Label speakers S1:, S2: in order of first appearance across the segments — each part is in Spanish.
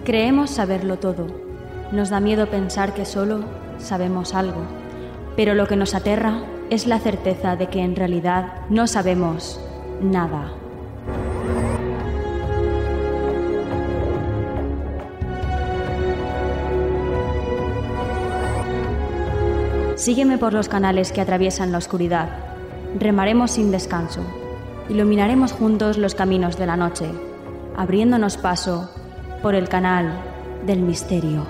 S1: Creemos saberlo todo. Nos da miedo pensar que solo sabemos algo. Pero lo que nos aterra es la certeza de que en realidad no sabemos nada. Sígueme por los canales que atraviesan la oscuridad. Remaremos sin descanso. Iluminaremos juntos los caminos de la noche, abriéndonos paso por el canal del misterio.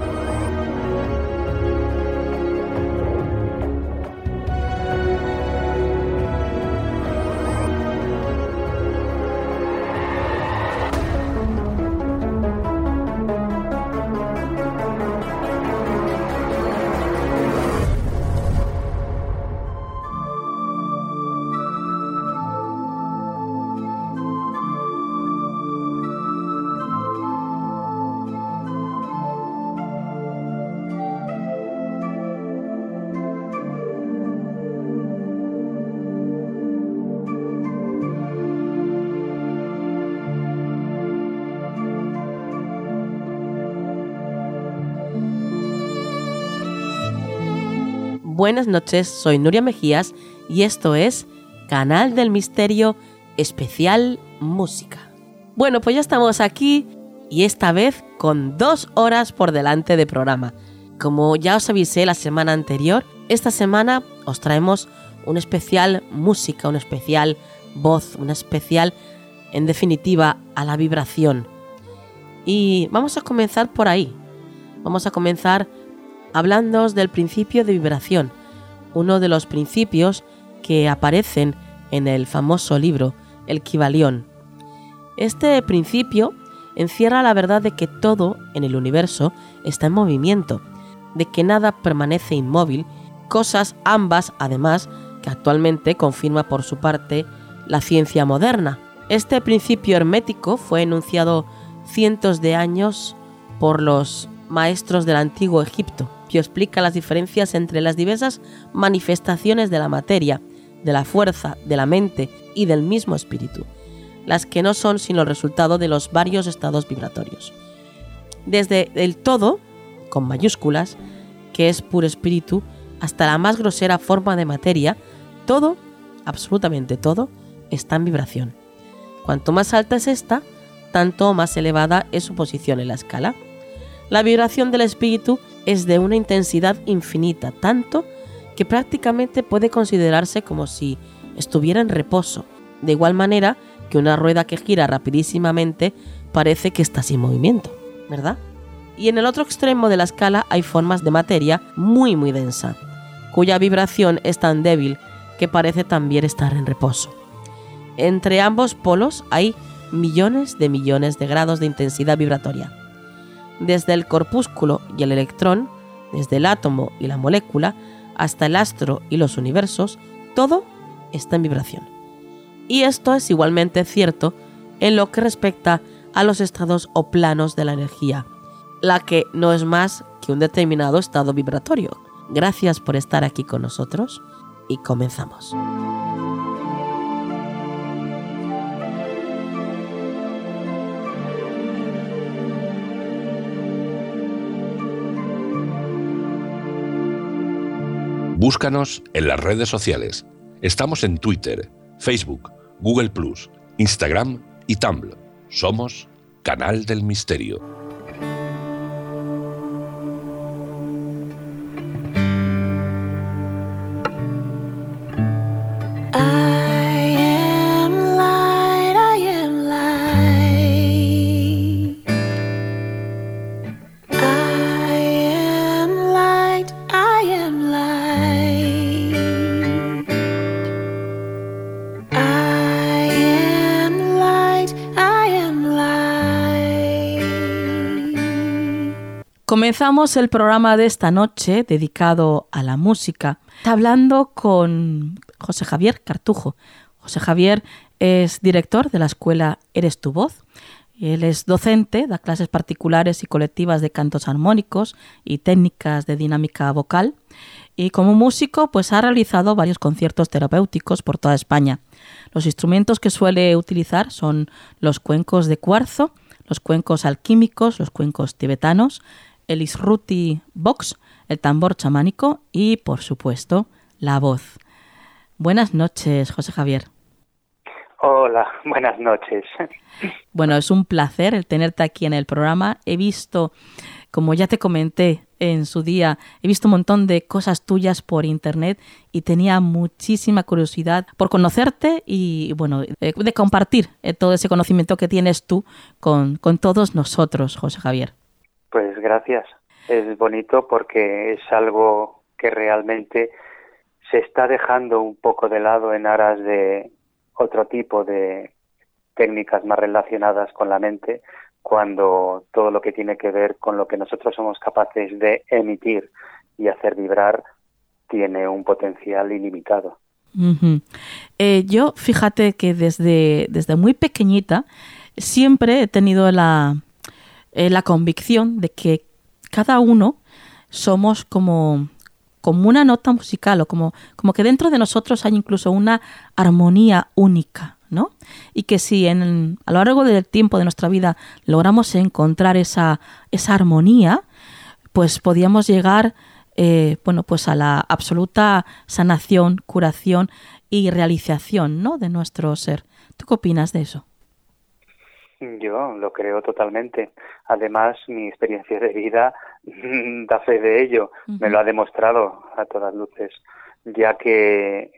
S2: Buenas noches, soy Nuria Mejías y esto es Canal del Misterio Especial Música. Bueno, pues ya estamos aquí y esta vez con 2 horas por delante de programa. Como ya os avisé la semana anterior, esta semana os traemos un especial música, un especial voz, una especial, en definitiva, a la vibración. Y vamos a comenzar por ahí. Vamos a comenzar hablándoos del principio de vibración, uno de los principios que aparecen en el famoso libro El Kybalión. Este principio encierra la verdad de que todo en el universo está en movimiento, de que nada permanece inmóvil, cosas ambas, además, que actualmente confirma por su parte la ciencia moderna. Este principio hermético fue enunciado cientos de años por los maestros del antiguo Egipto, que explica las diferencias entre las diversas manifestaciones de la materia, de la fuerza, de la mente y del mismo espíritu, las que no son sino el resultado de los varios estados vibratorios. Desde el todo, con mayúsculas, que es puro espíritu, hasta la más grosera forma de materia, todo, absolutamente todo, está en vibración. Cuanto más alta es esta, tanto más elevada es su posición en la escala. La vibración del espíritu es de una intensidad infinita, tanto que prácticamente puede considerarse como si estuviera en reposo, de igual manera que una rueda que gira rapidísimamente parece que está sin movimiento, ¿verdad? Y en el otro extremo de la escala hay formas de materia muy densa, cuya vibración es tan débil que parece también estar en reposo. Entre ambos polos hay millones de grados de intensidad vibratoria. Desde el corpúsculo y el electrón, desde el átomo y la molécula, hasta el astro y los universos, todo está en vibración. Y esto es igualmente cierto en lo que respecta a los estados o planos de la energía, la que no es más que un determinado estado vibratorio. Gracias por estar aquí con nosotros y comenzamos.
S3: Búscanos en las redes sociales. Estamos en Twitter, Facebook, Google+, Instagram y Tumblr. Somos Canal del Misterio.
S2: Comenzamos el programa de esta noche dedicado a la música, hablando con José Javier Cartujo. José Javier es director de la escuela Eres tu Voz. Él es docente, da clases particulares y colectivas de cantos armónicos y técnicas de dinámica vocal. Y como músico, pues ha realizado varios conciertos terapéuticos por toda España. Los instrumentos que suele utilizar son los cuencos de cuarzo, los cuencos alquímicos, los cuencos tibetanos, el Isruti Box, el tambor chamánico y, por supuesto, la voz. Buenas noches, José Javier.
S4: Hola, buenas noches.
S2: Bueno, es un placer el tenerte aquí en el programa. He visto, como ya te comenté en su día, he visto un montón de cosas tuyas por internet y tenía muchísima curiosidad por conocerte y, bueno, de compartir todo ese conocimiento que tienes tú con todos nosotros, José Javier.
S4: Pues gracias. Es bonito porque es algo que realmente se está dejando un poco de lado en aras de otro tipo de técnicas más relacionadas con la mente, cuando todo lo que tiene que ver con lo que nosotros somos capaces de emitir y hacer vibrar tiene un potencial ilimitado.
S2: Uh-huh. Yo, fíjate que desde muy pequeñita siempre he tenido la convicción de que cada uno somos como una nota musical o como que dentro de nosotros hay incluso una armonía única, ¿no? Y que si a lo largo del tiempo de nuestra vida logramos encontrar esa armonía, pues podíamos llegar pues a la absoluta sanación, curación y realización, ¿no?, de nuestro ser. ¿Tú qué opinas de eso?
S4: Yo lo creo totalmente. Además, mi experiencia de vida da fe de ello. Uh-huh. Me lo ha demostrado a todas luces, ya que,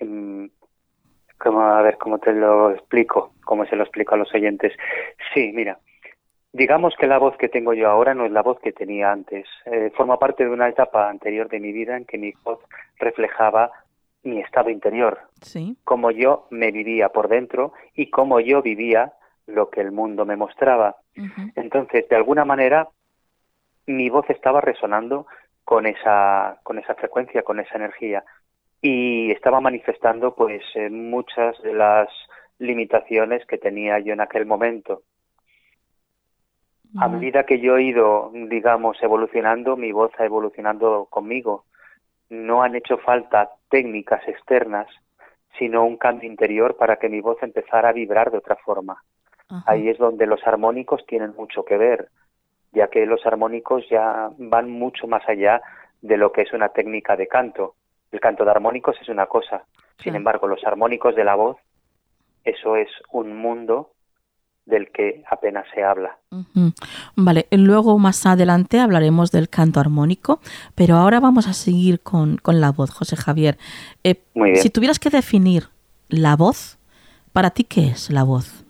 S4: ¿cómo te lo explico? ¿Cómo se lo explico a los oyentes? Sí, mira, digamos que la voz que tengo yo ahora no es la voz que tenía antes. Forma parte de una etapa anterior de mi vida en que mi voz reflejaba mi estado interior,
S2: sí,
S4: cómo yo me vivía por dentro y cómo yo vivía lo que el mundo me mostraba. Uh-huh. Entonces, de alguna manera, mi voz estaba resonando con esa frecuencia, con esa energía, y estaba manifestando pues muchas de las limitaciones que tenía yo en aquel momento. Uh-huh. A medida que yo he ido, digamos, evolucionando, mi voz ha evolucionado conmigo. No han hecho falta técnicas externas, sino un cambio interior para que mi voz empezara a vibrar de otra forma. Ajá. Ahí es donde los armónicos tienen mucho que ver, ya que los armónicos ya van mucho más allá de lo que es una técnica de canto. El canto de armónicos es una cosa, sin embargo, los armónicos de la voz, eso es un mundo del que apenas se habla.
S2: Uh-huh. Vale, luego más adelante hablaremos del canto armónico, pero ahora vamos a seguir con la voz, José Javier.
S4: Muy bien.
S2: Si tuvieras que definir la voz, ¿para ti qué es la voz?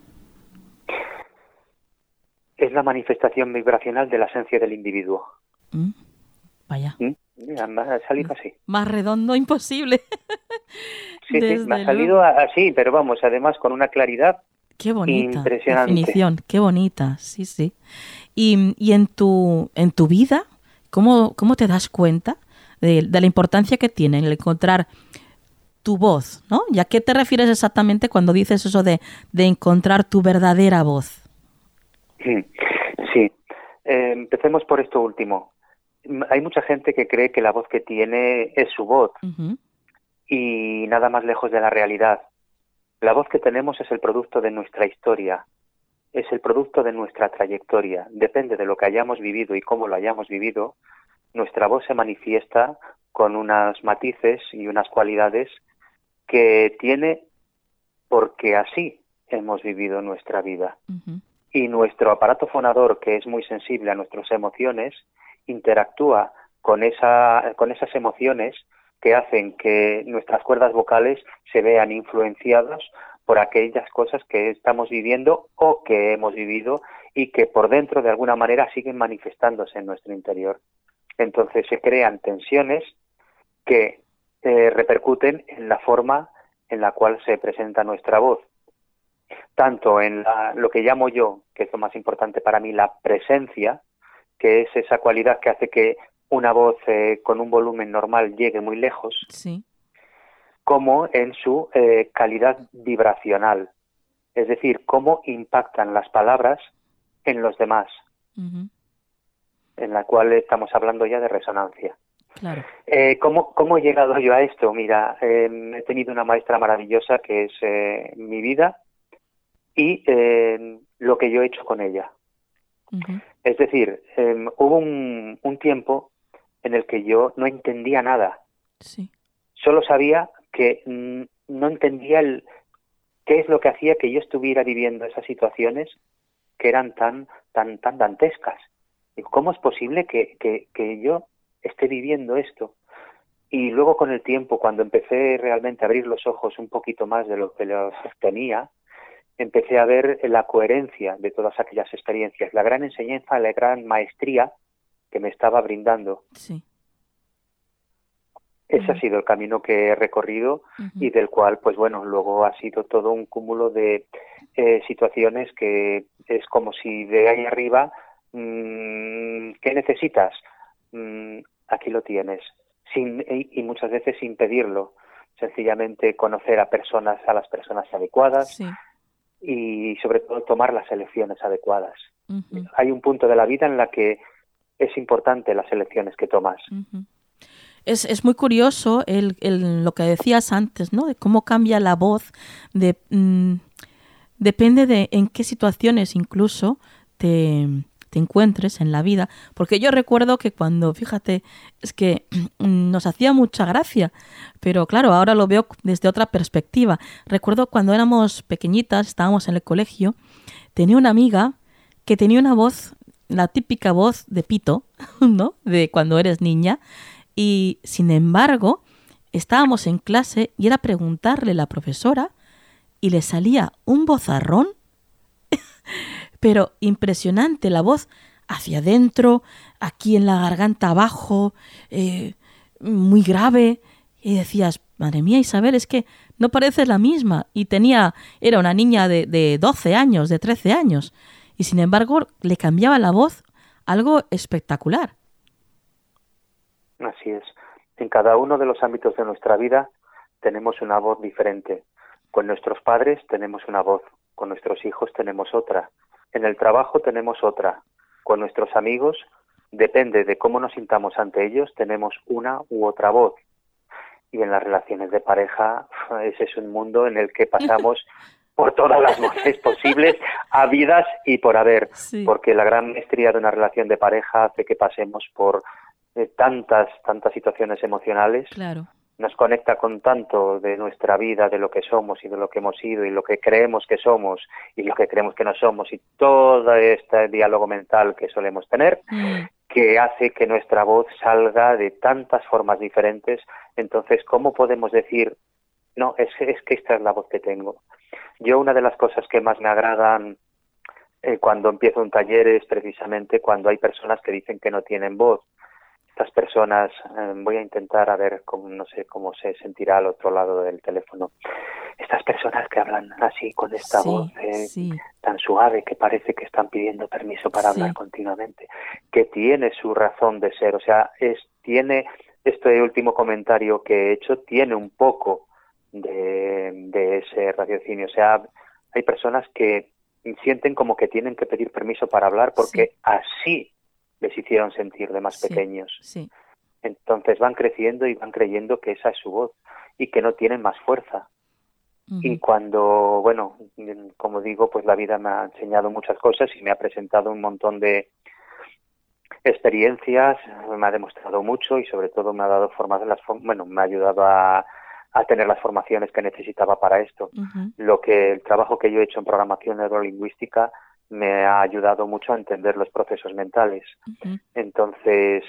S4: Es la manifestación vibracional de la esencia del individuo.
S2: Vaya.
S4: Mira, me ha salido así.
S2: Más redondo imposible.
S4: Sí, me ha salido así, pero vamos, además con una claridad.
S2: Qué bonita
S4: impresionante
S2: definición, qué bonita, sí, sí. Y en tu vida, ¿cómo te das cuenta de la importancia que tiene el encontrar tu voz, ¿no? ¿Y a qué te refieres exactamente cuando dices eso de encontrar tu verdadera voz?
S4: Sí, empecemos por esto último. Hay mucha gente que cree que la voz que tiene es su voz, uh-huh, y nada más lejos de la realidad. La voz que tenemos es el producto de nuestra historia, es el producto de nuestra trayectoria. Depende de lo que hayamos vivido y cómo lo hayamos vivido, nuestra voz se manifiesta con unos matices y unas cualidades que tiene porque así hemos vivido nuestra vida. Uh-huh. Y nuestro aparato fonador, que es muy sensible a nuestras emociones, interactúa con esas emociones que hacen que nuestras cuerdas vocales se vean influenciadas por aquellas cosas que estamos viviendo o que hemos vivido y que por dentro de alguna manera siguen manifestándose en nuestro interior. Entonces se crean tensiones que repercuten en la forma en la cual se presenta nuestra voz. Tanto en lo que llamo yo, que es lo más importante para mí, la presencia, que es esa cualidad que hace que una voz con un volumen normal llegue muy lejos,
S2: sí,
S4: como en su calidad vibracional, es decir, cómo impactan las palabras en los demás, uh-huh, en la cual estamos hablando ya de resonancia.
S2: Claro.
S4: ¿Cómo he llegado yo a esto? Mira, he tenido una maestra maravillosa que es mi vida y lo que yo he hecho con ella. Es decir, hubo un tiempo en el que yo no entendía nada.
S5: Sí.
S4: Solo sabía que no entendía qué es lo que hacía que yo estuviera viviendo esas situaciones que eran tan dantescas. Digo, ¿cómo es posible que yo esté viviendo esto? Y luego con el tiempo, cuando empecé realmente a abrir los ojos un poquito más de lo que los tenía, empecé a ver la coherencia de todas aquellas experiencias, la gran enseñanza, la gran maestría que me estaba brindando.
S5: Sí.
S4: Ese ha sido el camino que he recorrido y del cual, pues bueno, luego ha sido todo un cúmulo de situaciones que es como si de ahí arriba, ¿qué necesitas? Aquí lo tienes. Y muchas veces sin pedirlo. Sencillamente conocer a las personas adecuadas,
S5: Sí.
S4: y sobre todo tomar las elecciones adecuadas. Hay un punto de la vida en la que es importante las elecciones que tomas.
S5: Es muy curioso lo que decías antes, ¿no? De cómo cambia la voz, depende de en qué situaciones incluso te encuentres en la vida, porque yo recuerdo que cuando, fíjate, es que nos hacía mucha gracia, pero claro, ahora lo veo desde otra perspectiva. Recuerdo cuando éramos pequeñitas, estábamos en el colegio, tenía una amiga que tenía una voz, la típica voz de pito, ¿no? De cuando eres niña, y sin embargo, estábamos en clase y era preguntarle a la profesora y le salía un vozarrón, pero impresionante, la voz hacia adentro, aquí en la garganta abajo, muy grave, y decías, madre mía, Isabel, es que no parece la misma, y era una niña de 12 años, de 13 años, y sin embargo le cambiaba la voz, algo espectacular.
S4: Así es. En cada uno de los ámbitos de nuestra vida tenemos una voz diferente. Con nuestros padres tenemos una voz, con nuestros hijos tenemos otra, en el trabajo tenemos otra, con nuestros amigos, depende de cómo nos sintamos ante ellos, tenemos una u otra voz. Y en las relaciones de pareja, ese es un mundo en el que pasamos por todas las voces posibles, habidas y por haber,
S5: Sí.
S4: porque la gran maestría de una relación de pareja hace que pasemos por tantas situaciones emocionales.
S5: Claro.
S4: Nos conecta con tanto de nuestra vida, de lo que somos y de lo que hemos sido y lo que creemos que somos y lo que creemos que no somos y todo este diálogo mental que solemos tener, que hace que nuestra voz salga de tantas formas diferentes. Entonces, ¿cómo podemos decir, no, es que esta es la voz que tengo? Yo, una de las cosas que más me agradan cuando empiezo un taller es precisamente cuando hay personas que dicen que no tienen voz. Estas personas, voy a intentar a ver no sé cómo se sentirá al otro lado del teléfono. Estas personas que hablan así con esta voz tan suave que parece que están pidiendo permiso para hablar continuamente, que tiene su razón de ser. O sea, tiene este último comentario que he hecho, tiene un poco de ese raciocinio. O sea, hay personas que sienten como que tienen que pedir permiso para hablar porque así les hicieron sentir de más pequeños.
S5: Sí.
S4: Entonces van creciendo y van creyendo que esa es su voz y que no tienen más fuerza. Y cuando, bueno, como digo, pues la vida me ha enseñado muchas cosas y me ha presentado un montón de experiencias, me ha demostrado mucho y sobre todo me ha dado me ha ayudado a tener las formaciones que necesitaba para esto. El trabajo que yo he hecho en programación neurolingüística me ha ayudado mucho a entender los procesos mentales. Entonces,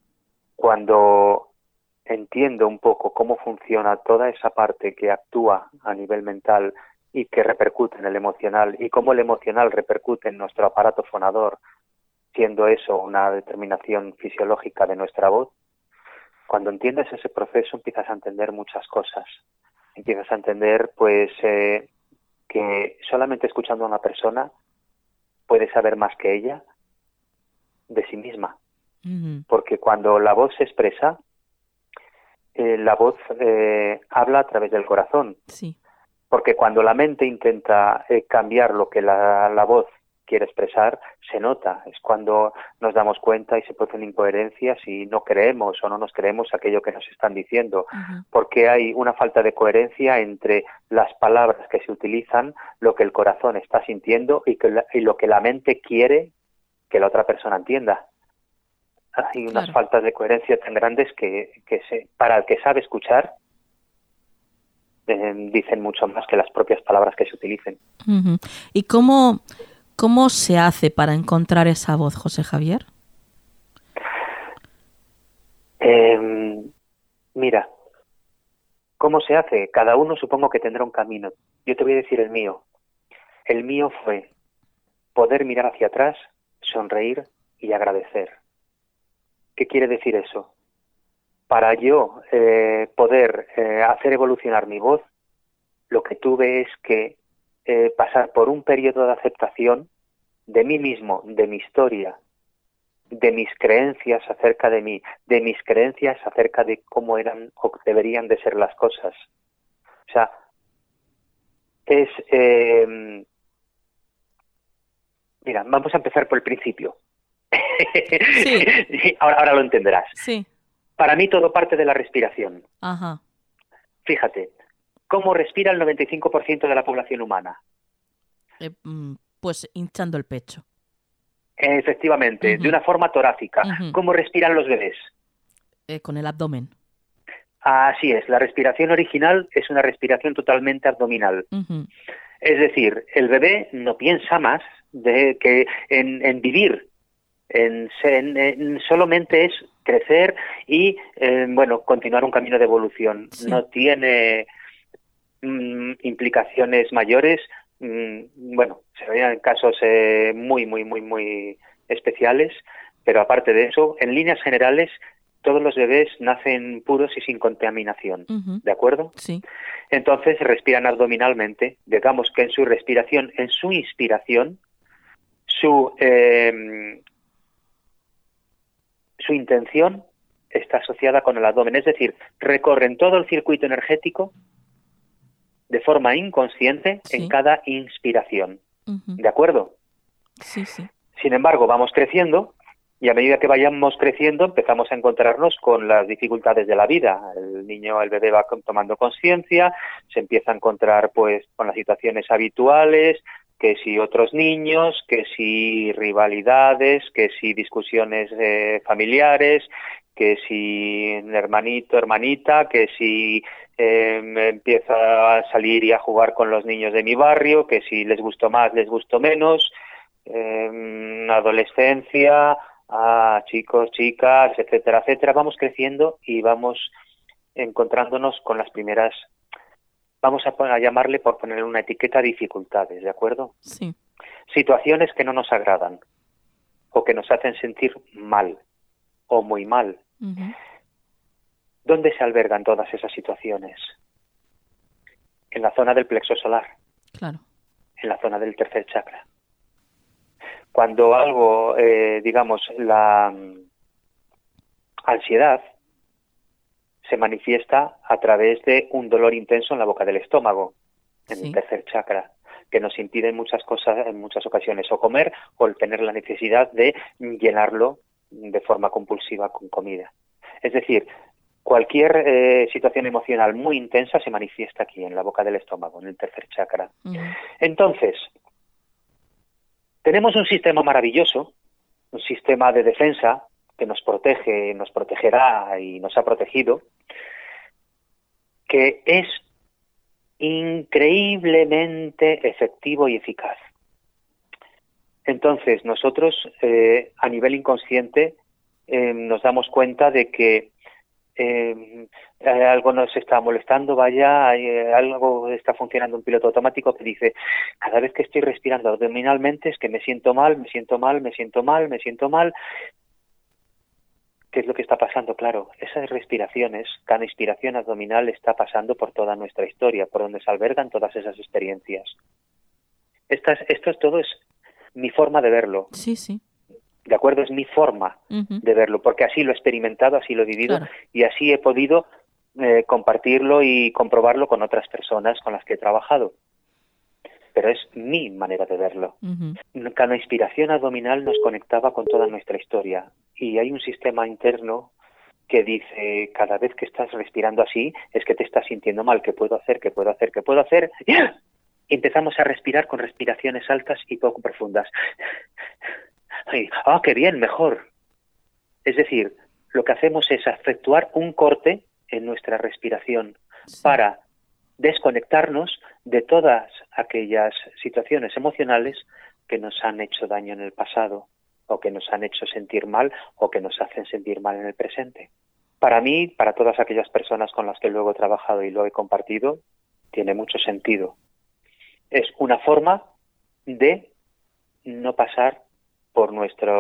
S4: cuando entiendo un poco cómo funciona toda esa parte que actúa a nivel mental y que repercute en el emocional, y cómo el emocional repercute en nuestro aparato fonador, siendo eso una determinación fisiológica de nuestra voz, cuando entiendes ese proceso empiezas a entender muchas cosas. Empiezas a entender, pues, que solamente escuchando a una persona puede saber más que ella de sí misma. Porque cuando la voz se expresa, la voz habla a través del corazón.
S5: Sí.
S4: Porque cuando la mente intenta cambiar lo que la voz quiere expresar, se nota. Es cuando nos damos cuenta y se producen incoherencias y no creemos o no nos creemos aquello que nos están diciendo. Porque hay una falta de coherencia entre las palabras que se utilizan, lo que el corazón está sintiendo y lo que la mente quiere que la otra persona entienda. Hay unas faltas de coherencia tan grandes que para el que sabe escuchar dicen mucho más que las propias palabras que se utilicen.
S5: Uh-huh. ¿Y cómo se hace para encontrar esa voz, José Javier?
S4: Mira, ¿cómo se hace? Cada uno supongo que tendrá un camino. Yo te voy a decir el mío. El mío fue poder mirar hacia atrás, sonreír y agradecer. ¿Qué quiere decir eso? Para yo poder hacer evolucionar mi voz, lo que tuve es que pasar por un periodo de aceptación de mí mismo, de mi historia, de mis creencias acerca de mí, de mis creencias acerca de cómo eran o deberían de ser las cosas. O sea, es... mira, vamos a empezar por el principio. Sí. Ahora lo entenderás.
S5: Sí.
S4: Para mí todo parte de la respiración.
S5: Ajá.
S4: Fíjate, ¿cómo respira el 95% de la población humana?
S5: Pues hinchando el pecho.
S4: Efectivamente, de una forma torácica. ¿Cómo respiran los bebés?
S5: Con el abdomen.
S4: Así es, la respiración original es una respiración totalmente abdominal. Es decir, el bebé no piensa más que en vivir, solamente es crecer y continuar un camino de evolución. Sí. No tiene implicaciones mayores. Se veían casos muy especiales, pero aparte de eso, en líneas generales, todos los bebés nacen puros y sin contaminación, ¿de acuerdo?
S5: Sí.
S4: Entonces respiran abdominalmente. Digamos que en su respiración, en su inspiración, su intención está asociada con el abdomen, es decir, recorren todo el circuito energético de forma inconsciente en cada inspiración. ¿De acuerdo?
S5: Sí, sí.
S4: Sin embargo, vamos creciendo y a medida que vayamos creciendo empezamos a encontrarnos con las dificultades de la vida. El bebé va tomando conciencia, se empieza a encontrar pues con las situaciones habituales, que si otros niños, que si rivalidades, que si discusiones familiares, que si hermanito, hermanita, que si empieza a salir y a jugar con los niños de mi barrio, que si les gustó más, les gustó menos, adolescencia, chicos, chicas, etcétera, etcétera. Vamos creciendo y vamos encontrándonos con las primeras, vamos a llamarle, por ponerle una etiqueta, dificultades, ¿de acuerdo?
S5: Sí.
S4: Situaciones que no nos agradan o que nos hacen sentir mal o muy mal. ¿Dónde se albergan todas esas situaciones? En la zona del plexo solar.
S5: Claro.
S4: En la zona del tercer chakra. Cuando algo, la ansiedad se manifiesta a través de un dolor intenso en la boca del estómago, en el tercer chakra, que nos impide muchas cosas, en muchas ocasiones, o comer o el tener la necesidad de llenarlo de forma compulsiva con comida. Es decir, cualquier situación emocional muy intensa se manifiesta aquí, en la boca del estómago, en el tercer chakra. Entonces, tenemos un sistema maravilloso, un sistema de defensa que nos protege, nos protegerá y nos ha protegido, que es increíblemente efectivo y eficaz. Entonces, nosotros a nivel inconsciente nos damos cuenta de que algo nos está molestando, algo está funcionando un piloto automático que dice, cada vez que estoy respirando abdominalmente es que me siento mal. ¿Qué es lo que está pasando? Claro, esas respiraciones, cada inspiración abdominal está pasando por toda nuestra historia, por donde se albergan todas esas experiencias. Esto es todo, es mi forma de verlo.
S5: Sí, sí.
S4: ¿De acuerdo? Es mi forma de verlo, porque así lo he experimentado, así lo he vivido, claro, y así he podido compartirlo y comprobarlo con otras personas con las que he trabajado. Pero es mi manera de verlo. Cada inspiración abdominal nos conectaba con toda nuestra historia. Y hay un sistema interno que dice, cada vez que estás respirando así, es que te estás sintiendo mal, ¿qué puedo hacer? Y empezamos a respirar con respiraciones altas y poco profundas. qué bien, mejor. Es decir, lo que hacemos es efectuar un corte en nuestra respiración para desconectarnos de todas aquellas situaciones emocionales que nos han hecho daño en el pasado, o que nos han hecho sentir mal, o que nos hacen sentir mal en el presente. Para mí, para todas aquellas personas con las que luego he trabajado y lo he compartido, tiene mucho sentido. Es una forma de no pasar por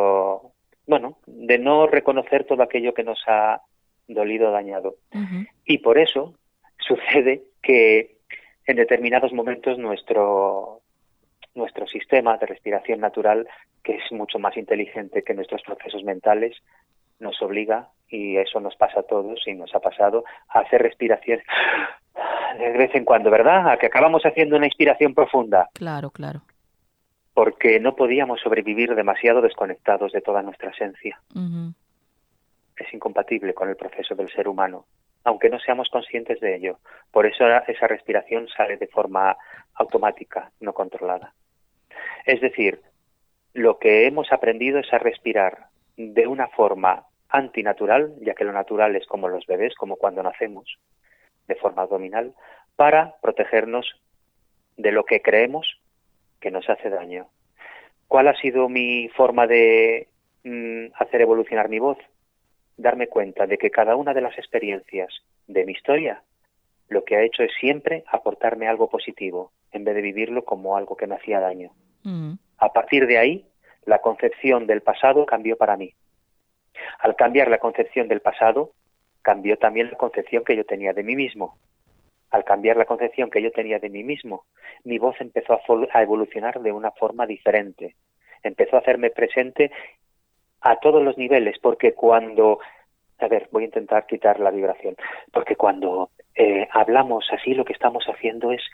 S4: de no reconocer todo aquello que nos ha dolido o dañado.
S5: Uh-huh.
S4: Y por eso sucede que en determinados momentos nuestro sistema de respiración natural, que es mucho más inteligente que nuestros procesos mentales, nos obliga, y eso nos pasa a todos y nos ha pasado, a hacer respiración de vez en cuando, ¿verdad? A que acabamos haciendo una inspiración profunda.
S5: Claro, claro.
S4: Porque no podíamos sobrevivir demasiado desconectados de toda nuestra esencia.
S5: Uh-huh.
S4: Es incompatible con el proceso del ser humano, aunque no seamos conscientes de ello. Por eso esa respiración sale de forma automática, no controlada. Es decir, lo que hemos aprendido es a respirar de una forma antinatural, ya que lo natural es como los bebés, como cuando nacemos, de forma abdominal, para protegernos de lo que creemos que nos hace daño. ¿Cuál ha sido mi forma de hacer evolucionar mi voz? Darme cuenta de que cada una de las experiencias de mi historia lo que ha hecho es siempre aportarme algo positivo, en vez de vivirlo como algo que me hacía daño. A partir de ahí, la concepción del pasado cambió para mí. Al cambiar la concepción del pasado, cambió también la concepción que yo tenía de mí mismo. Al cambiar la concepción que yo tenía de mí mismo, mi voz empezó a evolucionar de una forma diferente. Empezó a hacerme presente a todos los niveles, porque cuando... voy a intentar quitar la vibración. Porque cuando hablamos así, lo que estamos haciendo es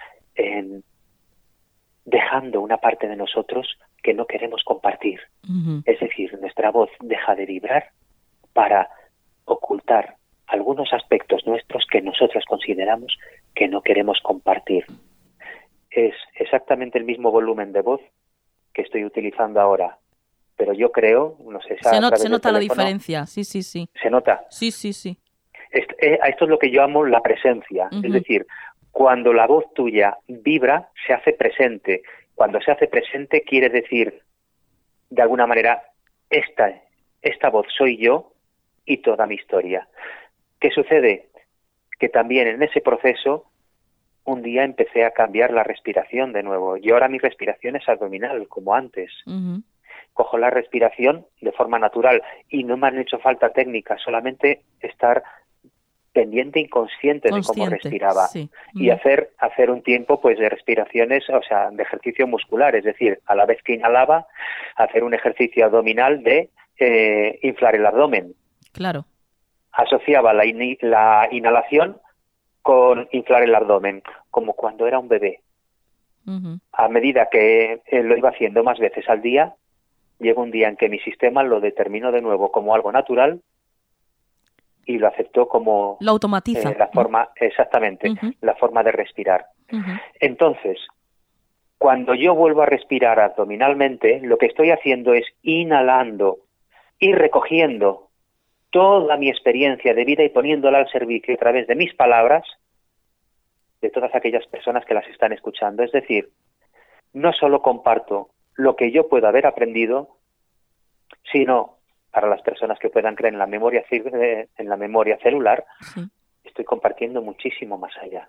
S4: dejando una parte de nosotros que no queremos compartir.
S5: Uh-huh.
S4: Es decir, nuestra voz deja de vibrar para ocultar algunos aspectos nuestros que nosotros consideramos que no queremos compartir. Es exactamente el mismo volumen de voz que estoy utilizando ahora, pero yo creo, no sé...
S5: Se nota la diferencia, sí.
S4: ¿Se nota?
S5: Sí.
S4: Esto es lo que yo llamo la presencia,
S5: Uh-huh.
S4: Es decir, cuando la voz tuya vibra, se hace presente. Cuando se hace presente quiere decir, de alguna manera, esta voz soy yo y toda mi historia. ¿Qué sucede? Que también en ese proceso un día empecé a cambiar la respiración de nuevo. Y ahora mi respiración es abdominal, como antes.
S5: Uh-huh.
S4: Cojo la respiración de forma natural y no me han hecho falta técnicas, solamente estar pendiente y consciente de cómo respiraba.
S5: Sí.
S4: Y hacer un tiempo pues de respiraciones, o sea, de ejercicio muscular, es decir, a la vez que inhalaba, hacer un ejercicio abdominal de inflar el abdomen.
S5: Claro.
S4: Asociaba la inhalación con inflar el abdomen, como cuando era un bebé.
S5: Uh-huh.
S4: A medida que lo iba haciendo más veces al día, llegó un día en que mi sistema lo determinó de nuevo como algo natural y lo aceptó como...
S5: Lo automatiza.
S4: La forma, exactamente,
S5: Uh-huh.
S4: la forma de respirar.
S5: Uh-huh.
S4: Entonces, cuando yo vuelvo a respirar abdominalmente, lo que estoy haciendo es inhalando y recogiendo toda mi experiencia de vida y poniéndola al servicio a través de mis palabras de todas aquellas personas que las están escuchando. Es decir, no solo comparto lo que yo puedo haber aprendido, sino para las personas que puedan creer en la memoria celular,
S5: Sí.
S4: estoy compartiendo muchísimo más allá.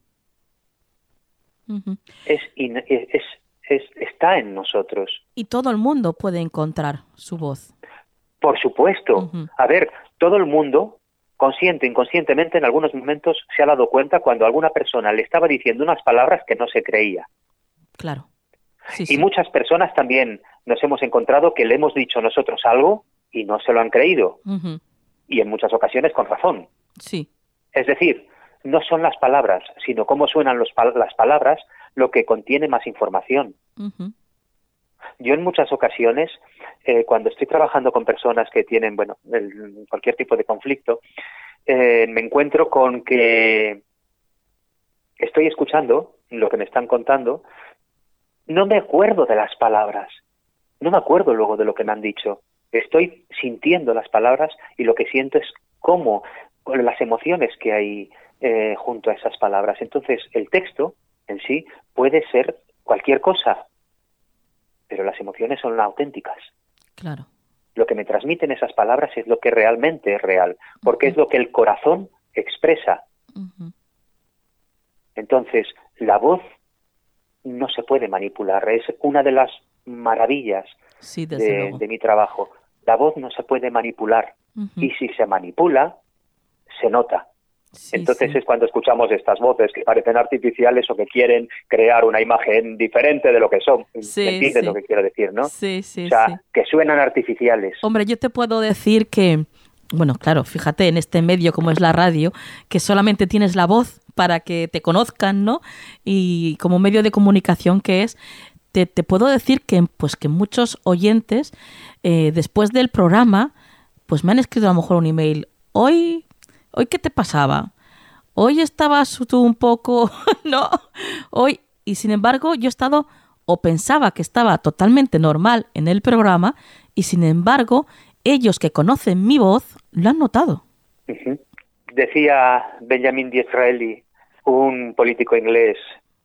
S5: Uh-huh.
S4: Está en nosotros.
S5: Y todo el mundo puede encontrar su voz.
S4: Por supuesto.
S5: Uh-huh.
S4: A ver, todo el mundo, consciente, inconscientemente, en algunos momentos se ha dado cuenta cuando alguna persona le estaba diciendo unas palabras que no se creía.
S5: Claro. Sí,
S4: Y
S5: sí.
S4: muchas personas también nos hemos encontrado que le hemos dicho nosotros algo y no se lo han creído.
S5: Uh-huh.
S4: Y en muchas ocasiones con razón.
S5: Sí.
S4: Es decir, no son las palabras, sino cómo suenan las palabras lo que contiene más información.
S5: Uh-huh.
S4: Yo en muchas ocasiones, cuando estoy trabajando con personas que tienen, cualquier tipo de conflicto, me encuentro con que estoy escuchando lo que me están contando, no me acuerdo de las palabras, no me acuerdo luego de lo que me han dicho. Estoy sintiendo las palabras y lo que siento es cómo, las emociones que hay junto a esas palabras. Entonces, el texto en sí puede ser cualquier cosa, pero las emociones son auténticas.
S5: Claro.
S4: Lo que me transmiten esas palabras es lo que realmente es real, porque es lo que el corazón expresa. Entonces, la voz no se puede manipular. Es una de las maravillas de mi trabajo. La voz no se puede manipular. Y si se manipula, se nota. Entonces es cuando escuchamos estas voces que parecen artificiales o que quieren crear una imagen diferente de lo que son. ¿Me entiendes lo que quiero decir, no? Que suenan artificiales.
S5: Hombre, yo te puedo decir que, bueno, claro, fíjate, en este medio como es la radio, que solamente tienes la voz para que te conozcan, ¿no? Y como medio de comunicación que es, te puedo decir que muchos oyentes, después del programa, pues me han escrito a lo mejor un email. Hoy ¿qué te pasaba? Hoy estabas tú un poco, ¿no? Hoy, y sin embargo, yo he estado, o pensaba que estaba totalmente normal en el programa, y sin embargo, ellos que conocen mi voz, lo han notado.
S4: Decía Benjamin Disraeli, un político inglés,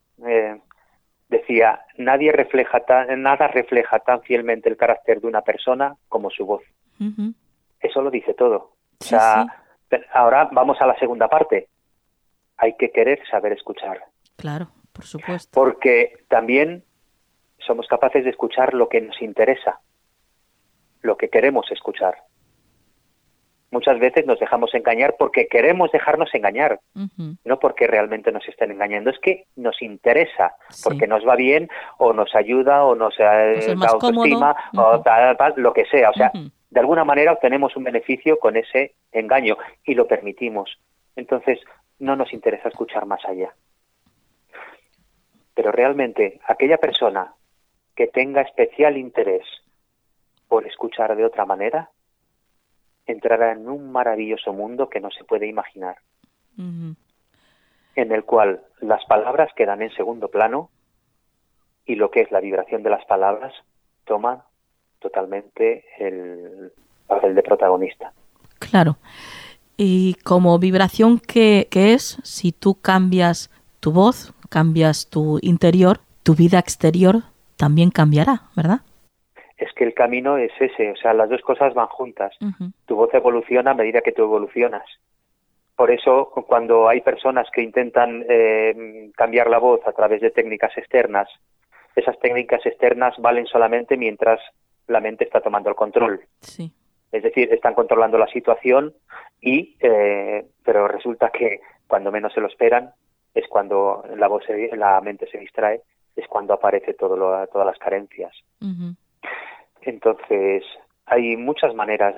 S4: decía, nada refleja tan fielmente el carácter de una persona como su voz. Eso lo dice todo. Ahora vamos a la segunda parte. Hay que querer saber escuchar.
S5: Claro, por supuesto.
S4: Porque también somos capaces de escuchar lo que nos interesa, lo que queremos escuchar. Muchas veces nos dejamos engañar porque queremos dejarnos engañar, no porque realmente nos estén engañando. Es que nos interesa, porque nos va bien, o nos ayuda, o nos da autoestima, o tal, lo que sea. O sea, de alguna manera obtenemos un beneficio con ese engaño y lo permitimos. Entonces, no nos interesa escuchar más allá. Pero realmente, aquella persona que tenga especial interés por escuchar de otra manera, entrará en un maravilloso mundo que no se puede imaginar, en el cual las palabras quedan en segundo plano y lo que es la vibración de las palabras toma totalmente el papel de protagonista.
S5: Claro. Y como vibración que es, si tú cambias tu voz, cambias tu interior, tu vida exterior también cambiará, ¿verdad?
S4: Es que el camino es ese, o sea, las dos cosas van juntas. Tu voz evoluciona a medida que tú evolucionas. Por eso, cuando hay personas que intentan cambiar la voz a través de técnicas externas, esas técnicas externas valen solamente mientras la mente está tomando el control.
S5: Sí.
S4: Es decir, están controlando la situación pero resulta que cuando menos se lo esperan es cuando la mente se distrae, es cuando aparece todas las carencias. Entonces, hay muchas maneras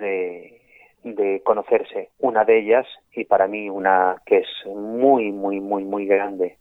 S4: de conocerse. Una de ellas, y para mí una que es muy, muy, muy, muy grande,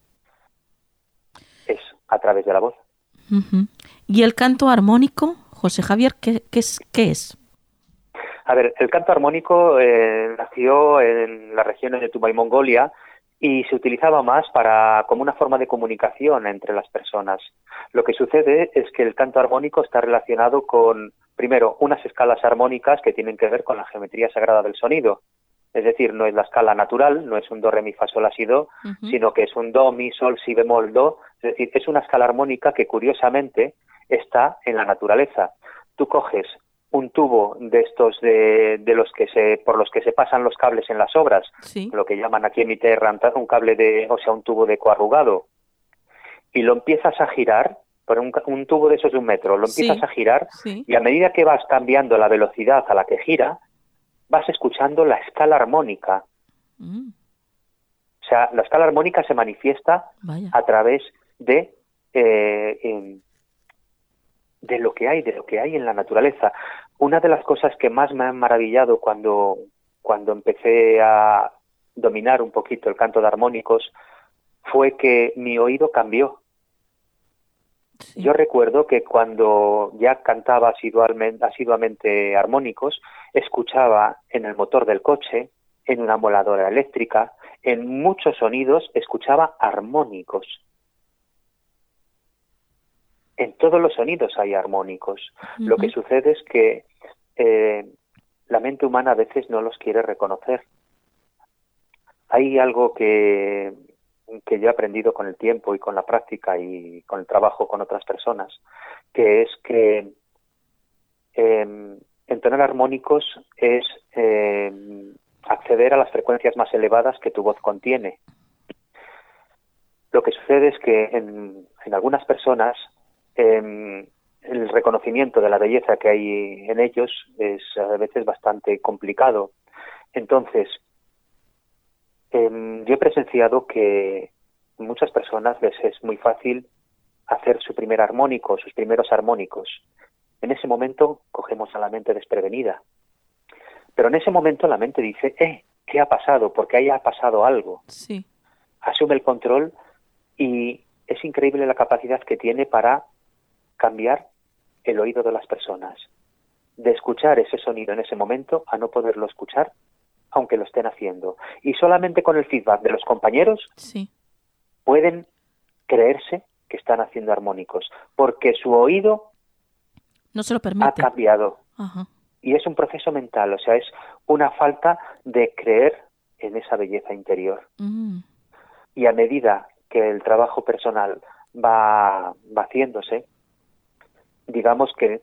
S4: es a través de la voz.
S5: ¿Y el canto armónico, José Javier, qué es?
S4: A ver, el canto armónico nació en las regiones de Tubay, Mongolia, y se utilizaba más como una forma de comunicación entre las personas. Lo que sucede es que el canto armónico está relacionado con, primero, unas escalas armónicas que tienen que ver con la geometría sagrada del sonido. Es decir, no es la escala natural, no es un do, re, mi, fa, sol, la, si, do, sino que es un do, mi, sol, si, bemol, do. Es decir, es una escala armónica que curiosamente está en la naturaleza. Tú coges un tubo de estos por los que se pasan los cables en las obras, lo que llaman aquí en mi tierra un tubo de coarrugado, y lo empiezas a girar, por un tubo de esos de 1 metro, lo empiezas a girar, y a medida que vas cambiando la velocidad a la que gira, vas escuchando la escala armónica. O sea, la escala armónica se manifiesta a través de lo que hay en la naturaleza. Una de las cosas que más me han maravillado cuando empecé a dominar un poquito el canto de armónicos fue que mi oído cambió. Yo recuerdo que cuando ya cantaba asiduamente armónicos, escuchaba en el motor del coche, en una moladora eléctrica, en muchos sonidos escuchaba armónicos. En todos los sonidos hay armónicos. Lo que sucede es que la mente humana a veces no los quiere reconocer. Hay algo que yo he aprendido con el tiempo y con la práctica y con el trabajo con otras personas, que es que entonar armónicos es acceder a las frecuencias más elevadas que tu voz contiene. Lo que sucede es que en algunas personas el reconocimiento de la belleza que hay en ellos es a veces bastante complicado. Entonces, yo he presenciado que muchas personas les es muy fácil hacer su primer armónico, sus primeros armónicos. En ese momento cogemos a la mente desprevenida. Pero en ese momento la mente dice, ¿qué ha pasado? Porque haya pasado algo.
S5: Sí.
S4: Asume el control y es increíble la capacidad que tiene para cambiar el oído de las personas. De escuchar ese sonido en ese momento a no poderlo escuchar, aunque lo estén haciendo. Y solamente con el feedback de los compañeros pueden creerse que están haciendo armónicos, porque su oído
S5: no se lo permite.
S4: Ha cambiado.
S5: Ajá.
S4: Y es un proceso mental, o sea, es una falta de creer en esa belleza interior. Y a medida que el trabajo personal va haciéndose, digamos que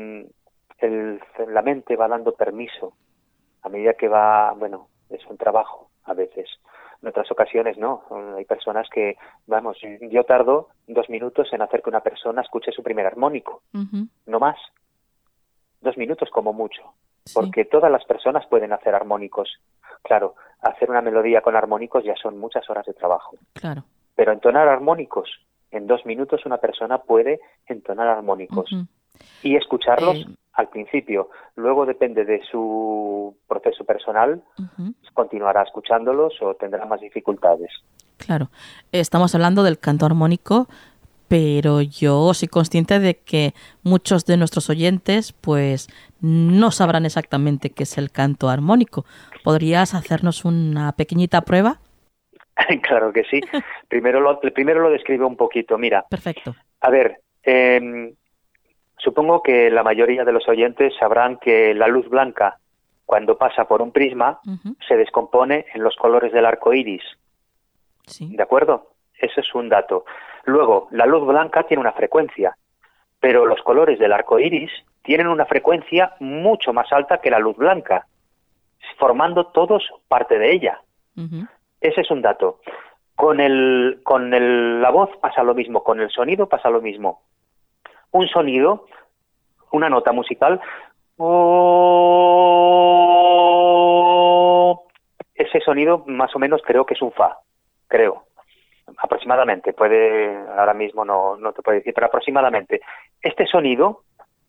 S4: la mente va dando permiso a medida que va, es un trabajo a veces. En otras ocasiones no. Hay personas que, yo tardo 2 minutos en hacer que una persona escuche su primer armónico. No más. 2 minutos como mucho. Sí. Porque todas las personas pueden hacer armónicos. Claro, hacer una melodía con armónicos ya son muchas horas de trabajo.
S5: Claro.
S4: Pero entonar armónicos, en 2 minutos una persona puede entonar armónicos. Y escucharlos al principio. Luego depende de su proceso personal, continuará escuchándolos o tendrá más dificultades.
S5: Claro. Estamos hablando del canto armónico, pero yo soy consciente de que muchos de nuestros oyentes pues no sabrán exactamente qué es el canto armónico. ¿Podrías hacernos una pequeñita prueba?
S4: Claro que sí. Primero lo describo un poquito. Mira.
S5: Perfecto.
S4: A ver, supongo que la mayoría de los oyentes sabrán que la luz blanca, cuando pasa por un prisma, se descompone en los colores del arco iris.
S5: Sí.
S4: ¿De acuerdo? Ese es un dato. Luego, la luz blanca tiene una frecuencia, pero los colores del arco iris tienen una frecuencia mucho más alta que la luz blanca, formando todos parte de ella. Ese es un dato. Con la voz pasa lo mismo, con el sonido pasa lo mismo. Un sonido, una nota musical, ese sonido más o menos creo que es un fa, creo. Aproximadamente, ahora mismo no te puedo decir, pero aproximadamente. Este sonido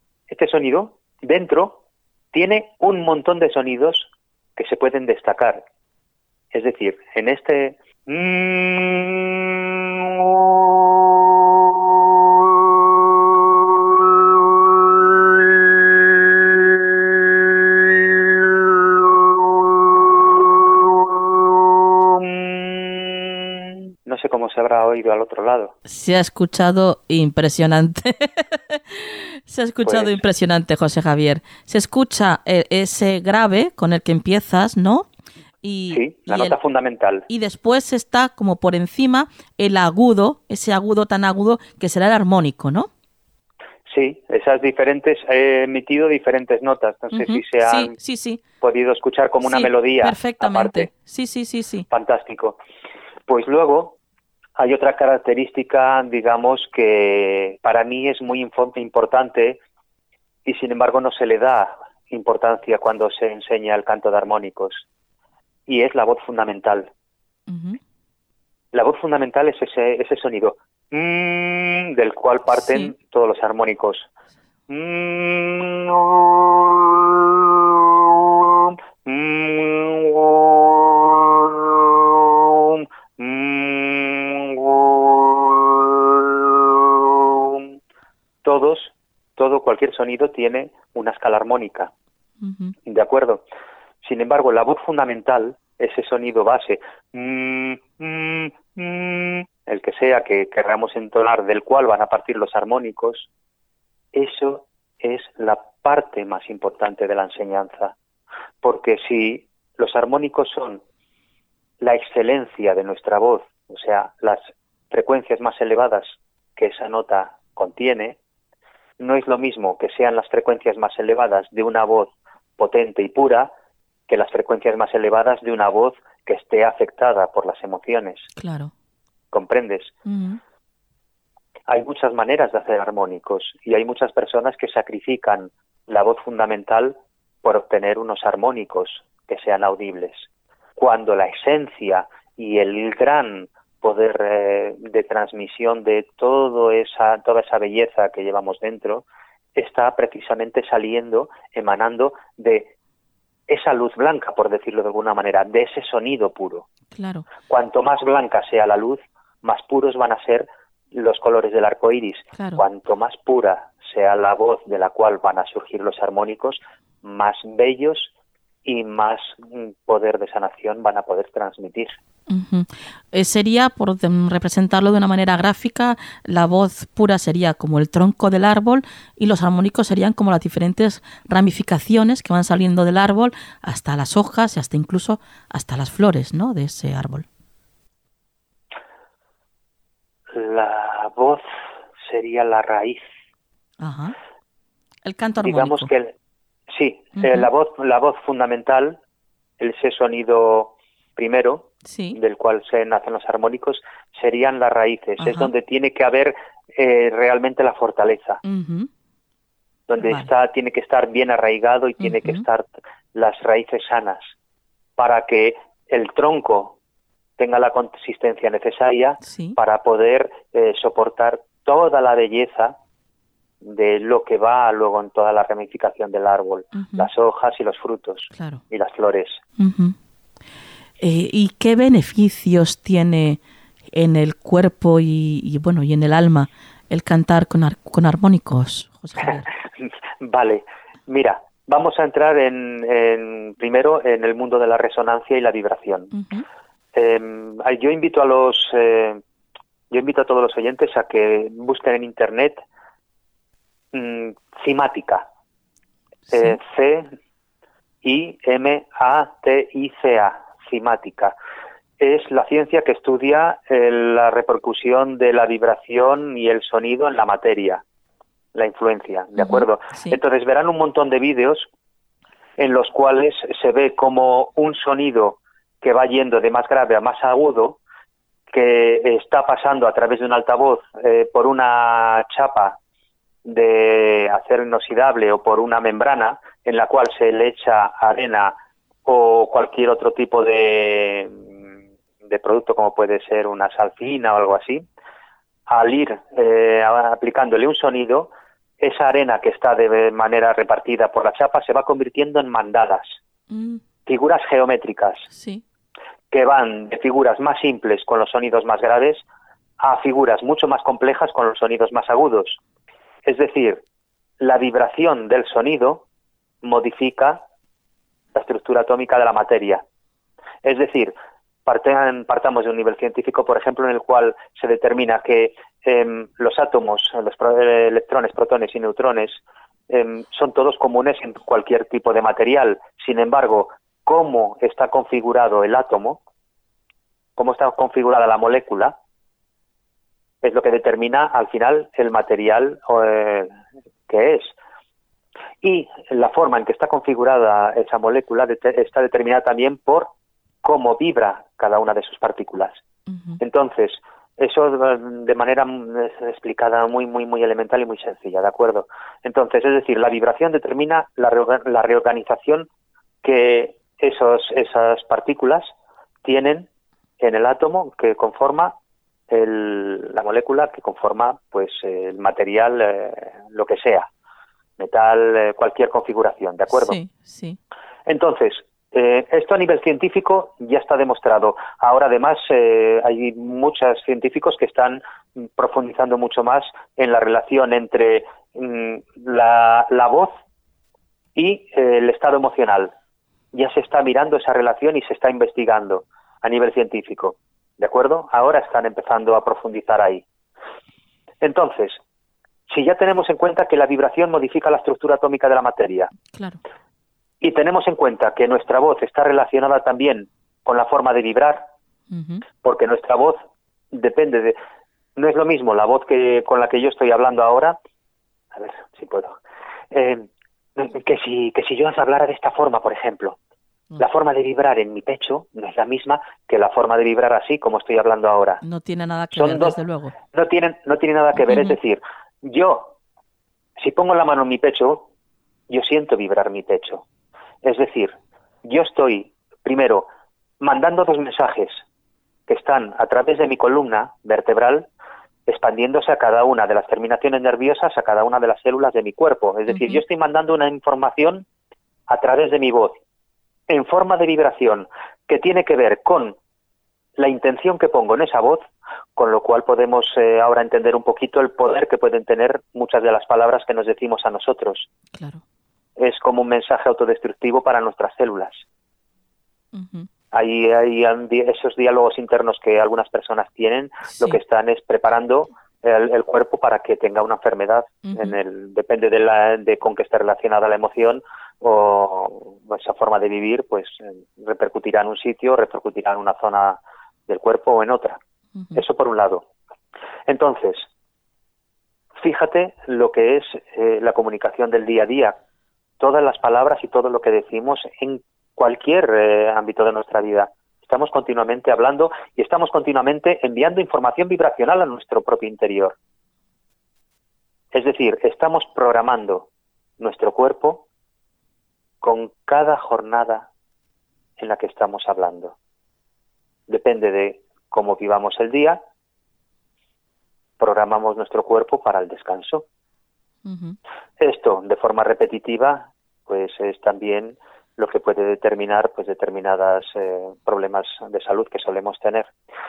S4: dentro tiene un montón de sonidos que se pueden destacar. Es decir, en este no sé cómo se habrá oído al otro lado.
S5: Se ha escuchado impresionante. Se ha escuchado impresionante, José Javier. Se escucha ese grave con el que empiezas, ¿no?
S4: Sí, la nota fundamental.
S5: Y después está como por encima el agudo, ese agudo tan agudo que será el armónico, ¿no?
S4: Sí, esas diferentes, he emitido diferentes notas. No sé si se han podido escuchar como una melodía.
S5: Perfectamente.
S4: Aparte.
S5: Sí.
S4: Fantástico. Pues luego hay otra característica, digamos, que para mí es muy importante y sin embargo no se le da importancia cuando se enseña el canto de armónicos. Y es la voz fundamental. La voz fundamental es ese sonido del cual parten todos los armónicos. Cualquier sonido tiene una escala armónica. ¿De acuerdo? Sin embargo, la voz fundamental, ese sonido base, el que sea que queramos entonar, del cual van a partir los armónicos, eso es la parte más importante de la enseñanza. Porque si los armónicos son la excelencia de nuestra voz, o sea, las frecuencias más elevadas que esa nota contiene, no es lo mismo que sean las frecuencias más elevadas de una voz potente y pura que las frecuencias más elevadas de una voz que esté afectada por las emociones.
S5: Claro.
S4: ¿Comprendes?
S5: Uh-huh.
S4: Hay muchas maneras de hacer armónicos y hay muchas personas que sacrifican la voz fundamental por obtener unos armónicos que sean audibles, cuando la esencia y el gran poder de transmisión de toda esa belleza que llevamos dentro está precisamente saliendo, emanando de esa luz blanca, por decirlo de alguna manera, de ese sonido puro.
S5: Claro.
S4: Cuanto más blanca sea la luz, más puros van a ser los colores del arco iris.
S5: Claro.
S4: Cuanto más pura sea la voz de la cual van a surgir los armónicos, más bellos y más poder de sanación van a poder transmitir.
S5: Uh-huh. Sería, por representarlo de una manera gráfica, la voz pura sería como el tronco del árbol y los armónicos serían como las diferentes ramificaciones que van saliendo del árbol hasta las hojas y hasta incluso hasta las flores, ¿no?, de ese árbol.
S4: La voz sería la raíz.
S5: Ajá. El canto armónico.
S4: Digamos que sí,
S5: uh-huh.
S4: La voz fundamental, ese sonido primero,
S5: sí,
S4: del cual se nacen los armónicos, serían las raíces.
S5: Ajá.
S4: Es donde tiene que haber realmente la fortaleza.
S5: Uh-huh.
S4: Donde
S5: vale.
S4: tiene que estar bien arraigado y tiene
S5: uh-huh.
S4: que estar las raíces sanas para que el tronco tenga la consistencia necesaria
S5: sí.
S4: para poder soportar toda la belleza de lo que va luego en toda la ramificación del árbol,
S5: uh-huh.
S4: las hojas y los frutos,
S5: claro.
S4: y las flores.
S5: Uh-huh. ¿Y qué beneficios tiene en el cuerpo y en el alma el cantar con armónicos, José Javier?
S4: Vale, mira, vamos a entrar primero en el mundo de la resonancia y la vibración.
S5: Uh-huh.
S4: Yo invito a todos los oyentes a que busquen en internet cimática,
S5: sí.
S4: C-I-M-A-T-I-C-A, cimática. Es la ciencia que estudia la repercusión de la vibración y el sonido en la materia, la influencia, ¿de acuerdo?
S5: Sí.
S4: Entonces verán un montón de vídeos en los cuales se ve como un sonido que va yendo de más grave a más agudo, que está pasando a través de un altavoz por una chapa de acero inoxidable o por una membrana en la cual se le echa arena o cualquier otro tipo de producto, como puede ser una sal fina o algo así. Al ir aplicándole un sonido, esa arena que está de manera repartida por la chapa se va convirtiendo en mandadas, figuras geométricas,
S5: sí.
S4: que van de figuras más simples con los sonidos más graves a figuras mucho más complejas con los sonidos más agudos. Es decir, la vibración del sonido modifica la estructura atómica de la materia. Es decir, partamos de un nivel científico, por ejemplo, en el cual se determina que los átomos, los electrones, protones y neutrones, son todos comunes en cualquier tipo de material. Sin embargo, cómo está configurado el átomo, cómo está configurada la molécula, es lo que determina al final el material que es. Y la forma en que está configurada esa molécula está determinada también por cómo vibra cada una de sus partículas.
S5: Uh-huh.
S4: Entonces, eso de manera explicada muy, muy, muy elemental y muy sencilla, ¿de acuerdo? Entonces, es decir, la vibración determina la reorganización que esas partículas tienen en el átomo que conforma la molécula que conforma pues el material, lo que sea, metal, cualquier configuración, ¿de acuerdo?
S5: Sí, sí.
S4: Entonces, esto a nivel científico ya está demostrado. Ahora además hay muchos científicos que están profundizando mucho más en la relación entre la voz y el estado emocional. Ya se está mirando esa relación y se está investigando a nivel científico. ¿De ¿de acuerdo? Ahora están empezando a profundizar ahí. Entonces, si ya tenemos en cuenta que la vibración modifica la estructura atómica de la materia,
S5: claro,
S4: y tenemos en cuenta que nuestra voz está relacionada también con la forma de vibrar, porque nuestra voz depende de... No es lo mismo la voz con la que yo estoy hablando ahora, a ver si puedo, que si yo os hablara de esta forma, por ejemplo. La forma de vibrar en mi pecho no es la misma que la forma de vibrar así como estoy hablando ahora.
S5: No tiene nada que ver, desde luego.
S4: No tiene nada que ver, es decir, yo, si pongo la mano en mi pecho, yo siento vibrar mi pecho. Es decir, yo estoy, primero, mandando 2 mensajes que están a través de mi columna vertebral, expandiéndose a cada una de las terminaciones nerviosas, a cada una de las células de mi cuerpo. Es decir, yo estoy mandando una información a través de mi voz, en forma de vibración, que tiene que ver con la intención que pongo en esa voz, con lo cual podemos ahora entender un poquito el poder que pueden tener muchas de las palabras que nos decimos a nosotros.
S5: Claro.
S4: Es como un mensaje autodestructivo para nuestras células. Hay esos diálogos internos que algunas personas tienen, lo que están es preparando el cuerpo para que tenga una enfermedad. Depende de con qué esté relacionada la emoción o esa forma de vivir, pues repercutirá en un sitio, repercutirá en una zona del cuerpo o en otra. Eso por un lado. Entonces, fíjate lo que es la comunicación del día a día. Todas las palabras y todo lo que decimos en cualquier ámbito de nuestra vida. Estamos continuamente hablando y estamos continuamente enviando información vibracional a nuestro propio interior. Es decir, estamos programando nuestro cuerpo con cada jornada en la que estamos hablando. Depende de cómo vivamos el día, programamos nuestro cuerpo para el descanso. Esto, de forma repetitiva, pues es también lo que puede determinar pues determinados problemas de salud que solemos tener.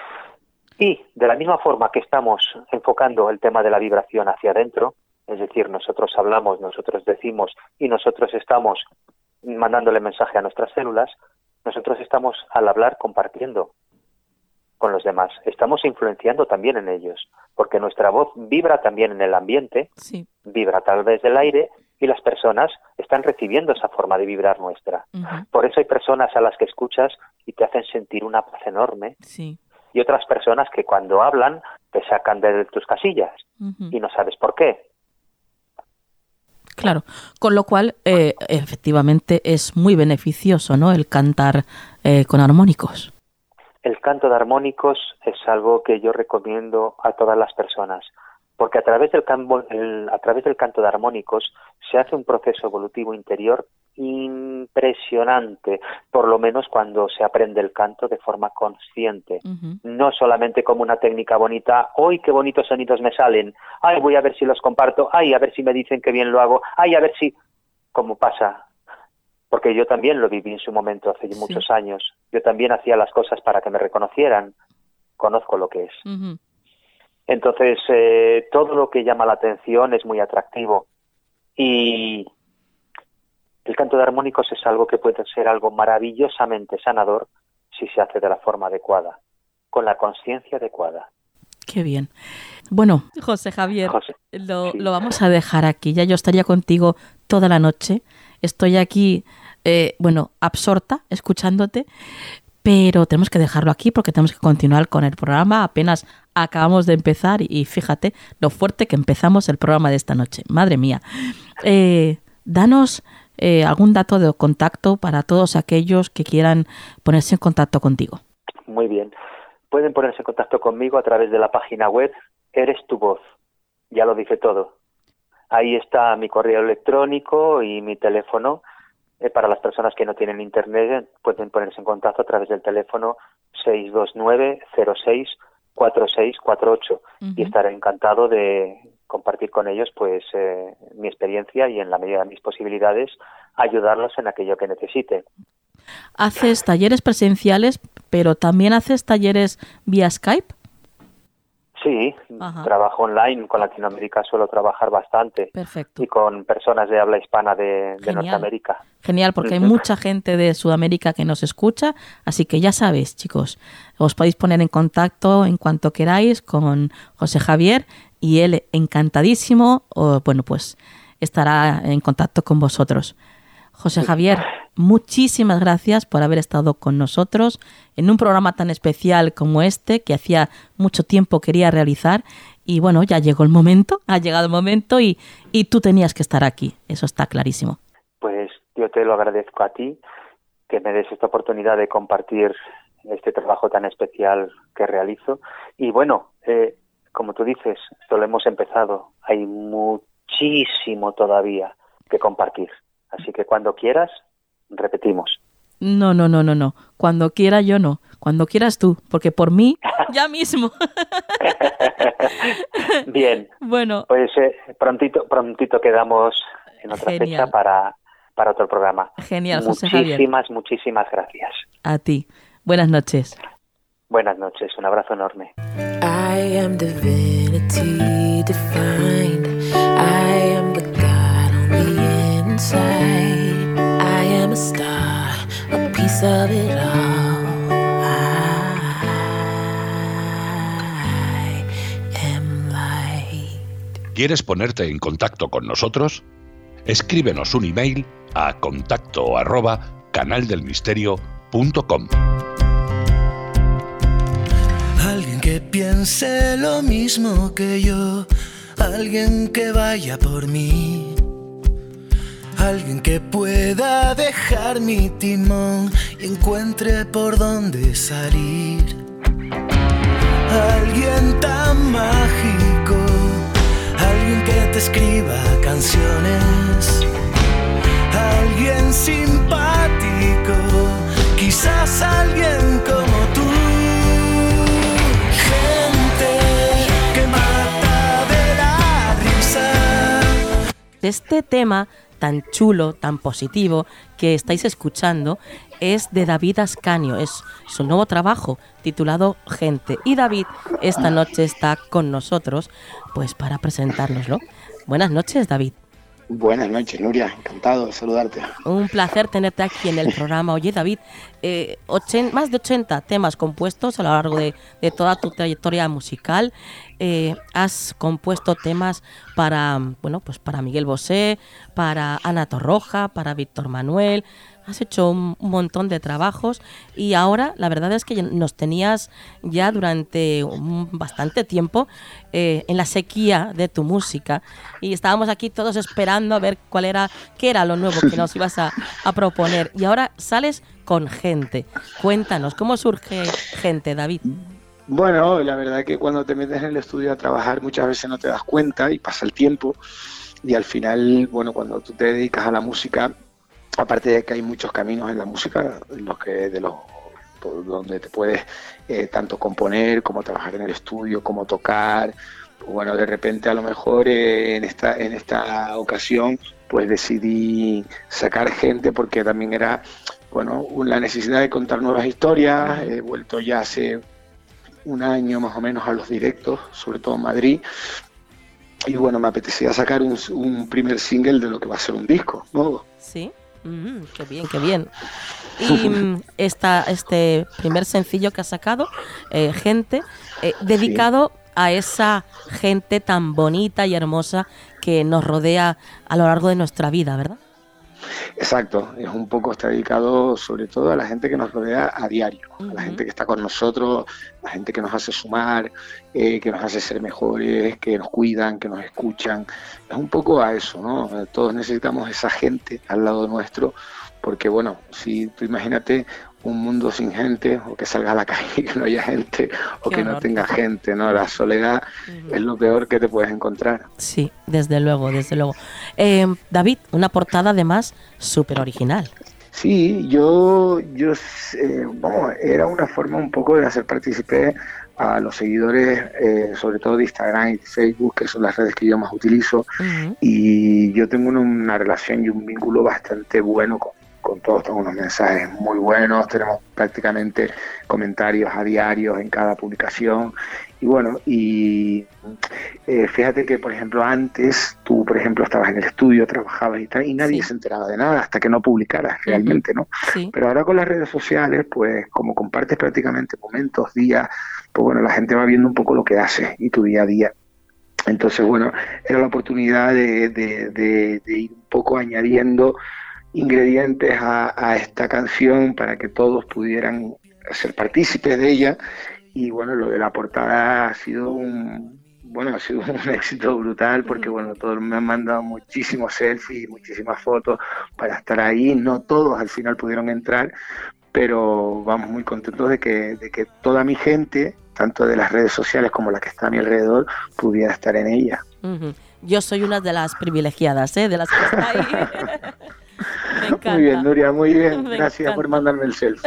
S4: Y de la misma forma que estamos enfocando el tema de la vibración hacia adentro, es decir, nosotros hablamos, nosotros decimos y nosotros estamos mandándole mensaje a nuestras células, nosotros estamos al hablar compartiendo con los demás, estamos influenciando también en ellos, porque nuestra voz vibra también en el ambiente, vibra a través del aire y las personas están recibiendo esa forma de vibrar nuestra. Por eso hay personas a las que escuchas y te hacen sentir una paz enorme. Y otras personas que cuando hablan te sacan de tus casillas y no sabes por qué.
S5: Claro, con lo cual efectivamente es muy beneficioso, ¿no?, el cantar con armónicos.
S4: El canto de armónicos es algo que yo recomiendo a todas las personas, porque a través del canto de armónicos se hace un proceso evolutivo interior impresionante, por lo menos cuando se aprende el canto de forma consciente, no solamente como una técnica bonita, ¡ay, qué bonitos sonidos me salen! ¡Ay, voy a ver si los comparto! ¡Ay, a ver si me dicen que bien lo hago! ¡Ay, a ver si... como pasa! Porque yo también lo viví en su momento hace muchos años. Yo también hacía las cosas para que me reconocieran. Conozco lo que es. Entonces, todo lo que llama la atención es muy atractivo. Y el canto de armónicos es algo que puede ser algo maravillosamente sanador si se hace de la forma adecuada, con la conciencia adecuada.
S5: Qué bien. Bueno, José Javier, lo vamos a dejar aquí. Ya yo estaría contigo toda la noche. Estoy aquí, absorta, escuchándote, pero tenemos que dejarlo aquí porque tenemos que continuar con el programa. Apenas acabamos de empezar y fíjate lo fuerte que empezamos el programa de esta noche. Madre mía. Danos algún dato de contacto para todos aquellos que quieran ponerse en contacto contigo.
S4: Muy bien. Pueden ponerse en contacto conmigo a través de la página web Eres tu voz. Ya lo dice todo. Ahí está mi correo electrónico y mi teléfono. Para las personas que no tienen internet, pueden ponerse en contacto a través del teléfono 629-06-4648 y estaré encantado de compartir con ellos pues mi experiencia y en la medida de mis posibilidades ayudarlos en aquello que necesite.
S5: ¿Haces talleres presenciales, pero también haces talleres vía Skype?
S4: Sí, trabajo online. Con Latinoamérica suelo trabajar bastante.
S5: Perfecto.
S4: Y con personas de habla hispana de Norteamérica.
S5: Genial, porque hay mucha gente de Sudamérica que nos escucha, así que ya sabéis, chicos, os podéis poner en contacto en cuanto queráis con José Javier y él encantadísimo, pues estará en contacto con vosotros. José Javier, muchísimas gracias por haber estado con nosotros en un programa tan especial como este, que hacía mucho tiempo quería realizar. Y bueno, ya llegó el momento, ha llegado el momento y tú tenías que estar aquí, eso está clarísimo.
S4: Pues yo te lo agradezco a ti, que me des esta oportunidad de compartir este trabajo tan especial que realizo. Y bueno, como tú dices, solo hemos empezado, hay muchísimo todavía que compartir. Así que cuando quieras, repetimos.
S5: No. Cuando quiera yo no. Cuando quieras tú, porque por mí, ya mismo.
S4: Bien.
S5: Bueno.
S4: Pues prontito quedamos en otra fecha para otro programa.
S5: Genial, José Javier.
S4: Muchísimas gracias.
S5: A ti. Buenas noches.
S4: Buenas noches. Un abrazo enorme.
S6: I am divinity defined. I am the God on the inside. I am a star, a piece of it all. I am light.
S3: ¿Quieres ponerte en contacto con nosotros? Escríbenos un email a contacto@canaldelmisterio.com.
S7: Alguien que piense lo mismo que yo, alguien que vaya por mí, alguien que pueda dejar mi timón y encuentre por dónde salir, alguien tan mágico, alguien que te escriba canciones, alguien simpático, quizás alguien como tú.
S5: Este tema tan chulo, tan positivo que estáis escuchando es de David Ascanio, es su nuevo trabajo titulado Gente. Y David esta noche está con nosotros pues para presentárnoslo. Buenas noches, David.
S8: Buenas noches, Nuria, encantado de saludarte.
S5: Un placer tenerte aquí en el programa. Oye, David, más de 80 temas compuestos a lo largo de toda tu trayectoria musical. Has compuesto temas para Miguel Bosé, para Ana Torroja, para Víctor Manuel. Has hecho un montón de trabajos y ahora la verdad es que nos tenías ya durante bastante tiempo en la sequía de tu música y estábamos aquí todos esperando a ver qué era lo nuevo que nos ibas a proponer. Y ahora sales con Gente. Cuéntanos, ¿cómo surge Gente, David?
S8: Bueno, la verdad que cuando te metes en el estudio a trabajar muchas veces no te das cuenta y pasa el tiempo y al final, bueno, cuando tú te dedicas a la música, aparte de que hay muchos caminos en la música, donde te puedes tanto componer como trabajar en el estudio, como tocar. Bueno, de repente a lo mejor en esta ocasión pues decidí sacar Gente porque también era la necesidad de contar nuevas historias. He vuelto ya hace un año más o menos a los directos, sobre todo en Madrid. Y bueno, me apetecía sacar un primer single de lo que va a ser un disco nuevo.
S5: Sí. Qué bien. Y este primer sencillo que has sacado, Gente, dedicado a esa gente tan bonita y hermosa que nos rodea a lo largo de nuestra vida, ¿verdad?
S8: Exacto, está dedicado sobre todo a la gente que nos rodea a diario, a la gente que está con nosotros, la gente que nos hace sumar, que nos hace ser mejores, que nos cuidan, que nos escuchan. Es un poco a eso, ¿no? Todos necesitamos esa gente al lado nuestro, porque bueno, si tú imagínate un mundo sin gente, o que salgas a la calle y que no haya gente, o que no tenga gente, ¿no? La soledad es lo peor que te puedes encontrar.
S5: Sí, desde luego. David, una portada además súper original.
S8: Sí, era una forma un poco de hacer partícipe a los seguidores, sobre todo de Instagram y Facebook, que son las redes que yo más utilizo, y yo tengo una relación y un vínculo bastante bueno con todos tengo unos mensajes muy buenos, tenemos prácticamente comentarios a diario en cada publicación. Y bueno, fíjate que, por ejemplo, antes tú, por ejemplo, estabas en el estudio, trabajabas y tal, y nadie se enteraba de nada hasta que no publicaras realmente, ¿no? Sí. Pero ahora con las redes sociales, pues como compartes prácticamente momentos, días, pues bueno, la gente va viendo un poco lo que haces y tu día a día. Entonces, bueno, era la oportunidad de ir un poco añadiendo ingredientes a esta canción para que todos pudieran ser partícipes de ella. Y bueno, lo de la portada ha sido un éxito brutal, porque bueno, todos me han mandado muchísimos selfies, muchísimas fotos para estar ahí. No todos al final pudieron entrar, pero vamos, muy contentos de que toda mi gente, tanto de las redes sociales como la que está a mi alrededor, pudiera estar en ella.
S2: Yo soy una de las privilegiadas, de las que está ahí. Me encanta.
S8: Muy bien, Nuria, muy bien. Gracias por mandarme el selfie.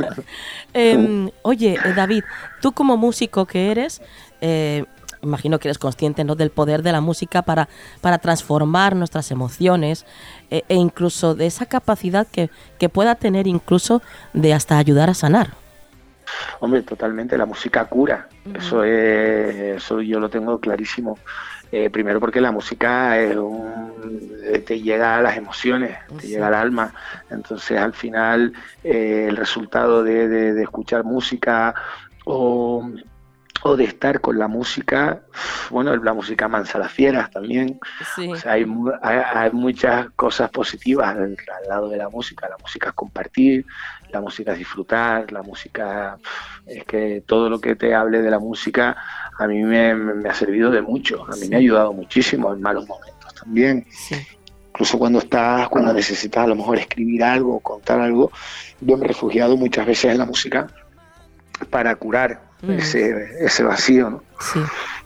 S2: Oye, David, tú como músico que eres, imagino que eres consciente, ¿no?, del poder de la música para transformar nuestras emociones e incluso de esa capacidad que pueda tener incluso de hasta ayudar a sanar.
S8: Hombre, totalmente, la música cura. Eso yo lo tengo clarísimo. Primero porque la música te llega a las emociones, te llega al alma. Entonces, al final, el resultado de escuchar música o de estar con la música, bueno, la música mansa las fieras también. Sí. O sea, hay muchas cosas positivas al lado de la música. La música es compartir, la música es disfrutar, la música es que todo lo que te hable de la música a mí me ha servido de mucho, a mí me ha ayudado muchísimo en malos momentos también. Sí. Incluso cuando necesitas a lo mejor escribir algo o contar algo, yo me he refugiado muchas veces en la música para curar ese vacío, ¿no? Sí.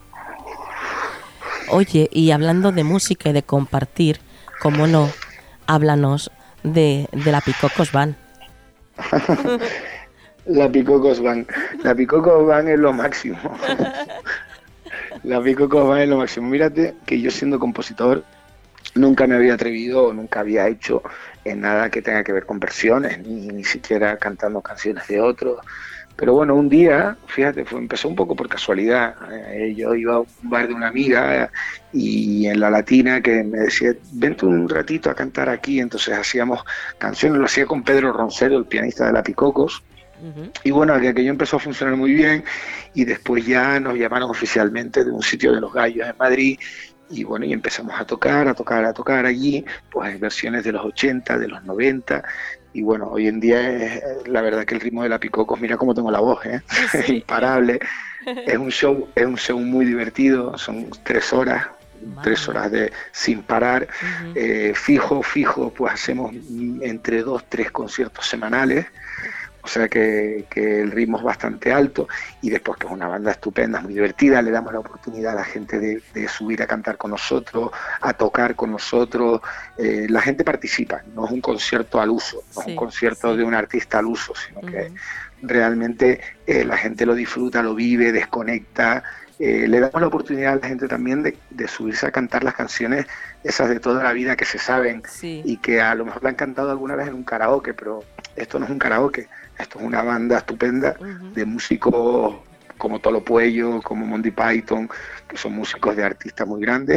S2: Oye, y hablando de música y de compartir, cómo no, háblanos de la Picocos Band.
S8: La Picocos Band. La Picocos Band es lo máximo. La Picocos Band es lo máximo. Mírate que yo, siendo compositor, nunca me había atrevido o nunca había hecho en nada que tenga que ver con versiones, ni siquiera cantando canciones de otros. Pero bueno, un día, fíjate, empezó un poco por casualidad. Yo iba a un bar de una amiga y en La Latina, que me decía, vente un ratito a cantar aquí. Entonces hacíamos canciones, lo hacía con Pedro Roncero, el pianista de la Picocos. Y bueno, aquello empezó a funcionar muy bien y después ya nos llamaron oficialmente de un sitio de Los Gallos en Madrid. Y bueno, y empezamos a tocar allí, pues versiones de los 80, de los 90. Y bueno, hoy en día la verdad que el ritmo de la Picocos, mira cómo tengo la voz, sí. Imparable. Es un show muy divertido, son 3 horas. 3 horas sin parar, fijo, pues hacemos entre 2-3 conciertos semanales. O sea que el ritmo es bastante alto, y después que es una banda estupenda, muy divertida, le damos la oportunidad a la gente de subir a cantar con nosotros, a tocar con nosotros. La gente participa, no es un concierto al uso, no es un concierto de un artista al uso, sino que realmente la gente lo disfruta, lo vive, desconecta. Le damos la oportunidad a la gente también de subirse a cantar las canciones esas de toda la vida que se saben, y que a lo mejor la han cantado alguna vez en un karaoke, pero esto no es un karaoke, esto es una banda estupenda de músicos como Tolo Puello, como Monty Python, que son músicos de artistas muy grandes.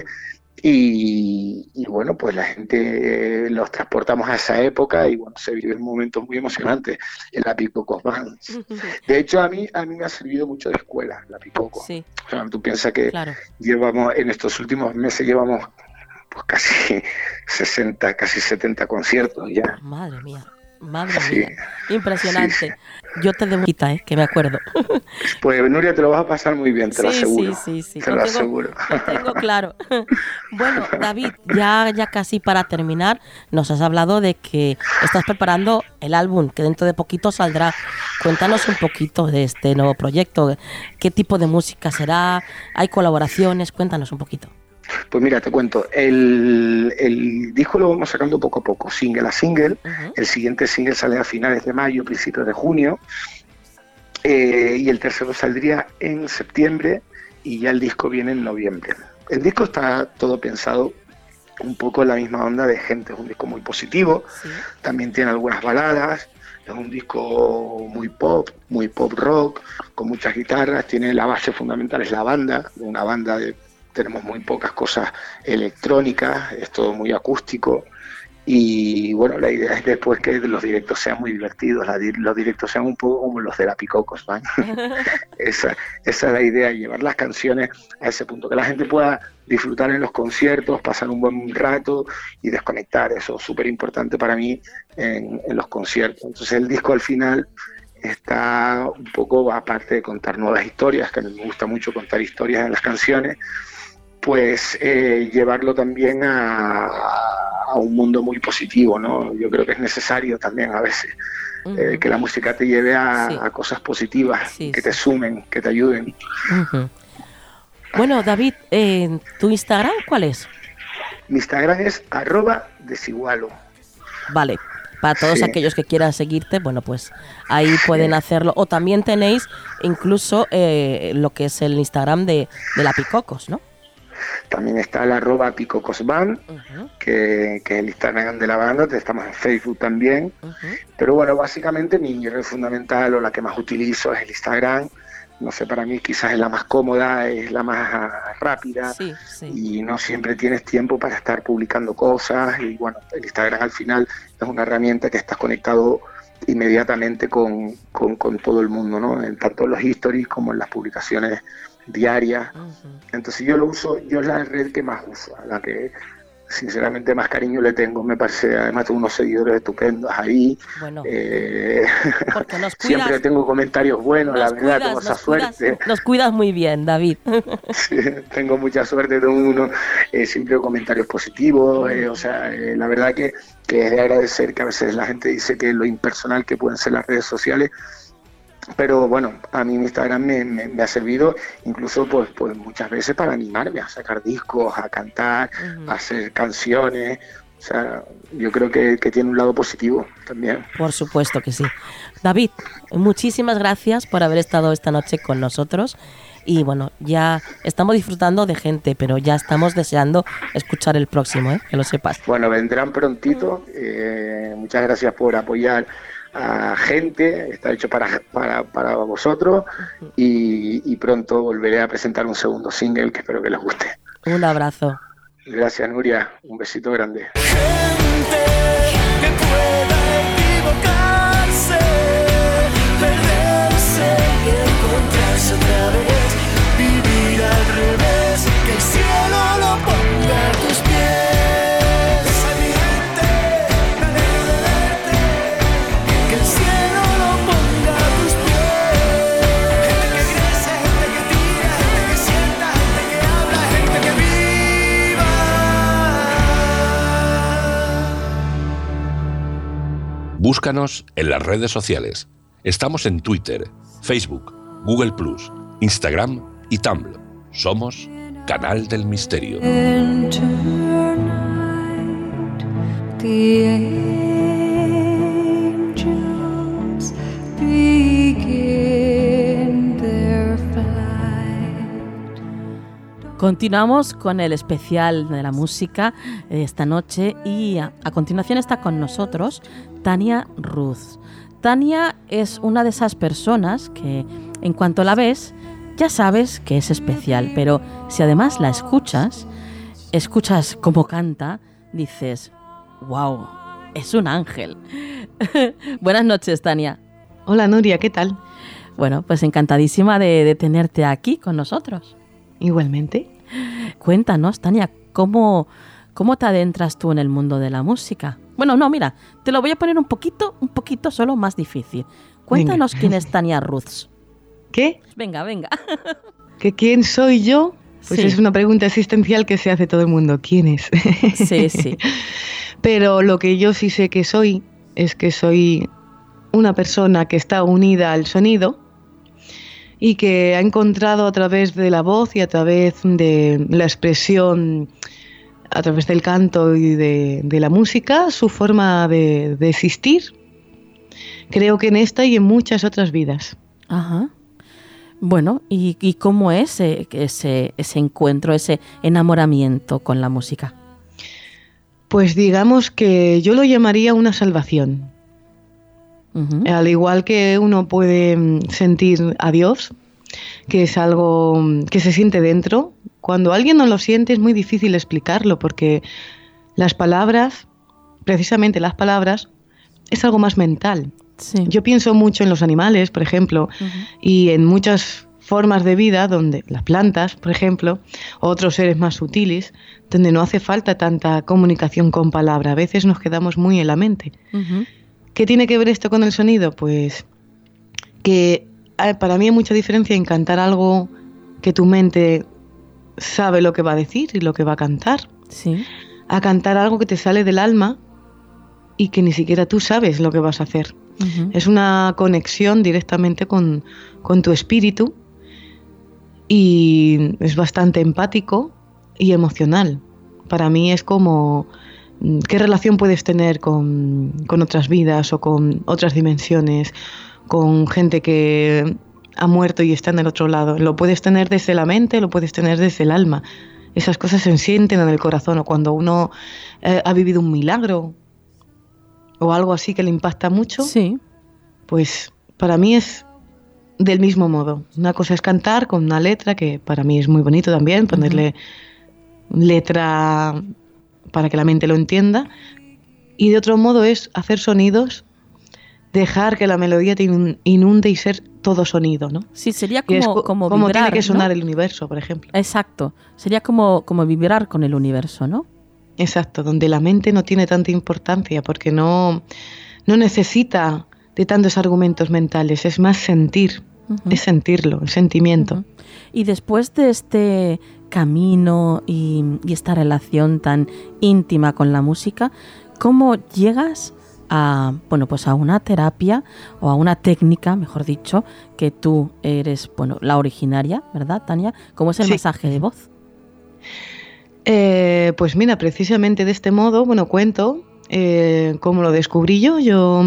S8: Y bueno, pues la gente los transportamos a esa época y bueno, se viven momentos muy emocionantes en la Picocos Band. De hecho, a mí me ha servido mucho de escuela la Picocos. Sí. O sea, tú piensas que llevamos, en estos últimos meses llevamos pues casi 60, casi 70 conciertos ya.
S2: Madre mía. Impresionante. Sí. Yo te debo quitar, que me acuerdo.
S8: Pues Nuria, te lo vas a pasar muy bien, te lo aseguro. Sí. Te lo aseguro.
S2: Lo tengo claro. Bueno, David, ya casi para terminar, nos has hablado de que estás preparando el álbum, que dentro de poquito saldrá. Cuéntanos un poquito de este nuevo proyecto. ¿Qué tipo de música será? ¿Hay colaboraciones? Cuéntanos un poquito.
S8: Pues mira, te cuento, el disco lo vamos sacando poco a poco, single a single. El siguiente single sale a finales de mayo, principios de junio, y el tercero saldría en septiembre, y ya el disco viene en noviembre. El disco está todo pensado un poco en la misma onda de Gente. Es un disco muy positivo, sí. También tiene algunas baladas, es un disco muy pop rock, con muchas guitarras, tiene la base fundamental, es la banda, una banda tenemos muy pocas cosas electrónicas, es todo muy acústico. Y bueno, la idea es después que los directos sean muy divertidos, los directos sean un poco como los de la Picocos, ¿vale? Esa es la idea, llevar las canciones a ese punto, que la gente pueda disfrutar en los conciertos, pasar un buen rato y desconectar. Eso es súper importante para mí en los conciertos. Entonces el disco al final está un poco, aparte de contar nuevas historias, que a mí me gusta mucho contar historias en las canciones, pues llevarlo también a un mundo muy positivo, ¿no? Yo creo que es necesario también a veces que la música te lleve a cosas positivas, que te sumen, que te ayuden.
S2: Bueno, David, ¿tu Instagram cuál es?
S8: Mi Instagram es @desigualo.
S2: Vale, para todos aquellos que quieran seguirte, bueno, pues ahí pueden hacerlo. O también tenéis incluso lo que es el Instagram de la Picocos, ¿no?
S8: También está el @picocosband, que es el Instagram de la banda. Estamos en Facebook también. Pero bueno, básicamente mi red fundamental o la que más utilizo es el Instagram. No sé, para mí quizás es la más cómoda, es la más rápida, y no siempre tienes tiempo para estar publicando cosas. Y bueno, el Instagram al final es una herramienta que estás conectado inmediatamente con todo el mundo, ¿no? En tanto los stories como en las publicaciones diarias. Entonces yo lo uso, yo es la red que más uso, a la que sinceramente más cariño le tengo. Me parece, además tengo unos seguidores estupendos ahí. Bueno, porque nos cuidas, siempre tengo comentarios buenos, la verdad, tengo esa suerte.
S2: Nos cuidas muy bien, David.
S8: Sí, tengo mucha suerte, tengo siempre comentarios positivos, o sea, la verdad que es de agradecer, que a veces la gente dice que lo impersonal que pueden ser las redes sociales. Pero bueno, a mí mi Instagram me ha servido incluso pues muchas veces para animarme a sacar discos, a cantar, a hacer canciones. O sea, yo creo que tiene un lado positivo también.
S2: Por supuesto que sí. David, muchísimas gracias por haber estado esta noche con nosotros. Y bueno, ya estamos disfrutando de Gente, pero ya estamos deseando escuchar el próximo, que lo sepas.
S8: Bueno, vendrán prontito. Muchas gracias por apoyar a Gente, está hecho para vosotros, y pronto volveré a presentar un segundo single que espero que les guste.
S2: Un abrazo.
S8: Gracias, Nuria, un besito grande.
S7: Gente que pueda equivocarse, perderse y encontrarse otra vez, vivir al revés, que el cielo lo ponga a tus pies.
S3: Búscanos en las redes sociales. Estamos en Twitter, Facebook, Google+, Instagram y Tumblr. Somos Canal del Misterio.
S2: Continuamos con el especial de la música esta noche y a continuación está con nosotros Tania Ruz. Tania es una de esas personas que en cuanto la ves ya sabes que es especial, pero si además la escuchas cómo canta, dices, wow, es un ángel. Buenas noches, Tania.
S9: Hola, Nuria, ¿qué tal?
S2: Bueno, pues encantadísima de tenerte aquí con nosotros.
S9: Igualmente.
S2: Cuéntanos, Tania, ¿cómo te adentras tú en el mundo de la música? Bueno, no, mira, te lo voy a poner un poquito solo más difícil. Cuéntanos quién es Tania Ruz.
S9: ¿Qué?
S2: Venga.
S9: ¿Que quién soy yo? Pues
S2: sí.
S9: Es una pregunta existencial que se hace todo el mundo. ¿Quién es?
S2: Sí.
S9: Pero lo que yo sí sé que soy es que soy una persona que está unida al sonido y que ha encontrado a través de la voz y a través de la expresión, a través del canto y de la música, su forma de existir. Creo que en esta y en muchas otras vidas.
S2: Ajá. Bueno, ¿y cómo es ese encuentro, ese enamoramiento con la música?
S9: Pues digamos que yo lo llamaría una salvación. Al igual que uno puede sentir a Dios, que es algo que se siente dentro, cuando alguien no lo siente es muy difícil explicarlo, porque las palabras, precisamente las palabras, es algo más mental.
S5: Sí.
S9: Yo pienso mucho en los animales, por ejemplo, y en muchas formas de vida, donde las plantas, por ejemplo, o otros seres más sutiles, donde no hace falta tanta comunicación con palabra. A veces nos quedamos muy en la mente. ¿Qué tiene que ver esto con el sonido? Pues que para mí hay mucha diferencia en cantar algo que tu mente sabe lo que va a decir y lo que va a cantar,
S5: Sí.
S9: a cantar algo que te sale del alma y que ni siquiera tú sabes lo que vas a hacer. Es una conexión directamente con tu espíritu y es bastante empático y emocional. Para mí es como... ¿Qué relación puedes tener con otras vidas o con otras dimensiones, con gente que ha muerto y está en el otro lado? Lo puedes tener desde la mente, lo puedes tener desde el alma. Esas cosas se sienten en el corazón, o cuando uno ha vivido un milagro o algo así que le impacta mucho,
S5: Sí.
S9: pues para mí es del mismo modo. Una cosa es cantar con una letra, que para mí es muy bonito también, ponerle letra para que la mente lo entienda, y de otro modo es hacer sonidos, dejar que la melodía te inunde y ser todo sonido, ¿no?
S5: Sí, sería
S9: Y es
S5: como
S9: como
S5: vibrar,
S9: tiene que sonar
S5: ¿no?
S9: el universo, por ejemplo.
S5: Exacto. Sería como vibrar con el universo, ¿no?
S9: Exacto, donde la mente no tiene tanta importancia, porque no necesita de tantos argumentos mentales, es más sentir, es sentirlo, el sentimiento.
S5: Y después de este camino y esta relación tan íntima con la música, ¿cómo llegas a, bueno, pues a una terapia o a una técnica, mejor dicho, que tú eres, bueno, la originaria, ¿verdad, Tania? ¿Cómo es el masaje de voz?
S9: Pues mira, precisamente de este modo, bueno, cuento cómo lo descubrí yo. Yo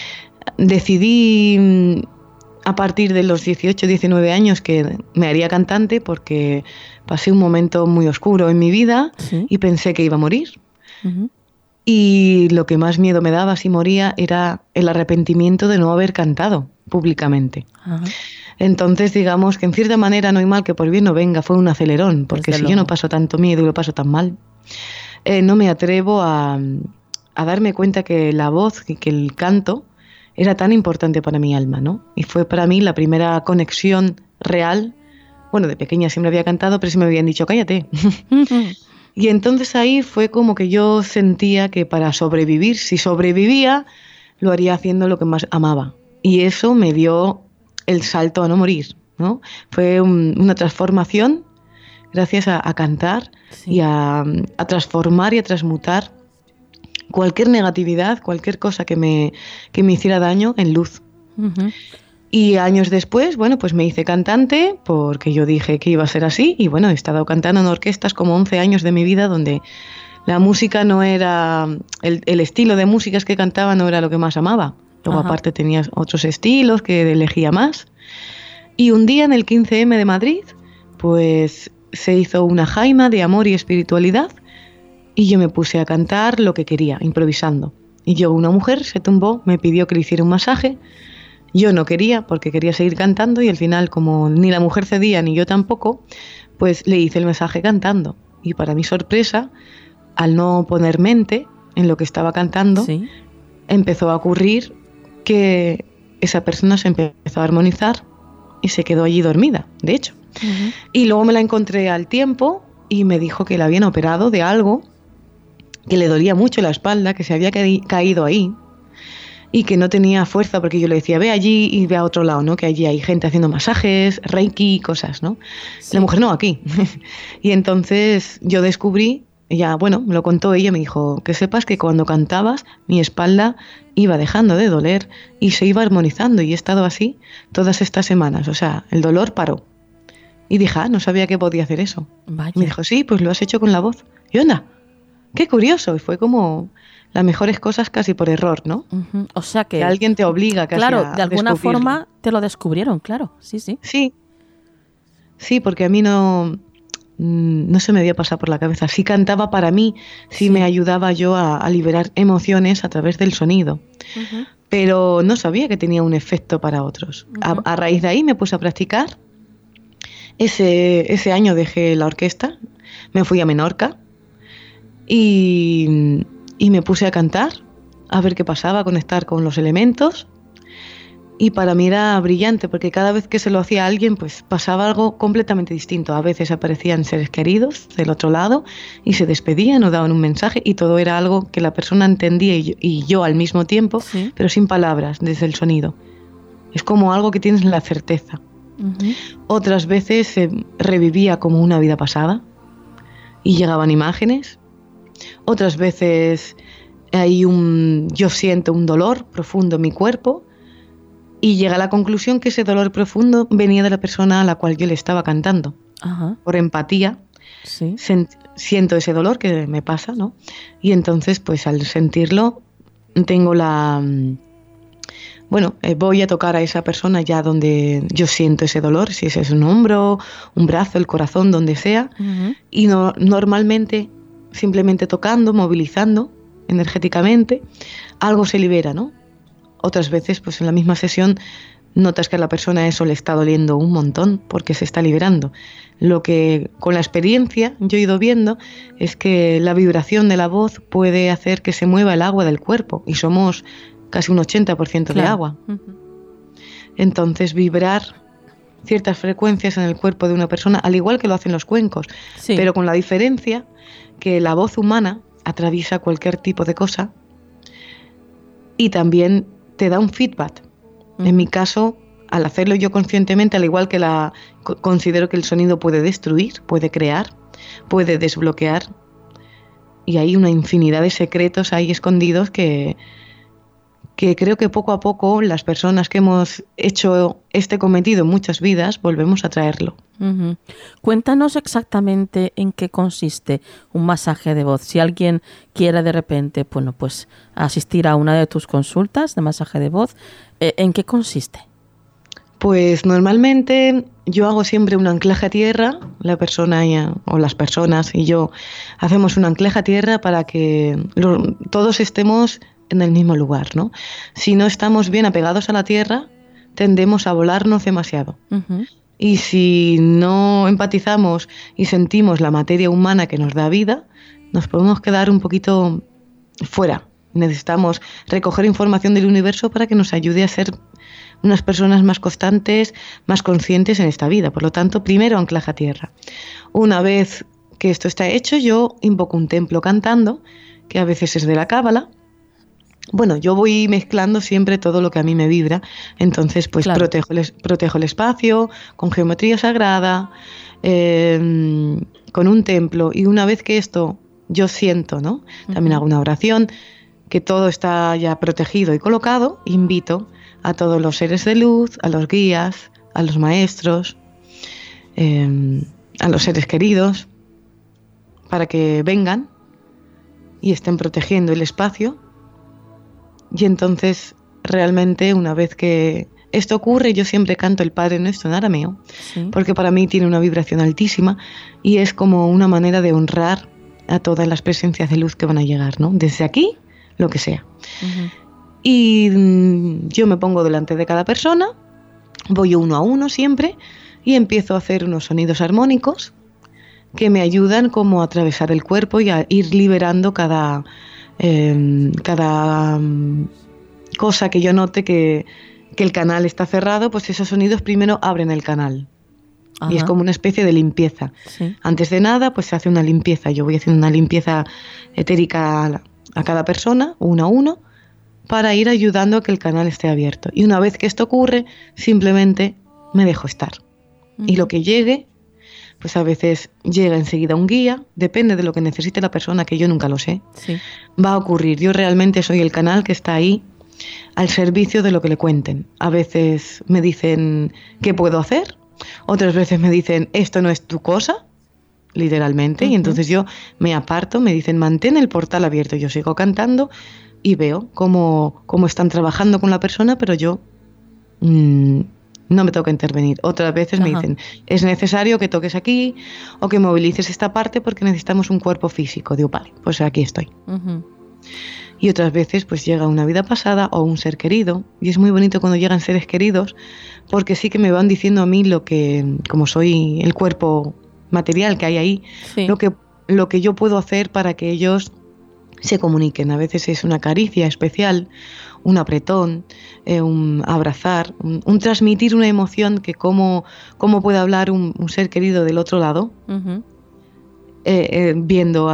S9: decidí a partir de los 18, 19 años que me haría cantante, porque pasé un momento muy oscuro en mi vida y pensé que iba a morir. Y lo que más miedo me daba si moría era el arrepentimiento de no haber cantado públicamente. Entonces, digamos que en cierta manera, no hay mal que por bien no venga, fue un acelerón, porque si yo no paso tanto miedo y lo paso tan mal, no me atrevo a darme cuenta que la voz, que el canto era tan importante para mi alma, ¿no? Y fue para mí la primera conexión real. Bueno, de pequeña siempre había cantado, pero sí me habían dicho, cállate. Y entonces ahí fue como que yo sentía que para sobrevivir, si sobrevivía, lo haría haciendo lo que más amaba. Y eso me dio el salto a no morir, ¿no? Fue una transformación gracias a cantar y a transformar y a transmutar cualquier negatividad, cualquier cosa que me hiciera daño en luz. Y años después, bueno, pues me hice cantante porque yo dije que iba a ser así, y bueno, he estado cantando en orquestas como 11 años de mi vida, donde la música no era, el estilo de músicas que cantaba no era lo que más amaba. Luego aparte tenía otros estilos que elegía más. Y un día en el 15M de Madrid, pues se hizo una jaima de amor y espiritualidad, y yo me puse a cantar lo que quería, improvisando. Y yo, una mujer se tumbó, me pidió que le hiciera un masaje. Yo no quería, porque quería seguir cantando, y al final, como ni la mujer cedía ni yo tampoco, pues le hice el masaje cantando. Y para mi sorpresa, al no poner mente en lo que estaba cantando, empezó a ocurrir que esa persona se empezó a armonizar y se quedó allí dormida, de hecho. Y luego me la encontré al tiempo y me dijo que la habían operado de algo, que le dolía mucho la espalda, que se había caído ahí y que no tenía fuerza, porque yo le decía, ve allí y ve a otro lado, ¿no? Que allí hay gente haciendo masajes, reiki y cosas, ¿no? La mujer, no, aquí. Y entonces yo descubrí, ella, bueno, me lo contó ella, me dijo, que sepas que cuando cantabas mi espalda iba dejando de doler y se iba armonizando, y he estado así todas estas semanas, o sea, el dolor paró. Y dije, no sabía que podía hacer eso. Me dijo, sí, pues lo has hecho con la voz. Y onda, qué curioso. Y fue como las mejores cosas casi por error, ¿no?
S5: O sea que
S9: alguien te obliga casi
S5: claro,
S9: a
S5: de alguna
S9: descubrirlo.
S5: forma te lo descubrieron, claro. Sí.
S9: Sí, porque a mí no no se me había pasado por la cabeza. Sí cantaba para mí, sí me ayudaba yo a liberar emociones a través del sonido. Uh-huh. Pero no sabía que tenía un efecto para otros. Uh-huh. A raíz de ahí me puse a practicar. Ese año dejé la orquesta, me fui a Menorca y me puse a cantar, a ver qué pasaba, a conectar con los elementos. Y para mí era brillante, porque cada vez que se lo hacía a alguien, pues pasaba algo completamente distinto. A veces aparecían seres queridos del otro lado y se despedían o daban un mensaje, y todo era algo que la persona entendía y yo al mismo tiempo, sí, pero sin palabras, desde el sonido. Es como algo que tienes la certeza. Uh-huh. Otras veces revivía como una vida pasada y llegaban imágenes. Otras veces yo siento un dolor profundo en mi cuerpo y llega a la conclusión que ese dolor profundo venía de la persona a la cual yo le estaba cantando. Uh-huh. Por empatía, sí, siento ese dolor que me pasa, ¿no? Y entonces, pues al sentirlo, tengo voy a tocar a esa persona ya donde yo siento ese dolor, si ese es un hombro, un brazo, el corazón, donde sea. Uh-huh. Y normalmente, simplemente tocando, movilizando energéticamente, algo se libera, ¿no? Otras veces, pues en la misma sesión, notas que a la persona eso le está doliendo un montón porque se está liberando. Lo que con la experiencia yo he ido viendo es que la vibración de la voz puede hacer que se mueva el agua del cuerpo, y somos casi un 80% de agua. Uh-huh. Entonces, vibrar ciertas frecuencias en el cuerpo de una persona, al igual que lo hacen los cuencos, sí, pero con la diferencia que la voz humana atraviesa cualquier tipo de cosa y también te da un feedback. Uh-huh. En mi caso, al hacerlo yo conscientemente, al igual que considero que el sonido puede destruir, puede crear, puede desbloquear, y hay una infinidad de secretos ahí escondidos que creo que poco a poco las personas que hemos hecho este cometido en muchas vidas volvemos a traerlo.
S5: Uh-huh. Cuéntanos exactamente en qué consiste un masaje de voz. Si alguien quiere de repente, pues asistir a una de tus consultas de masaje de voz, ¿en qué consiste?
S9: Pues normalmente yo hago siempre un anclaje a tierra, la persona o las personas y yo hacemos un anclaje a tierra para que todos estemos en el mismo lugar, ¿no? Si no estamos bien apegados a la tierra, tendemos a volarnos demasiado. Uh-huh. Y si no empatizamos y sentimos la materia humana que nos da vida, nos podemos quedar un poquito fuera. Necesitamos recoger información del universo para que nos ayude a ser unas personas más constantes, más conscientes en esta vida. Por lo tanto, primero anclaje a tierra. Una vez que esto está hecho, yo invoco un templo cantando, que a veces es de la cábala. Bueno, yo voy mezclando siempre todo lo que a mí me vibra, entonces pues claro, protejo el espacio con geometría sagrada, con un templo, y una vez que esto yo siento, ¿no? También hago una oración, que todo está ya protegido y colocado, invito a todos los seres de luz, a los guías, a los maestros, a los seres queridos, para que vengan y estén protegiendo el espacio. Y entonces, realmente, una vez que esto ocurre, yo siempre canto el Padre Nuestro en arameo, sí, porque para mí tiene una vibración altísima y es como una manera de honrar a todas las presencias de luz que van a llegar, ¿no? Desde aquí, lo que sea. Uh-huh. Y yo me pongo delante de cada persona, voy uno a uno siempre y empiezo a hacer unos sonidos armónicos que me ayudan como a atravesar el cuerpo y a ir liberando cada cosa que yo note que el canal está cerrado, pues esos sonidos primero abren el canal. Ajá. Y es como una especie de limpieza. Sí. Antes de nada, pues se hace una limpieza. Yo voy haciendo una limpieza etérica a cada persona, uno a uno, para ir ayudando a que el canal esté abierto. Y una vez que esto ocurre, simplemente me dejo estar. Uh-huh. Y lo que llegue, pues a veces llega enseguida un guía, depende de lo que necesite la persona, que yo nunca lo sé, sí, va a ocurrir. Yo realmente soy el canal que está ahí al servicio de lo que le cuenten. A veces me dicen ¿qué puedo hacer? Otras veces me dicen esto no es tu cosa, literalmente, uh-huh, y entonces yo me aparto, me dicen mantén el portal abierto, yo sigo cantando y veo cómo están trabajando con la persona, pero yo no me toca intervenir. Otras veces me dicen, es necesario que toques aquí o que movilices esta parte porque necesitamos un cuerpo físico. Digo, vale, pues aquí estoy. Y otras veces pues llega una vida pasada o un ser querido, y es muy bonito cuando llegan seres queridos porque sí que me van diciendo a mí lo que, como soy el cuerpo material que hay ahí, lo que yo puedo hacer para que ellos se comuniquen. A veces es una caricia especial, un apretón, un abrazar, un transmitir una emoción que cómo puede hablar un ser querido del otro lado, viendo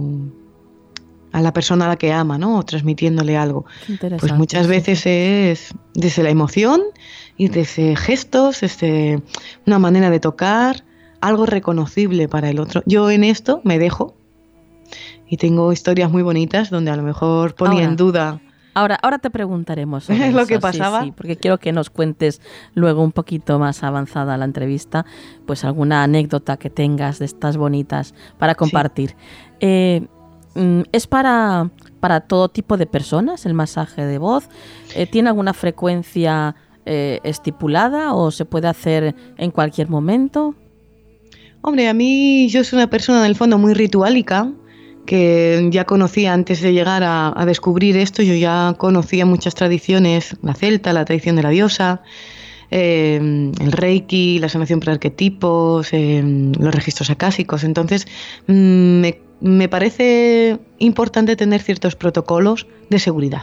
S9: a la persona a la que ama, ¿no? O transmitiéndole algo. Pues muchas veces es desde la emoción y desde gestos, desde una manera de tocar, algo reconocible para el otro. Yo en esto me dejo y tengo historias muy bonitas donde a lo mejor ponía en duda.
S5: Ahora te preguntaremos sobre
S9: es lo
S5: eso,
S9: que pasaba.
S5: Sí, porque quiero que nos cuentes luego un poquito más avanzada la entrevista, pues alguna anécdota que tengas de estas bonitas para compartir. Sí. ¿Es para todo tipo de personas el masaje de voz? ¿Tiene alguna frecuencia estipulada o se puede hacer en cualquier momento?
S9: Hombre, a mí yo soy una persona en el fondo muy rituálica, que ya conocía antes de llegar a descubrir esto. Yo ya conocía muchas tradiciones, la celta, la tradición de la diosa, el reiki, la sanación por arquetipos, los registros acásicos. Entonces me parece importante tener ciertos protocolos de seguridad.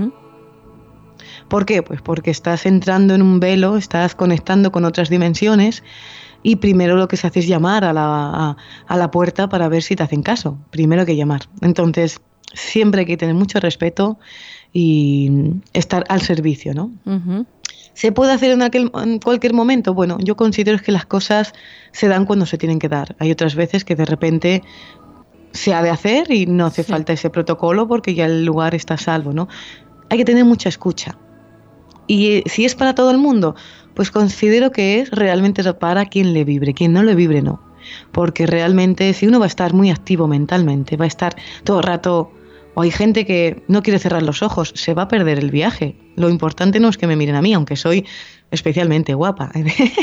S9: ¿Por qué? Pues porque estás entrando en un velo, estás conectando con otras dimensiones y primero lo que se hace es llamar a la puerta para ver si te hacen caso. Primero que llamar. Entonces siempre hay que tener mucho respeto y estar al servicio, ¿no? ¿Se puede hacer en cualquier momento? Bueno, yo considero que las cosas se dan cuando se tienen que dar. Hay otras veces que de repente se ha de hacer y no hace falta ese protocolo porque ya el lugar está a salvo, ¿no? Hay que tener mucha escucha. Y si es para todo el mundo, pues considero que es realmente para quien le vibre. Quien no le vibre, no. Porque realmente si uno va a estar muy activo mentalmente, va a estar todo el rato, o hay gente que no quiere cerrar los ojos, se va a perder el viaje. Lo importante no es que me miren a mí, aunque soy especialmente guapa.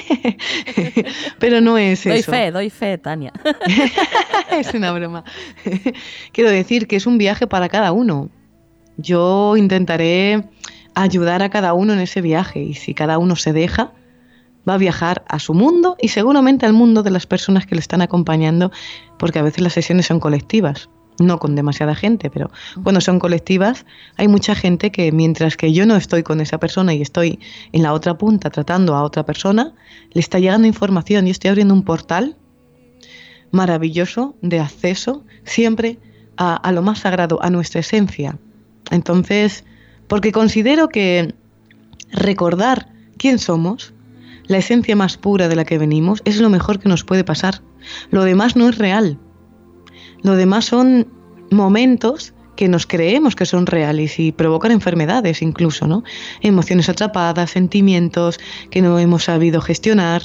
S9: Pero no es eso.
S5: Doy fe, Tania.
S9: Es una broma. Quiero decir que es un viaje para cada uno. Yo intentaré ayudar a cada uno en ese viaje, y si cada uno se deja, va a viajar a su mundo y seguramente al mundo de las personas que le están acompañando, porque a veces las sesiones son colectivas, no con demasiada gente, pero cuando son colectivas hay mucha gente que mientras que yo no estoy con esa persona y estoy en la otra punta tratando a otra persona, le está llegando información y estoy abriendo un portal maravilloso de acceso siempre a lo más sagrado, a nuestra esencia. Entonces, porque considero que recordar quién somos, la esencia más pura de la que venimos, es lo mejor que nos puede pasar. Lo demás no es real. Lo demás son momentos que nos creemos que son reales y provocan enfermedades incluso, ¿no? Emociones atrapadas, sentimientos que no hemos sabido gestionar,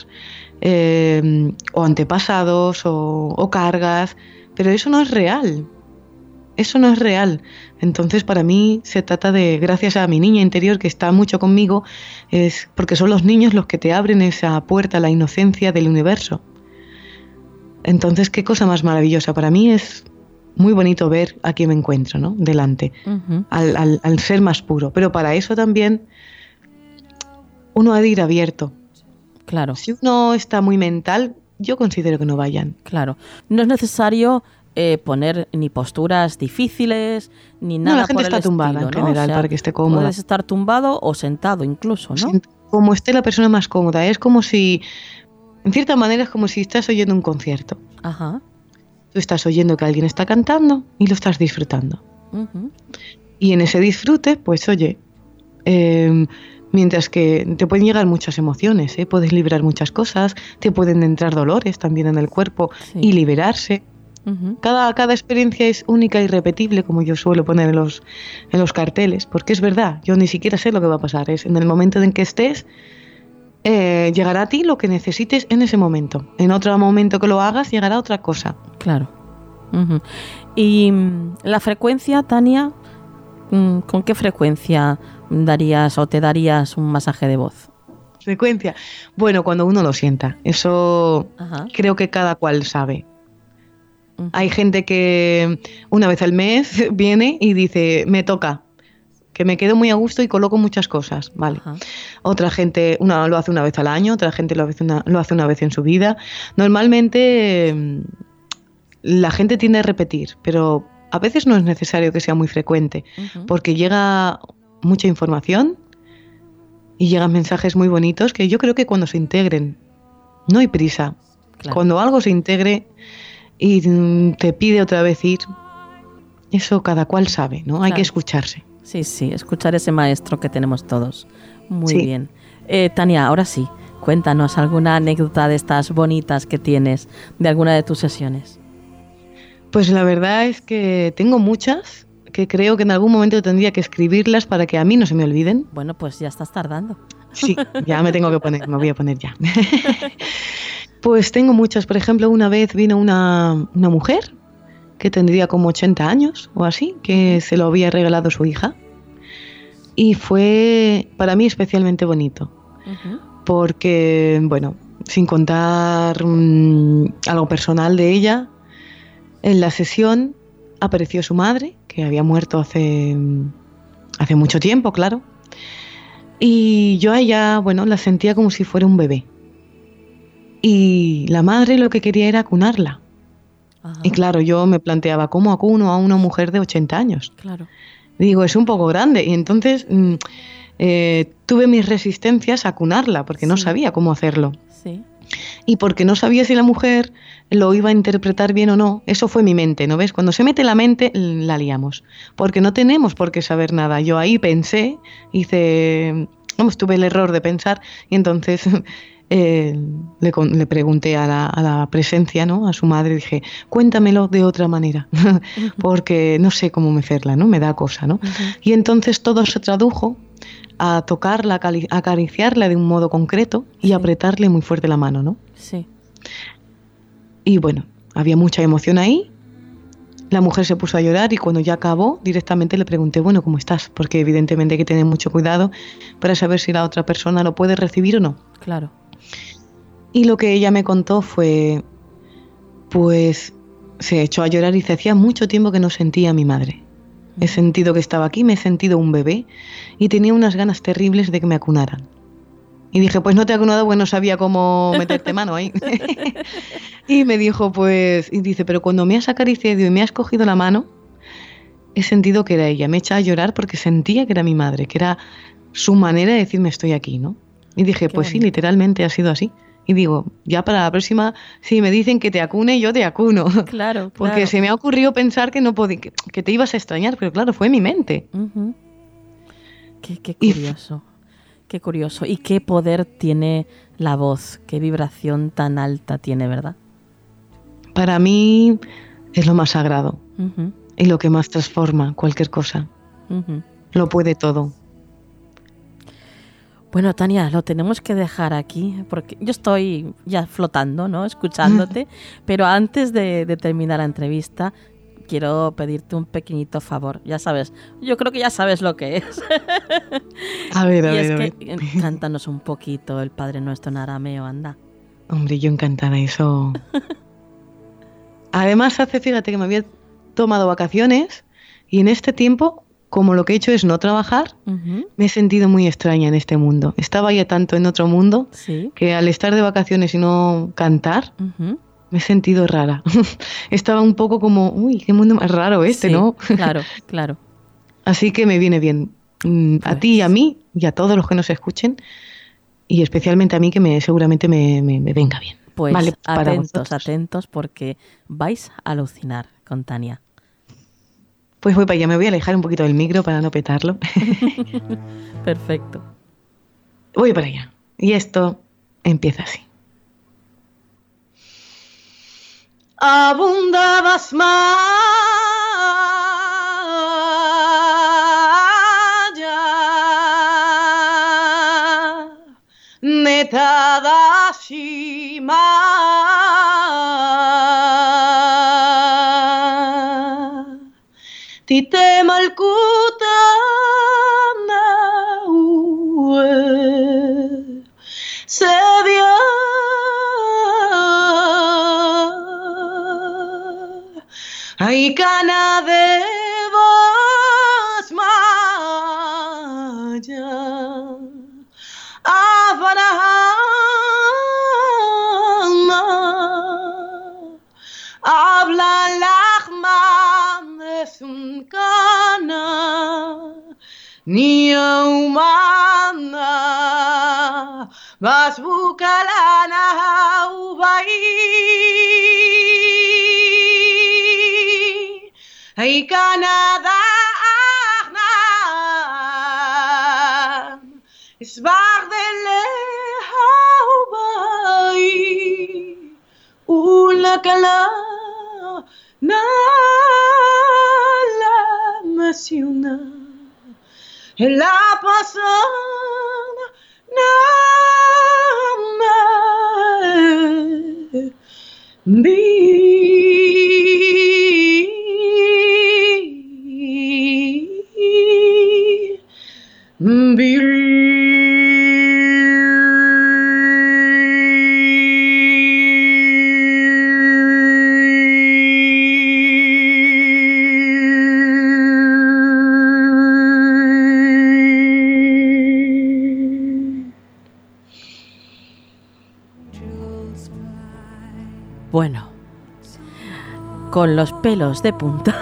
S9: o antepasados o cargas, pero eso no es real. Eso no es real. Entonces para mí se trata de, gracias a mi niña interior que está mucho conmigo, es porque son los niños los que te abren esa puerta a la inocencia del universo. Entonces qué cosa más maravillosa. Para mí es muy bonito ver a quién me encuentro, ¿no? Delante, al ser más puro. Pero para eso también uno ha de ir abierto.
S5: Claro.
S9: Si uno está muy mental, yo considero que no vayan.
S5: Claro. No es necesario poner ni posturas difíciles ni nada.
S9: No, la gente
S5: por
S9: está
S5: el
S9: tumbada
S5: estilo,
S9: en
S5: ¿no?
S9: general,
S5: O sea,
S9: para que esté cómoda.
S5: Puedes estar tumbado o sentado incluso, ¿no?
S9: Como esté la persona más cómoda. Es como si, en cierta manera, es como si estás oyendo un concierto.
S5: Ajá.
S9: Tú estás oyendo que alguien está cantando y lo estás disfrutando. Y en ese disfrute, pues oye, mientras que te pueden llegar muchas emociones, puedes liberar muchas cosas, te pueden entrar dolores también en el cuerpo y liberarse. Cada experiencia es única y irrepetible, como yo suelo poner en los carteles, porque es verdad, yo ni siquiera sé lo que va a pasar. Es en el momento en que estés, llegará a ti lo que necesites en ese momento. En otro momento que lo hagas, llegará otra cosa.
S5: Claro. Y la frecuencia, Tania, ¿con qué frecuencia darías o te darías un masaje de voz?
S9: frecuencia. Bueno, cuando uno lo sienta. Eso creo que cada cual sabe. Hay gente que una vez al mes viene y dice, me toca, que me quedo muy a gusto y coloco muchas cosas, ¿vale? Otra gente lo hace una vez al año, otra gente lo hace una vez en su vida. Normalmente la gente tiende a repetir, pero a veces no es necesario que sea muy frecuente, porque llega mucha información y llegan mensajes muy bonitos que yo creo que cuando se integren, no hay prisa. Claro. Cuando algo se integre y te pide otra vez ir, eso cada cual sabe, ¿no? Claro. Hay que escucharse.
S5: Sí, escuchar ese maestro que tenemos todos. Muy bien. Tania, ahora sí, cuéntanos alguna anécdota de estas bonitas que tienes de alguna de tus sesiones.
S9: Pues la verdad es que tengo muchas que creo que en algún momento tendría que escribirlas para que a mí no se me olviden.
S5: Bueno, pues ya estás tardando.
S9: Sí, ya me voy a poner ya. Pues tengo muchas. Por ejemplo, una vez vino una mujer que tendría como 80 años o así, que se lo había regalado su hija. Y fue para mí especialmente bonito. Porque, bueno, sin contar algo personal de ella, en la sesión apareció su madre, que había muerto hace mucho tiempo, claro. Y yo a ella, bueno, la sentía como si fuera un bebé. Y la madre lo que quería era acunarla. Y claro, yo me planteaba, ¿cómo acuno a una mujer de 80 años?
S5: Claro.
S9: Digo, es un poco grande. Y entonces tuve mis resistencias a acunarla, porque no sabía cómo hacerlo.
S5: Sí.
S9: Y porque no sabía si la mujer lo iba a interpretar bien o no. Eso fue mi mente, ¿no ves? Cuando se mete la mente, la liamos. Porque no tenemos por qué saber nada. Yo ahí pensé, tuve el error de pensar y entonces le pregunté a la presencia, ¿no? A su madre, dije, cuéntamelo de otra manera, porque no sé cómo mecerla, ¿no? Me da cosa, ¿no? Y entonces todo se tradujo a tocarla, a acariciarla de un modo concreto y apretarle muy fuerte la mano, ¿no?
S5: Sí.
S9: Y bueno, había mucha emoción ahí. La mujer se puso a llorar y cuando ya acabó, directamente le pregunté, bueno, ¿cómo estás? Porque evidentemente hay que tener mucho cuidado para saber si la otra persona lo puede recibir o no.
S5: Claro.
S9: Y lo que ella me contó fue, pues se echó a llorar y dice, hacía mucho tiempo que no sentía a mi madre. He sentido que estaba aquí, me he sentido un bebé y tenía unas ganas terribles de que me acunaran. Y dije, pues no te he acunado porque no sabía cómo meterte mano ahí. Y me dijo, y dice, pero cuando me has acariciado y me has cogido la mano, he sentido que era ella. Me echa a llorar porque sentía que era mi madre, que era su manera de decirme estoy aquí, ¿no? Y dije, pues sí, literalmente ha sido así. Y digo, ya para la próxima, si me dicen que te acune, yo te acuno.
S5: Claro.
S9: Porque se me ha ocurrido pensar que no podía, que te ibas a extrañar, pero claro, fue mi mente.
S5: Qué curioso. Qué curioso. Y qué poder tiene la voz, qué vibración tan alta tiene, ¿verdad?
S9: Para mí es lo más sagrado y lo que más transforma cualquier cosa. Lo puede todo.
S5: Bueno, Tania, lo tenemos que dejar aquí porque yo estoy ya flotando, ¿no? Escuchándote, pero antes de terminar la entrevista quiero pedirte un pequeñito favor. Ya sabes, yo creo que ya sabes lo que es.
S9: A ver.
S5: Cántanos un poquito el Padre Nuestro en arameo, anda.
S9: Hombre, yo encantada, eso. Además, fíjate que me había tomado vacaciones y en este tiempo, como lo que he hecho es no trabajar, me he sentido muy extraña en este mundo. Estaba ya tanto en otro mundo que al estar de vacaciones y no cantar, me he sentido rara. Estaba un poco como, uy, qué mundo más raro ¿no?
S5: Claro.
S9: Así que me viene bien a ti y a mí y a todos los que nos escuchen y especialmente a mí que seguramente me venga bien.
S5: Pues
S9: vale,
S5: atentos porque vais a alucinar con Tania.
S9: Pues voy para allá, me voy a alejar un poquito del micro para no petarlo.
S5: Perfecto.
S9: Voy para allá. Y esto empieza así. Abundabas más allá, Netadashima. Tite Malkuta Naue se vio. Hay cana de voz maya, habla lahma es un cana, ni humana, vas bucalana ubai. Hey Canada, es war de lehaubai, una cala na la masiuna, la pasana na
S5: Bueno, con los pelos de punta.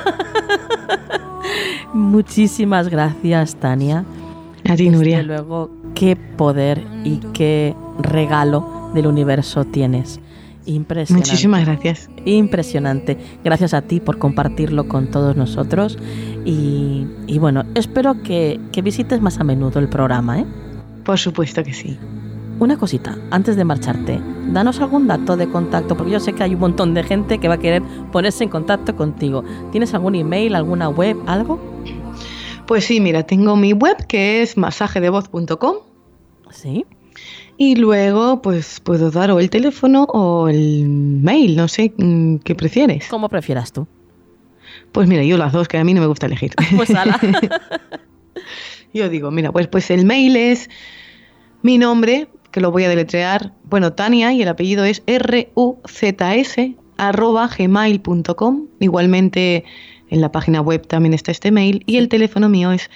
S5: Muchísimas gracias, Tania.
S9: A ti, Nuria.
S5: Desde luego, qué poder y qué regalo del universo tienes. Impresionante.
S9: Muchísimas gracias.
S5: Impresionante. Gracias a ti por compartirlo con todos nosotros. Y bueno, espero que visites más a menudo el programa, ¿eh?
S9: Por supuesto que sí.
S5: Una cosita, antes de marcharte, danos algún dato de contacto, porque yo sé que hay un montón de gente que va a querer ponerse en contacto contigo. ¿Tienes algún email, alguna web, algo?
S9: Pues sí, mira, tengo mi web que es masajedevoz.com.
S5: Sí.
S9: Y luego, pues puedo dar o el teléfono o el mail, no sé, ¿qué prefieres?
S5: Como prefieras tú.
S9: Pues mira, yo las dos, que a mí no me gusta elegir.
S5: Pues ala.
S9: Yo digo, mira, pues el mail es mi nombre, que lo voy a deletrear, bueno, Tania, y el apellido es ruzs@gmail.com. Igualmente en la página web también está este mail, y el teléfono mío es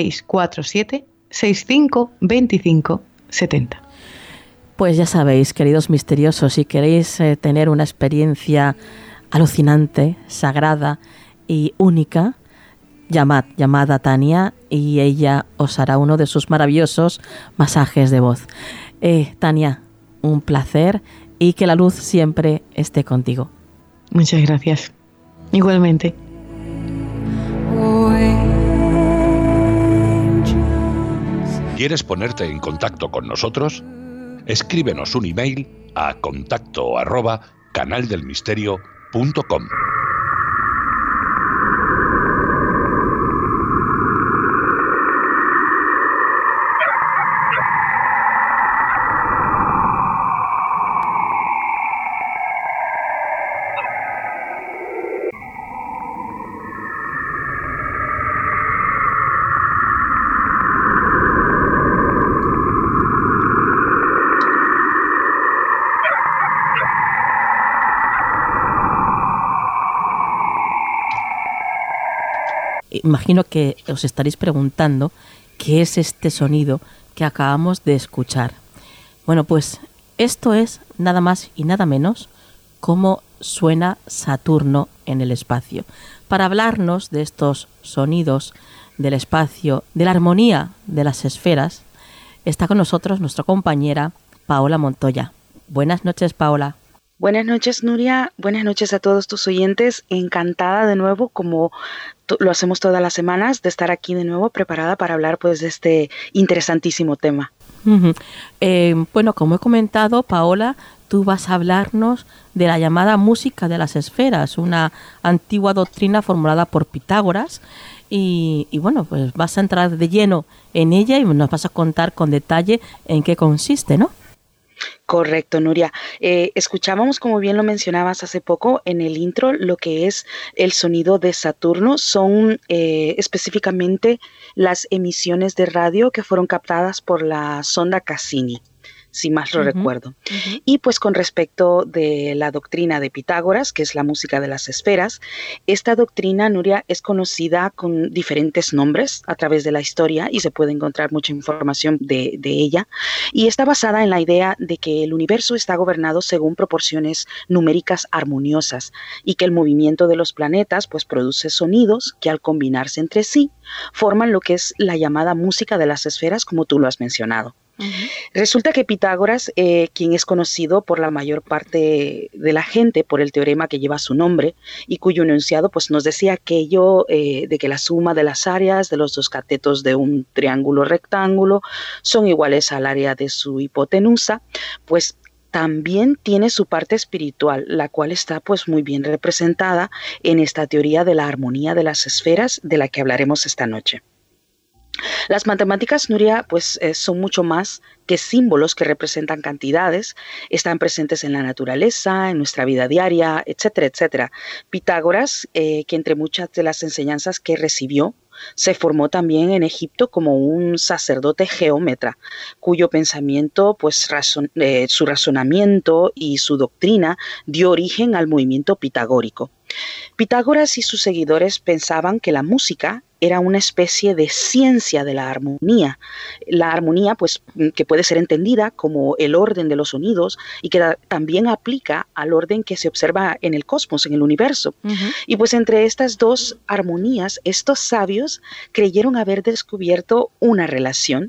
S9: 647-65-25-70.
S5: Pues ya sabéis, queridos misteriosos, si queréis tener una experiencia alucinante, sagrada y única, llamad a Tania y ella os hará uno de sus maravillosos masajes de voz. Tania, un placer y que la luz siempre esté contigo.
S9: Muchas gracias. Igualmente.
S3: ¿Quieres ponerte en contacto con nosotros? Escríbenos un email a contacto@canaldelmisterio.com.
S5: Imagino que os estaréis preguntando qué es este sonido que acabamos de escuchar. Bueno, pues esto es nada más y nada menos cómo suena Saturno en el espacio. Para hablarnos de estos sonidos del espacio, de la armonía de las esferas, está con nosotros nuestra compañera Paola Montoya. Buenas noches, Paola.
S10: Buenas noches, Nuria. Buenas noches a todos tus oyentes. Encantada de nuevo, como lo hacemos todas las semanas, de estar aquí de nuevo preparada para hablar pues de este interesantísimo tema.
S5: Bueno, como he comentado, Paola, tú vas a hablarnos de la llamada música de las esferas, una antigua doctrina formulada por Pitágoras. Y bueno, pues vas a entrar de lleno en ella y nos vas a contar con detalle en qué consiste, ¿no?
S10: Correcto, Nuria. Escuchábamos, como bien lo mencionabas hace poco en el intro, lo que es el sonido de Saturno. Son específicamente las emisiones de radio que fueron captadas por la sonda Cassini. si más lo recuerdo. Y pues con respecto de la doctrina de Pitágoras, que es la música de las esferas, esta doctrina, Nuria, es conocida con diferentes nombres a través de la historia y se puede encontrar mucha información de ella. Y está basada en la idea de que el universo está gobernado según proporciones numéricas armoniosas y que el movimiento de los planetas pues produce sonidos que al combinarse entre sí forman lo que es la llamada música de las esferas, como tú lo has mencionado. Resulta que Pitágoras, quien es conocido por la mayor parte de la gente por el teorema que lleva su nombre y cuyo enunciado pues nos decía aquello de que la suma de las áreas de los dos catetos de un triángulo rectángulo son iguales al área de su hipotenusa, pues también tiene su parte espiritual, la cual está pues muy bien representada en esta teoría de la armonía de las esferas de la que hablaremos esta noche. Las matemáticas, Nuria, pues son mucho más que símbolos que representan cantidades, están presentes en la naturaleza, en nuestra vida diaria, etcétera, etcétera. Pitágoras, que entre muchas de las enseñanzas que recibió, se formó también en Egipto como un sacerdote geómetra, cuyo pensamiento, pues su razonamiento y su doctrina dio origen al movimiento pitagórico. Pitágoras y sus seguidores pensaban que la música era una especie de ciencia de la armonía. La armonía, pues, que puede ser entendida como el orden de los sonidos y que también aplica al orden que se observa en el cosmos, en el universo. Y pues entre estas dos armonías, estos sabios creyeron haber descubierto una relación.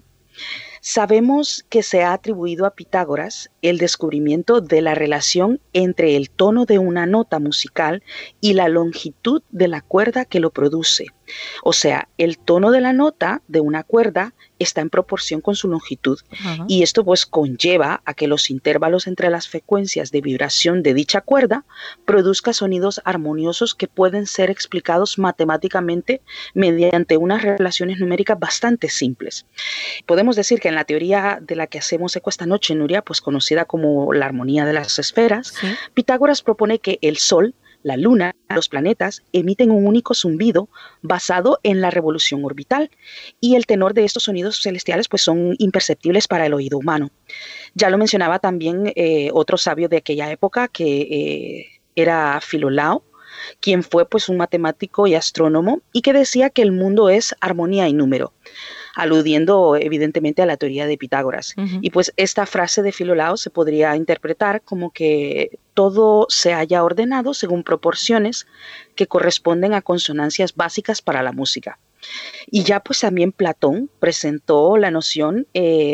S10: Sabemos que se ha atribuido a Pitágoras el descubrimiento de la relación entre el tono de una nota musical y la longitud de la cuerda que lo produce. O sea, el tono de la nota de una cuerda está en proporción con su longitud. Y esto pues conlleva a que los intervalos entre las frecuencias de vibración de dicha cuerda produzca sonidos armoniosos que pueden ser explicados matemáticamente mediante unas relaciones numéricas bastante simples. Podemos decir que en la teoría de la que hacemos eco esta noche, Nuria, pues conocida como la armonía de las esferas, ¿sí? Pitágoras propone que el Sol, la Luna, los planetas emiten un único zumbido basado en la revolución orbital y el tenor de estos sonidos celestiales pues son imperceptibles para el oído humano. Ya lo mencionaba también otro sabio de aquella época que era Filolao, quien fue pues un matemático y astrónomo y que decía que el mundo es armonía y número, aludiendo evidentemente a la teoría de Pitágoras. Y pues esta frase de Filolao se podría interpretar como que todo se haya ordenado según proporciones que corresponden a consonancias básicas para la música. Y ya pues también Platón presentó la noción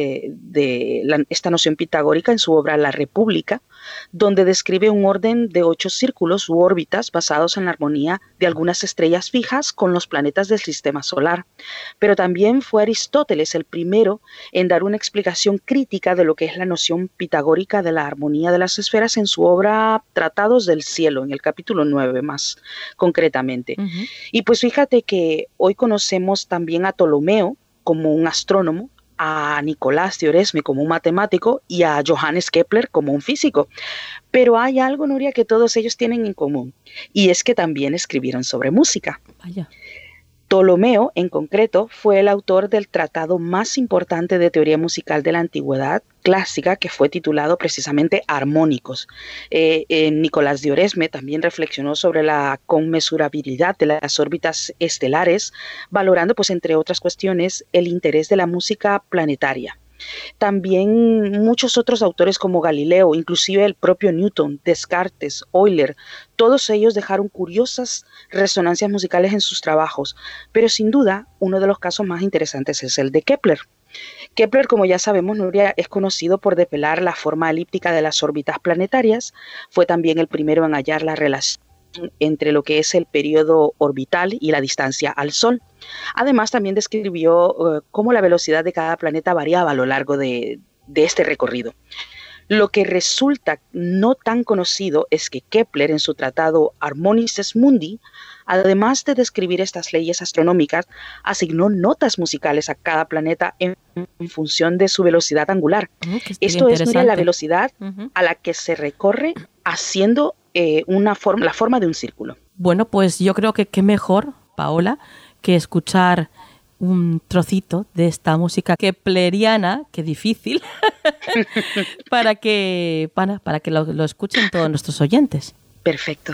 S10: esta noción pitagórica en su obra La República, donde describe un orden de 8 círculos u órbitas basados en la armonía de algunas estrellas fijas con los planetas del sistema solar. Pero también fue Aristóteles el primero en dar una explicación crítica de lo que es la noción pitagórica de la armonía de las esferas en su obra Tratados del Cielo, en el capítulo 9 más concretamente. Y pues fíjate que hoy conocemos también a Ptolomeo como un astrónomo, a Nicolás de Oresme como un matemático y a Johannes Kepler como un físico. Pero hay algo, Nuria, que todos ellos tienen en común, y es que también escribieron sobre música.
S5: Vaya.
S10: Ptolomeo, en concreto, fue el autor del tratado más importante de teoría musical de la antigüedad clásica, que fue titulado precisamente Armónicos. Nicolás de Oresme también reflexionó sobre la conmensurabilidad de las órbitas estelares, valorando, pues, entre otras cuestiones, el interés de la música planetaria. También muchos otros autores como Galileo, inclusive el propio Newton, Descartes, Euler, todos ellos dejaron curiosas resonancias musicales en sus trabajos, pero sin duda uno de los casos más interesantes es el de Kepler. Kepler, como ya sabemos, Nuria, es conocido por develar la forma elíptica de las órbitas planetarias. Fue también el primero en hallar la relación entre lo que es el periodo orbital y la distancia al Sol. Además, también describió cómo la velocidad de cada planeta variaba a lo largo de este recorrido. Lo que resulta no tan conocido es que Kepler, en su tratado Harmonices Mundi, además de describir estas leyes astronómicas, asignó notas musicales a cada planeta en función de su velocidad angular. Esto es, Nuria, la velocidad a la que se recorre haciendo la forma de un círculo.
S5: Bueno, pues yo creo que qué mejor, Paola, que escuchar un trocito de esta música kepleriana, que difícil, para que lo escuchen todos nuestros oyentes.
S10: Perfecto.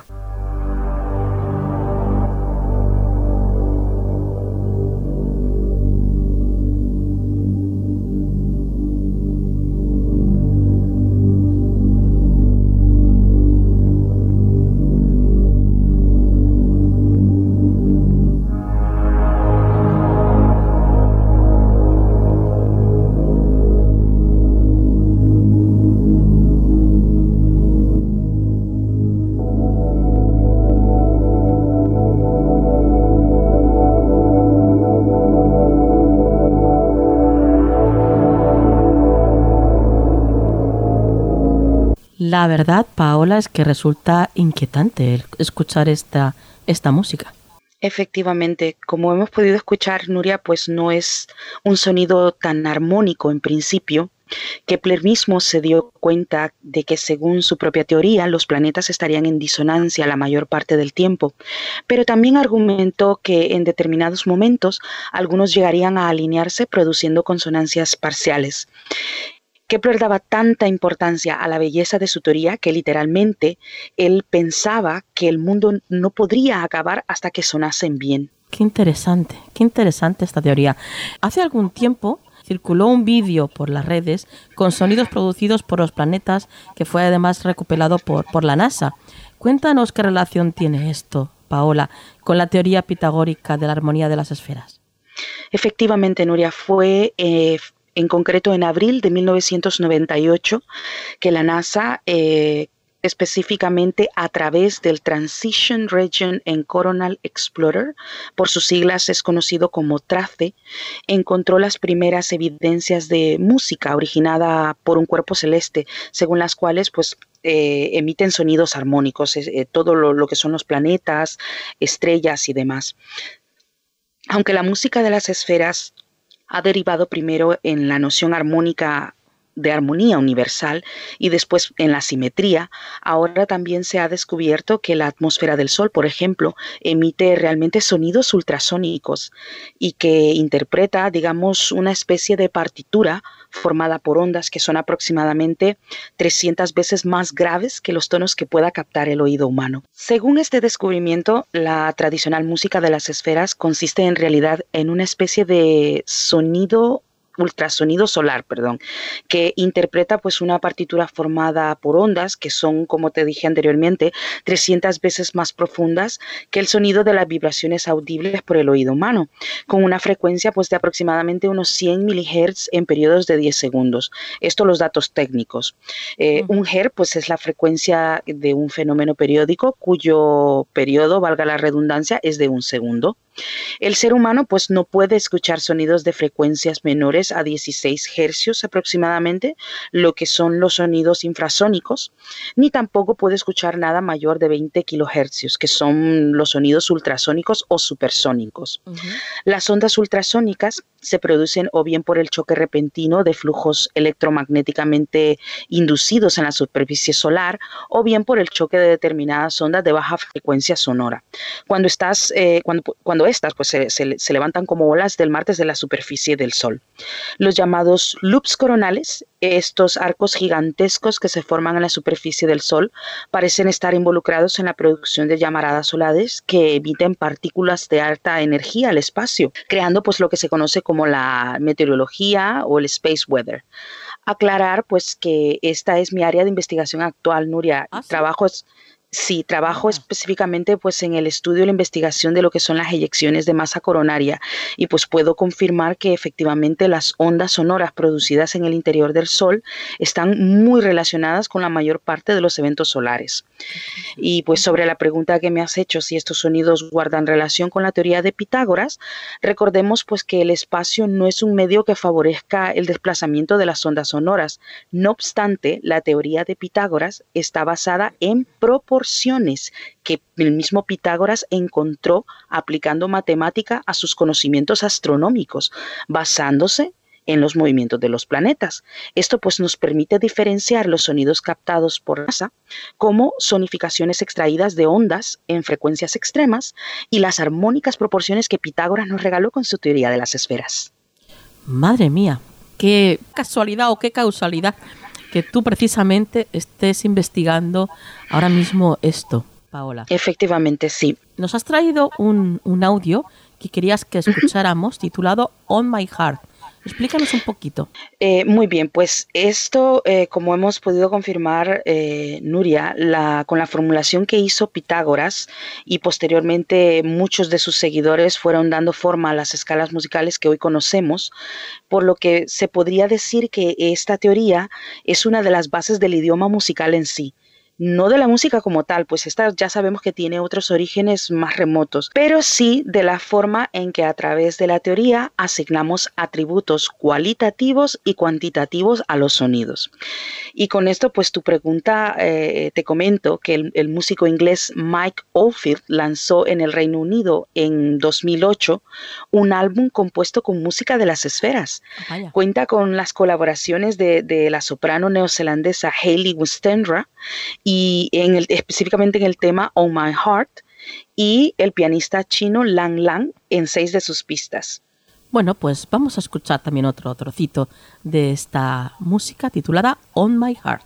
S5: La verdad, Paola, es que resulta inquietante escuchar esta música.
S10: Efectivamente, como hemos podido escuchar, Nuria, pues no es un sonido tan armónico en principio. Kepler mismo se dio cuenta de que, según su propia teoría, los planetas estarían en disonancia la mayor parte del tiempo, pero también argumentó que en determinados momentos algunos llegarían a alinearse produciendo consonancias parciales. Kepler daba tanta importancia a la belleza de su teoría que literalmente él pensaba que el mundo no podría acabar hasta que sonasen bien.
S5: Qué interesante esta teoría. Hace algún tiempo circuló un vídeo por las redes con sonidos producidos por los planetas que fue además recopilado por la NASA. Cuéntanos qué relación tiene esto, Paola, con la teoría pitagórica de la armonía de las esferas.
S10: Efectivamente, Nuria, fue en concreto en abril de 1998 que la NASA, específicamente a través del Transition Region and Coronal Explorer, por sus siglas es conocido como TRACE, encontró las primeras evidencias de música originada por un cuerpo celeste, según las cuales pues emiten sonidos armónicos, todo lo que son los planetas, estrellas y demás. Aunque la música de las esferas ha derivado primero en la noción armónica de armonía universal y después en la simetría, ahora también se ha descubierto que la atmósfera del Sol, por ejemplo, emite realmente sonidos ultrasónicos y que interpreta, digamos, una especie de partitura formada por ondas que son aproximadamente 300 veces más graves que los tonos que pueda captar el oído humano. Según este descubrimiento, la tradicional música de las esferas consiste en realidad en una especie de ultrasonido solar, que interpreta pues una partitura formada por ondas que son, como te dije anteriormente, 300 veces más profundas que el sonido de las vibraciones audibles por el oído humano, con una frecuencia pues de aproximadamente unos 100 milihertz en periodos de 10 segundos. Esto los datos técnicos. Un hertz pues es la frecuencia de un fenómeno periódico cuyo periodo, valga la redundancia, es de un segundo. El ser humano pues no puede escuchar sonidos de frecuencias menores a 16 hercios aproximadamente, lo que son los sonidos infrasónicos, ni tampoco puede escuchar nada mayor de 20 kilohercios, que son los sonidos ultrasónicos o supersónicos. Las ondas ultrasónicas se producen o bien por el choque repentino de flujos electromagnéticamente inducidos en la superficie solar o bien por el choque de determinadas ondas de baja frecuencia sonora. Cuando estas pues, se levantan como olas del mar desde la superficie del Sol. Los llamados loops coronales, estos arcos gigantescos que se forman en la superficie del Sol, parecen estar involucrados en la producción de llamaradas solares que emiten partículas de alta energía al espacio, creando pues lo que se conoce como la meteorología o el space weather. Aclarar pues que esta es mi área de investigación actual, Nuria. Trabajo específicamente pues en el estudio y la investigación de lo que son las eyecciones de masa coronaria y pues puedo confirmar que efectivamente las ondas sonoras producidas en el interior del Sol están muy relacionadas con la mayor parte de los eventos solares. Y pues sobre la pregunta que me has hecho, si estos sonidos guardan relación con la teoría de Pitágoras, recordemos pues que el espacio no es un medio que favorezca el desplazamiento de las ondas sonoras. No obstante, la teoría de Pitágoras está basada en proporciones que el mismo Pitágoras encontró aplicando matemática a sus conocimientos astronómicos, basándose en los movimientos de los planetas. Esto pues nos permite diferenciar los sonidos captados por NASA como sonificaciones extraídas de ondas en frecuencias extremas y las armónicas proporciones que Pitágoras nos regaló con su teoría de las esferas.
S5: Madre mía, qué casualidad o qué causalidad que tú precisamente estés investigando ahora mismo esto, Paola.
S10: Efectivamente, sí.
S5: Nos has traído un audio que querías que escucháramos titulado On My Heart. Explícanos un poquito.
S10: Muy bien, pues esto, como hemos podido confirmar, Nuria, con la formulación que hizo Pitágoras y posteriormente muchos de sus seguidores fueron dando forma a las escalas musicales que hoy conocemos, por lo que se podría decir que esta teoría es una de las bases del idioma musical en sí. No de la música como tal, pues esta ya sabemos que tiene otros orígenes más remotos, pero sí de la forma en que a través de la teoría asignamos atributos cualitativos y cuantitativos a los sonidos. Y con esto, pues tu pregunta, te comento que el músico inglés Mike Oldfield lanzó en el Reino Unido en 2008 un álbum compuesto con música de las esferas.
S5: Vaya.
S10: Cuenta con las colaboraciones de la soprano neozelandesa Hayley Westenra y específicamente en el tema On My Heart, y el pianista chino Lang Lang en 6 de sus pistas.
S5: Bueno, pues vamos a escuchar también otro trocito de esta música titulada On My Heart.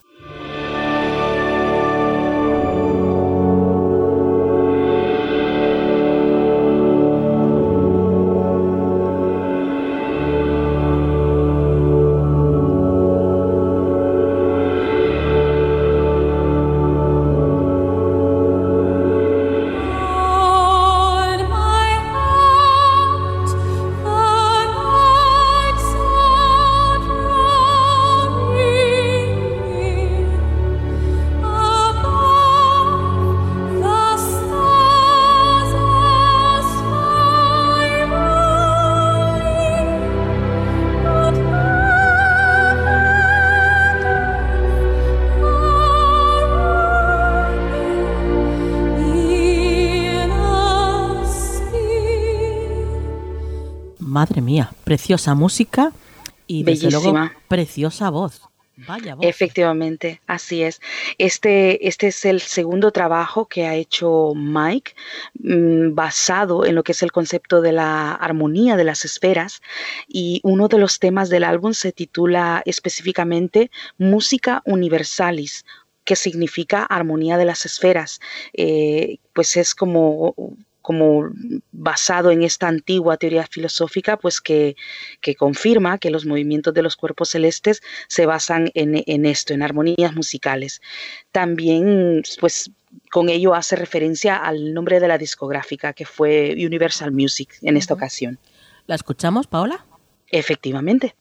S5: Madre mía, preciosa música y desde luego preciosa voz. Vaya voz.
S10: Efectivamente, así es. Este es el segundo trabajo que ha hecho Mike, basado en lo que es el concepto de la armonía de las esferas, y uno de los temas del álbum se titula específicamente Música Universalis, que significa armonía de las esferas. Pues es como basado en esta antigua teoría filosófica, pues que confirma que los movimientos de los cuerpos celestes se basan en esto, en armonías musicales. También, pues, con ello hace referencia al nombre de la discográfica, que fue Universal Music en esta ocasión.
S5: ¿La escuchamos, Paola?
S10: Efectivamente.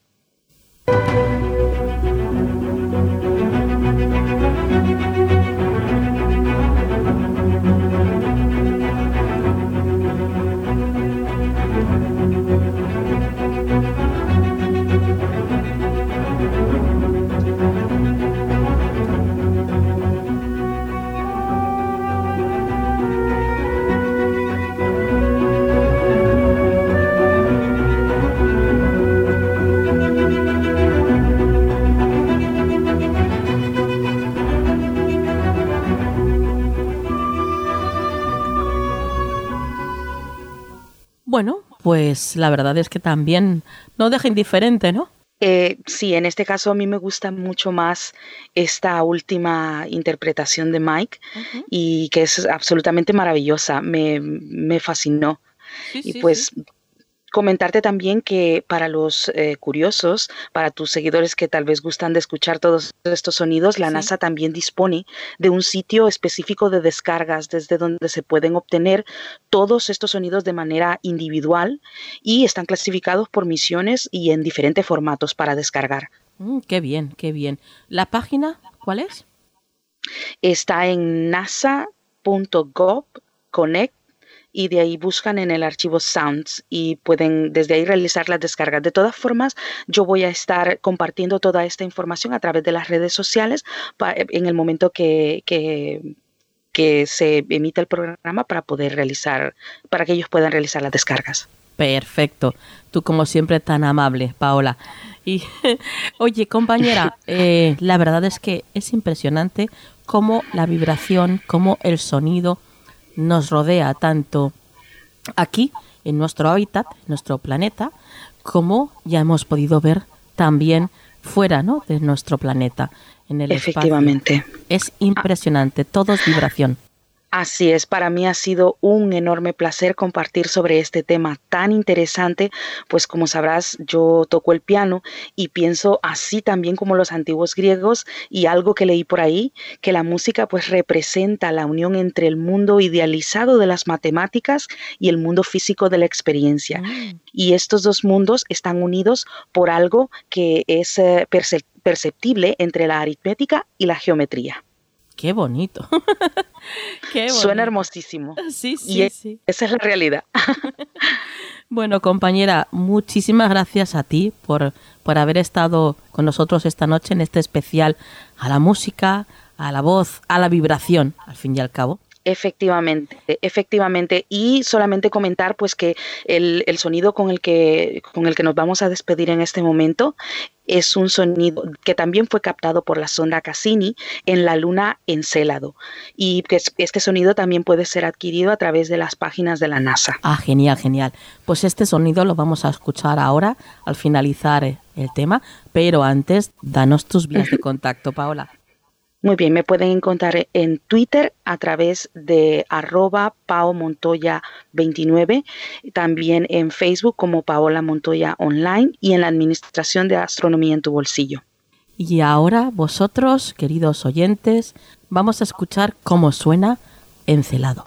S5: Bueno, pues la verdad es que también no deja indiferente, ¿no?
S10: Sí, en este caso a mí me gusta mucho más esta última interpretación de Mike, y que es absolutamente maravillosa, me fascinó. Sí, pues sí. Comentarte también que para los curiosos, para tus seguidores que tal vez gustan de escuchar todos estos sonidos, la NASA también dispone de un sitio específico de descargas desde donde se pueden obtener todos estos sonidos de manera individual, y están clasificados por misiones y en diferentes formatos para descargar.
S5: Qué bien, qué bien. ¿La página cuál es?
S10: Está en nasa.gov/connect, y de ahí buscan en el archivo Sounds y pueden desde ahí realizar las descargas. De todas formas, yo voy a estar compartiendo toda esta información a través de las redes sociales en el momento que se emita el programa, para que ellos puedan realizar las descargas.
S5: Perfecto. Tú como siempre tan amable, Paola. Y oye, compañera, la verdad es que es impresionante cómo la vibración, cómo el sonido nos rodea tanto aquí en nuestro hábitat, en nuestro planeta, como ya hemos podido ver también fuera, ¿no?, de nuestro planeta, en el
S10: Efectivamente.
S5: espacio. Es impresionante, todo es vibración.
S10: Así es, para mí ha sido un enorme placer compartir sobre este tema tan interesante, pues como sabrás, yo toco el piano y pienso así también como los antiguos griegos, y algo que leí por ahí, que la música pues representa la unión entre el mundo idealizado de las matemáticas y el mundo físico de la experiencia. Y estos dos mundos están unidos por algo que es perceptible entre la aritmética y la geometría.
S5: ¡Qué bonito! Qué bonito.
S10: Suena hermosísimo.
S5: Sí, sí, sí.
S10: Esa es la realidad.
S5: Bueno, compañera, muchísimas gracias a ti por haber estado con nosotros esta noche en este especial a la música, a la voz, a la vibración, al fin y al cabo.
S10: Efectivamente. Y solamente comentar pues que el sonido con el que nos vamos a despedir en este momento es un sonido que también fue captado por la sonda Cassini en la luna Encélado, y que este sonido también puede ser adquirido a través de las páginas de la NASA.
S5: Ah, genial, genial. Pues este sonido lo vamos a escuchar ahora al finalizar el tema, pero antes danos tus vías de contacto, Paola.
S10: Muy bien, me pueden encontrar en Twitter a través de @paomontoya29, también en Facebook como Paola Montoya Online y en la Administración de Astronomía en tu Bolsillo.
S5: Y ahora vosotros, queridos oyentes, vamos a escuchar cómo suena Encélado.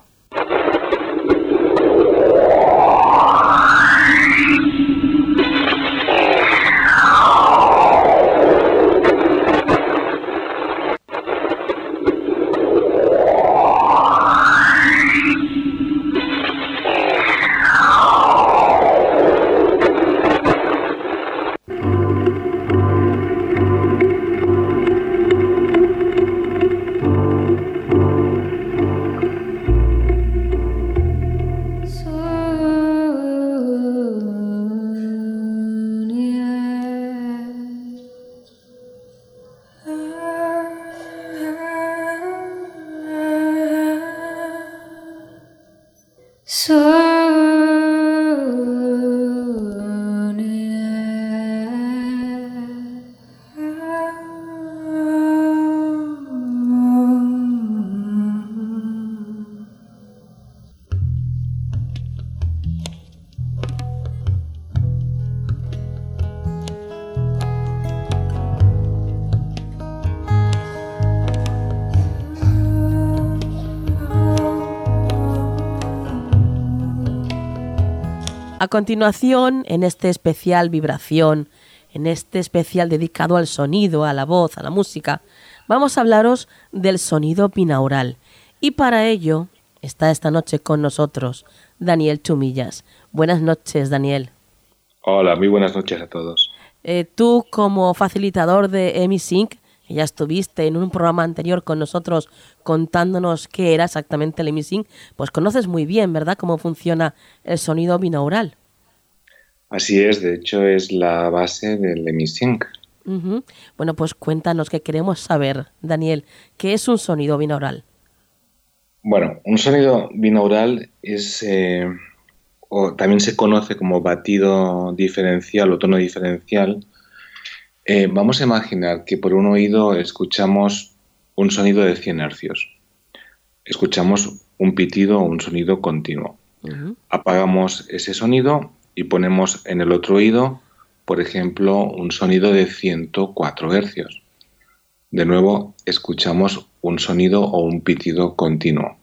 S5: A continuación, en este especial vibración, en este especial dedicado al sonido, a la voz, a la música, vamos a hablaros del sonido binaural. Y para ello está esta noche con nosotros Daniel Chumillas. Buenas noches, Daniel.
S11: Hola, muy buenas noches a todos.
S5: Tú, como facilitador de EmiSync, que ya estuviste en un programa anterior con nosotros contándonos qué era exactamente el EmiSync, pues conoces muy bien, ¿verdad?, cómo funciona el sonido binaural.
S11: Así es, de hecho es la base del EmiSync.
S5: Uh-huh. Bueno, pues cuéntanos, que queremos saber, Daniel, ¿qué es un sonido binaural?
S11: Bueno, un sonido binaural es, o también se conoce como batido diferencial o tono diferencial. Vamos a imaginar que por un oído escuchamos un sonido de 100 hercios. Escuchamos un pitido o un sonido continuo. Uh-huh. Apagamos ese sonido y ponemos en el otro oído, por ejemplo, un sonido de 104 hercios. De nuevo, escuchamos un sonido o un pitido continuo.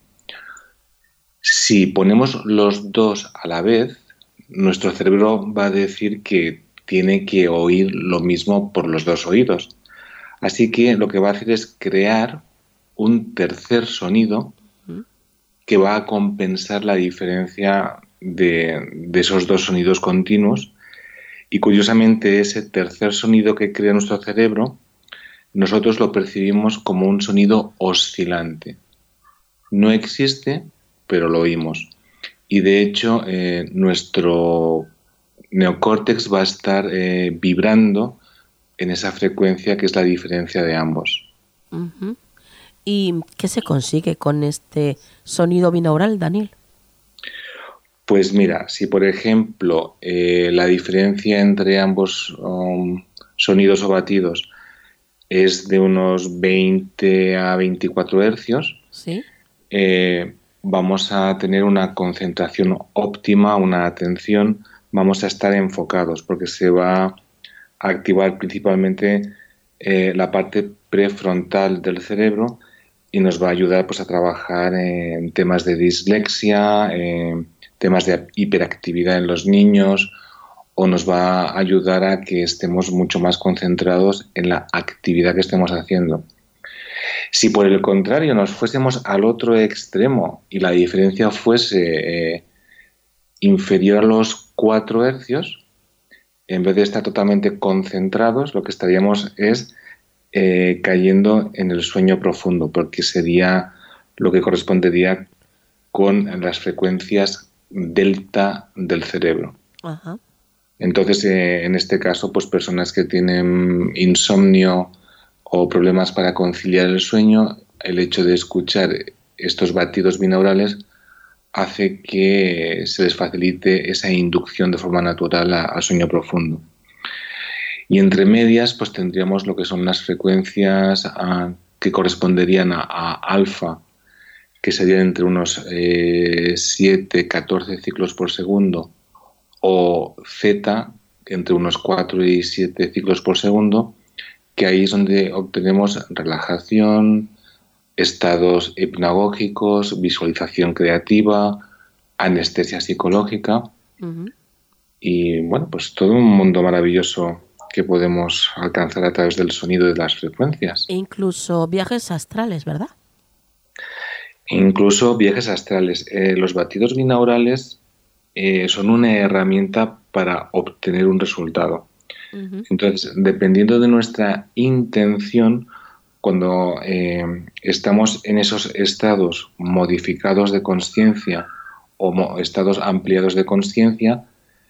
S11: Si ponemos los dos a la vez, nuestro cerebro va a decir que tiene que oír lo mismo por los dos oídos. Así que lo que va a hacer es crear un tercer sonido que va a compensar la diferencia de esos dos sonidos continuos. Y curiosamente, ese tercer sonido que crea nuestro cerebro, nosotros lo percibimos como un sonido oscilante. No existe, pero lo oímos. y de hecho nuestro neocórtex va a estar vibrando en esa frecuencia que es la diferencia de ambos.
S2: Uh-huh. ¿Y qué se consigue con este sonido binaural, Daniel?
S11: Pues mira, si por ejemplo la diferencia entre ambos sonidos o batidos es de unos 20 a 24 hercios,
S2: ¿sí?
S11: Vamos a tener una concentración óptima, una atención, vamos a estar enfocados porque se va a activar principalmente la parte prefrontal del cerebro y nos va a ayudar pues, a trabajar en temas de dislexia, temas de hiperactividad en los niños, o nos va a ayudar a que estemos mucho más concentrados en la actividad que estemos haciendo. Si por el contrario nos fuésemos al otro extremo y la diferencia fuese inferior a los 4 hercios, en vez de estar totalmente concentrados, lo que estaríamos es cayendo en el sueño profundo, porque sería lo que correspondería con las frecuencias delta del cerebro.
S2: Ajá.
S11: Entonces, en este caso, pues personas que tienen insomnio o problemas para conciliar el sueño, el hecho de escuchar estos batidos binaurales hace que se les facilite esa inducción de forma natural al sueño profundo. Y entre medias, pues tendríamos lo que son las frecuencias que corresponderían a alfa, que serían entre unos 7, 14 ciclos por segundo, o zeta, entre unos 4 y 7 ciclos por segundo, que ahí es donde obtenemos relajación, estados hipnagógicos, visualización creativa, anestesia psicológica.
S2: Uh-huh.
S11: Y bueno, pues todo un mundo maravilloso que podemos alcanzar a través del sonido de las frecuencias.
S2: E incluso viajes astrales, ¿verdad?
S11: Incluso viajes astrales. Los batidos binaurales son una herramienta para obtener un resultado. Uh-huh. Entonces, dependiendo de nuestra intención, cuando estamos en esos estados modificados de consciencia o estados ampliados de consciencia,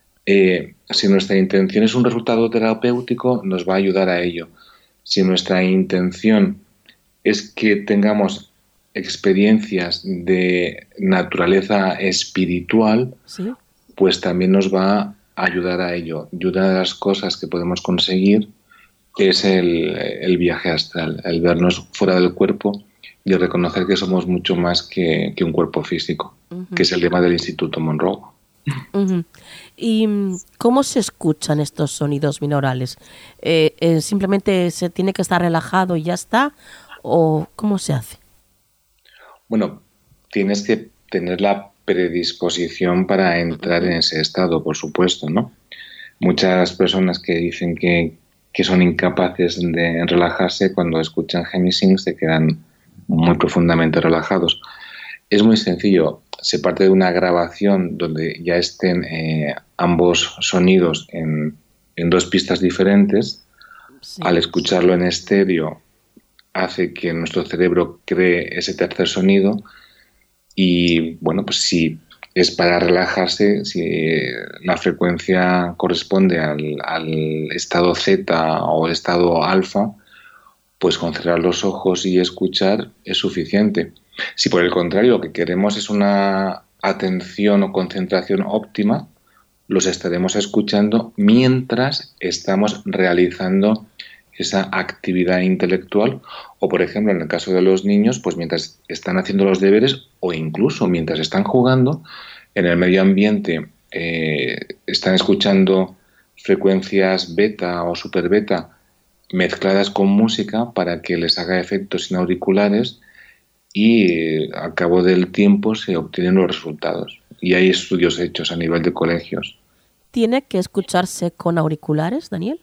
S11: si nuestra intención es un resultado terapéutico, nos va a ayudar a ello. Si nuestra intención es que tengamos experiencias de naturaleza espiritual,
S2: ¿sí?
S11: Pues también nos va a ayudar a ello. Y una de las cosas que podemos conseguir es el viaje astral, el vernos fuera del cuerpo y el reconocer que somos mucho más que un cuerpo físico, uh-huh. que es el lema del Instituto Monroe.
S2: Uh-huh. ¿Y cómo se escuchan estos sonidos binaurales? ¿Simplemente se tiene que estar relajado y ya está? ¿O cómo se hace?
S11: Bueno, tienes que tener la predisposición para entrar en ese estado, por supuesto, ¿no? Muchas personas que dicen que son incapaces de relajarse, cuando escuchan Gemising se quedan muy profundamente relajados. Es muy sencillo. Se parte de una grabación donde ya estén ambos sonidos en 2 pistas diferentes. Sí. Al escucharlo en estéreo hace que nuestro cerebro cree ese tercer sonido y, bueno, pues si es para relajarse, si la frecuencia corresponde al estado zeta o estado alfa, pues con cerrar los ojos y escuchar es suficiente. Si por el contrario lo que queremos es una atención o concentración óptima, los estaremos escuchando mientras estamos realizando esa actividad intelectual o, por ejemplo, en el caso de los niños, pues mientras están haciendo los deberes o incluso mientras están jugando en el medio ambiente, están escuchando frecuencias beta o super beta mezcladas con música para que les haga efecto sin auriculares y al cabo del tiempo se obtienen los resultados. Y hay estudios hechos a nivel de colegios.
S2: ¿Tiene que escucharse con auriculares, Daniel?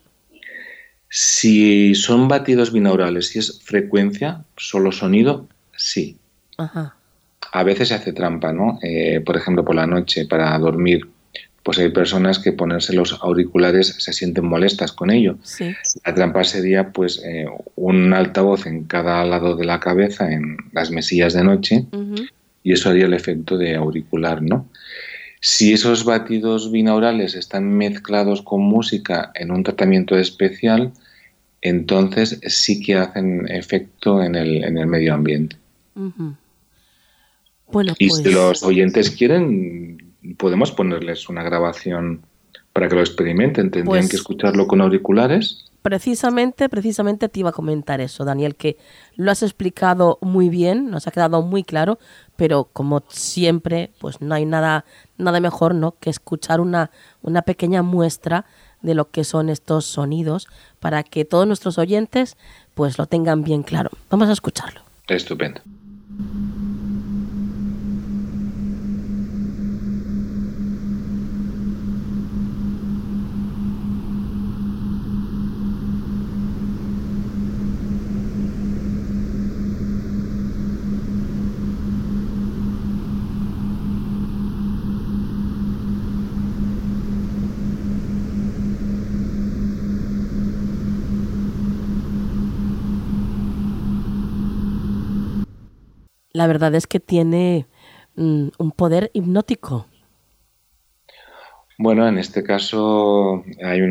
S11: Si son batidos binaurales, si es frecuencia, solo sonido, sí.
S2: Ajá.
S11: A veces se hace trampa, ¿no? Por ejemplo, por la noche, para dormir, pues hay personas que ponerse los auriculares se sienten molestas con ello.
S2: Sí.
S11: La trampa sería, pues, un altavoz en cada lado de la cabeza, en las mesillas de noche, uh-huh. y eso haría el efecto de auricular, ¿no? Si esos batidos binaurales están mezclados con música en un tratamiento especial, entonces sí que hacen efecto en el medio ambiente.
S2: Uh-huh. Bueno,
S11: y
S2: pues...
S11: si los oyentes quieren, podemos ponerles una grabación para que lo experimenten. Tendrían que escucharlo con auriculares.
S2: Precisamente te iba a comentar eso, Daniel, que lo has explicado muy bien, nos ha quedado muy claro, pero como siempre, pues no hay nada mejor, ¿no?, que escuchar una pequeña muestra de lo que son estos sonidos para que todos nuestros oyentes pues lo tengan bien claro. Vamos a escucharlo.
S11: Estupendo.
S2: La verdad es que tiene un poder hipnótico.
S11: Bueno, en este caso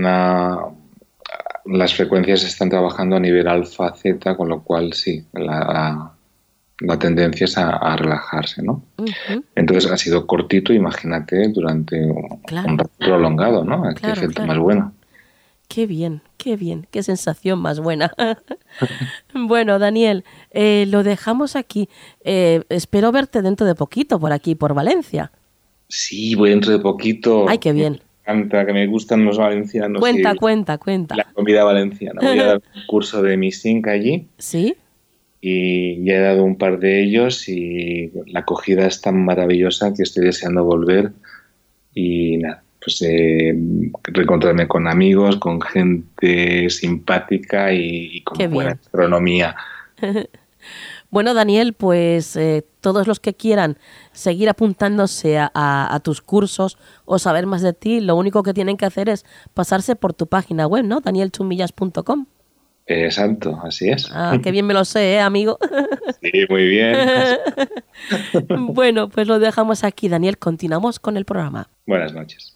S11: las frecuencias están trabajando a nivel alfa-zeta, con lo cual sí, la tendencia es a relajarse, ¿no? Uh-huh. Entonces ha sido cortito, imagínate, durante un rato prolongado, ¿no? Qué efecto más bueno.
S2: Qué bien, qué sensación más buena. Bueno, Daniel, lo dejamos aquí. Espero verte dentro de poquito por aquí, por Valencia.
S11: Sí, voy dentro de poquito.
S2: Ay, qué bien.
S11: Me encanta, que me gustan los valencianos.
S2: Cuenta.
S11: La comida valenciana. Voy a dar un curso de MISINC allí.
S2: ¿Sí?
S11: Y ya he dado un par de ellos y la acogida es tan maravillosa que estoy deseando volver. Y nada, pues reencontrarme con amigos, con gente simpática y con buena gastronomía.
S2: Bueno, Daniel, pues todos los que quieran seguir apuntándose a tus cursos o saber más de ti, lo único que tienen que hacer es pasarse por tu página web, ¿no? danielchumillas.com.
S11: Exacto, así es.
S2: Ah, qué bien me lo sé, amigo.
S11: Sí, muy bien.
S2: Bueno, pues lo dejamos aquí, Daniel. Continuamos con el programa.
S11: Buenas noches.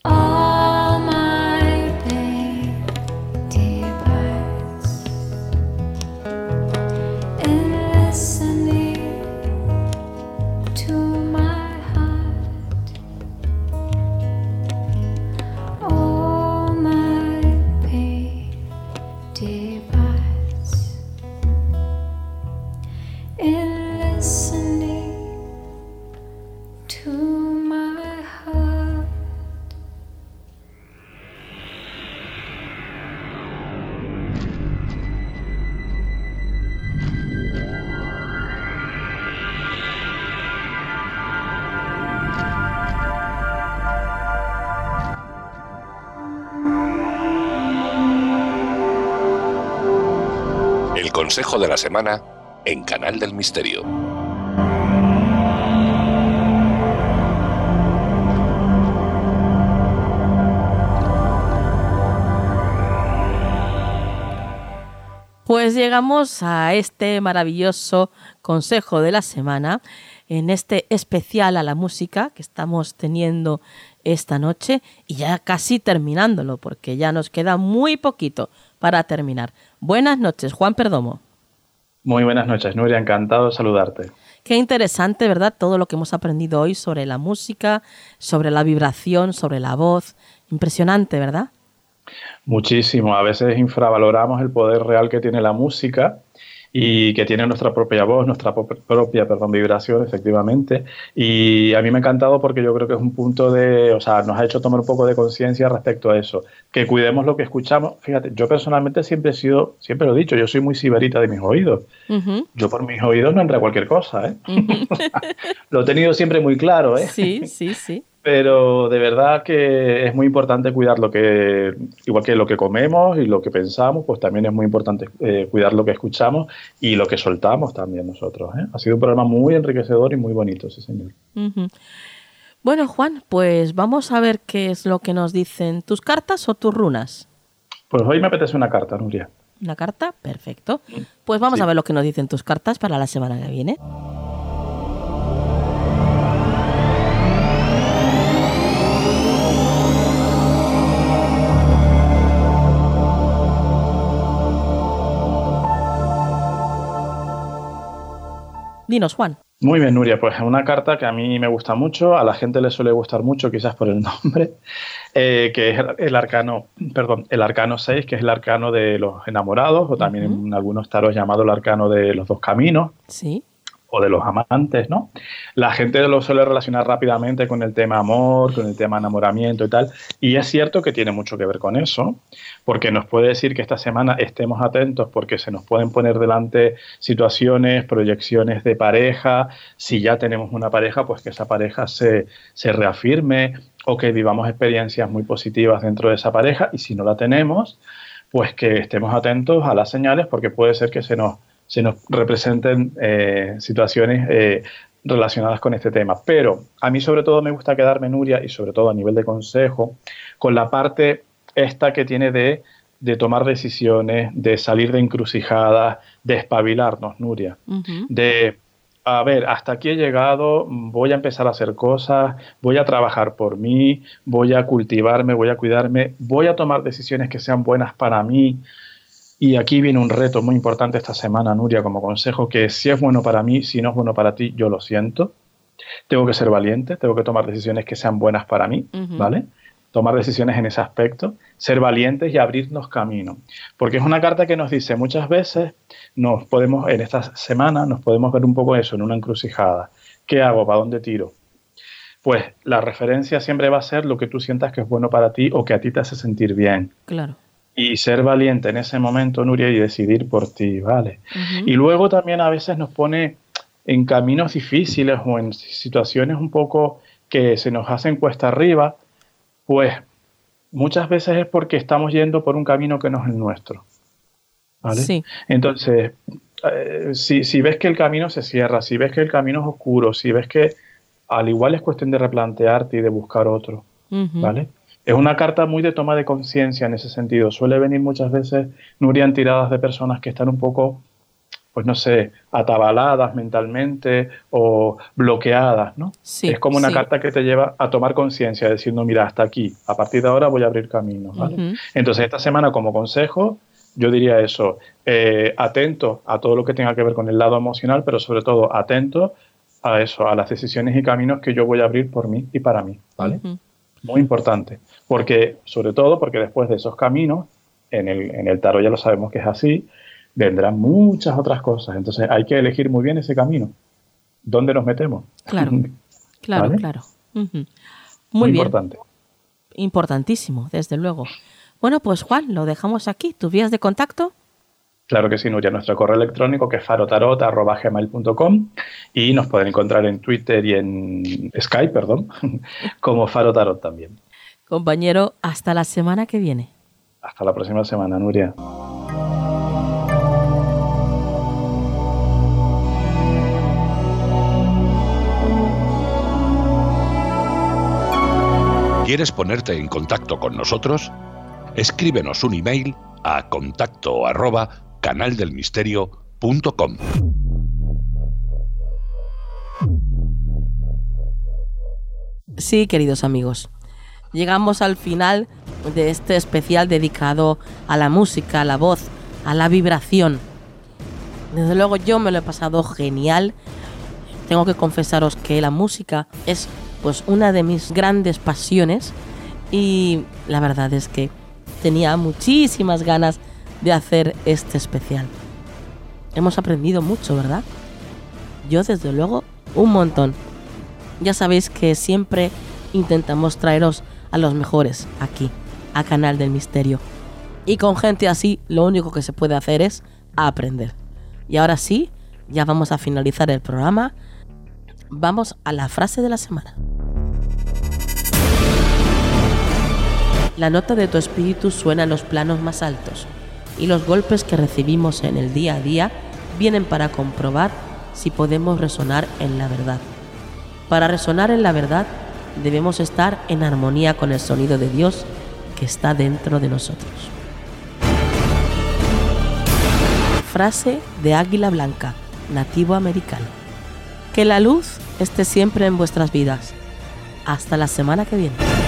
S3: Consejo de la semana en Canal del Misterio.
S2: Pues llegamos a este maravilloso consejo de la semana, en este especial a la música que estamos teniendo esta noche y ya casi terminándolo, porque ya nos queda muy poquito para terminar. Buenas noches, Juan Perdomo.
S12: Muy buenas noches, Nuria, encantado de saludarte.
S2: Qué interesante, ¿verdad? Todo lo que hemos aprendido hoy sobre la música, sobre la vibración, sobre la voz. Impresionante, ¿verdad?
S12: Muchísimo. A veces infravaloramos el poder real que tiene la música y que tiene nuestra propia voz, nuestra propia vibración, efectivamente. Y a mí me ha encantado porque yo creo que es un punto nos ha hecho tomar un poco de conciencia respecto a eso, que cuidemos lo que escuchamos. Fíjate, yo personalmente siempre lo he dicho, yo soy muy sibarita de mis oídos. Uh-huh. Yo por mis oídos no entra cualquier cosa, ¿eh? Uh-huh. Lo he tenido siempre muy claro, ¿eh?
S2: Sí.
S12: Pero de verdad que es muy importante cuidar igual que lo que comemos y lo que pensamos, pues también es muy importante cuidar lo que escuchamos y lo que soltamos también nosotros, ¿eh? Ha sido un programa muy enriquecedor y muy bonito, sí señor.
S2: Uh-huh. Bueno, Juan, pues vamos a ver qué es lo que nos dicen tus cartas o tus runas.
S12: Pues hoy me apetece una carta, Nuria.
S2: ¿Una carta? Perfecto. Pues vamos a ver lo que nos dicen tus cartas para la semana que viene. Dinos, Juan.
S12: Muy bien, Nuria, pues es una carta que a mí me gusta mucho, a la gente le suele gustar mucho, quizás por el nombre, que es el arcano 6, que es el arcano de los enamorados, o también en algunos tarots llamado el arcano de los dos caminos.
S2: Sí.
S12: O de los amantes, ¿no? La gente lo suele relacionar rápidamente con el tema amor, con el tema enamoramiento y tal, y es cierto que tiene mucho que ver con eso, porque nos puede decir que esta semana estemos atentos porque se nos pueden poner delante situaciones, proyecciones de pareja. Si ya tenemos una pareja, pues que esa pareja se reafirme, o que vivamos experiencias muy positivas dentro de esa pareja, y si no la tenemos, pues que estemos atentos a las señales, porque puede ser que se nos representen situaciones relacionadas con este tema. Pero a mí sobre todo me gusta quedarme, Nuria, y sobre todo a nivel de consejo, con la parte esta que tiene de tomar decisiones, de salir de encrucijadas, de espabilarnos, Nuria. De, a ver, hasta aquí he llegado, voy a empezar a hacer cosas, voy a trabajar por mí, voy a cultivarme, voy a cuidarme, voy a tomar decisiones que sean buenas para mí. Y aquí viene un reto muy importante esta semana, Nuria, como consejo, que si es bueno para mí, si no es bueno para ti, yo lo siento. Tengo que ser valiente, tengo que tomar decisiones que sean buenas para mí, ¿vale? Tomar decisiones en ese aspecto, ser valientes y abrirnos camino. Porque es una carta que nos dice, muchas veces en esta semana nos podemos ver un poco eso, en una encrucijada. ¿Qué hago? ¿Para dónde tiro? Pues la referencia siempre va a ser lo que tú sientas que es bueno para ti o que a ti te hace sentir bien.
S2: Claro.
S12: Y ser valiente en ese momento, Nuria, y decidir por ti, ¿vale? Y luego también a veces nos pone en caminos difíciles o en situaciones un poco que se nos hacen cuesta arriba, pues muchas veces es porque estamos yendo por un camino que no es el nuestro, ¿vale? Sí. Entonces, si ves que el camino se cierra, si ves que el camino es oscuro, si ves que al igual es cuestión de replantearte y de buscar otro, ¿vale? Es una carta muy de toma de conciencia en ese sentido. Suele venir muchas veces, Nuria, en tiradas de personas que están un poco, pues no sé, atabaladas mentalmente o bloqueadas, ¿no? Sí, es como una carta que te lleva a tomar conciencia, diciendo, mira, hasta aquí, a partir de ahora voy a abrir caminos, ¿vale? Entonces, esta semana como consejo, yo diría eso, atento a todo lo que tenga que ver con el lado emocional, pero sobre todo atento a eso, a las decisiones y caminos que yo voy a abrir por mí y para mí, ¿vale? Muy importante, sobre todo porque después de esos caminos, en el tarot ya lo sabemos que es así, vendrán muchas otras cosas. Entonces hay que elegir muy bien ese camino. ¿Dónde nos metemos?
S2: Claro, claro, ¿vale? Claro. Muy bien. Importante. Importantísimo, desde luego. Bueno, pues Juan, lo dejamos aquí. ¿Tus vías de contacto?
S12: Claro que sí, Nuria. Nuestro correo electrónico que es farotarot@gmail.com y nos pueden encontrar en Twitter y en Skype, como Farotarot también.
S2: Compañero, hasta la semana que viene.
S12: Hasta la próxima semana, Nuria.
S3: ¿Quieres ponerte en contacto con nosotros? Escríbenos un email a contacto@canaldelmisterio.com.
S2: Sí, queridos amigos, llegamos al final de este especial dedicado a la música, a la voz, a la vibración. Desde luego yo me lo he pasado genial. Tengo que confesaros que la música es pues una de mis grandes pasiones y la verdad es que tenía muchísimas ganas de hacer este especial. Hemos aprendido mucho, ¿verdad? Yo desde luego un montón. Ya sabéis que siempre intentamos traeros a los mejores aquí, a Canal del Misterio. Y con gente así, lo único que se puede hacer es aprender. Y ahora sí, ya vamos a finalizar el programa. Vamos a la frase de la semana. La nota de tu espíritu suena en los planos más altos y los golpes que recibimos en el día a día vienen para comprobar si podemos resonar en la verdad. Para resonar en la verdad debemos estar en armonía con el sonido de Dios que está dentro de nosotros. Frase de Águila Blanca, nativo americano. Que la luz esté siempre en vuestras vidas. Hasta la semana que viene.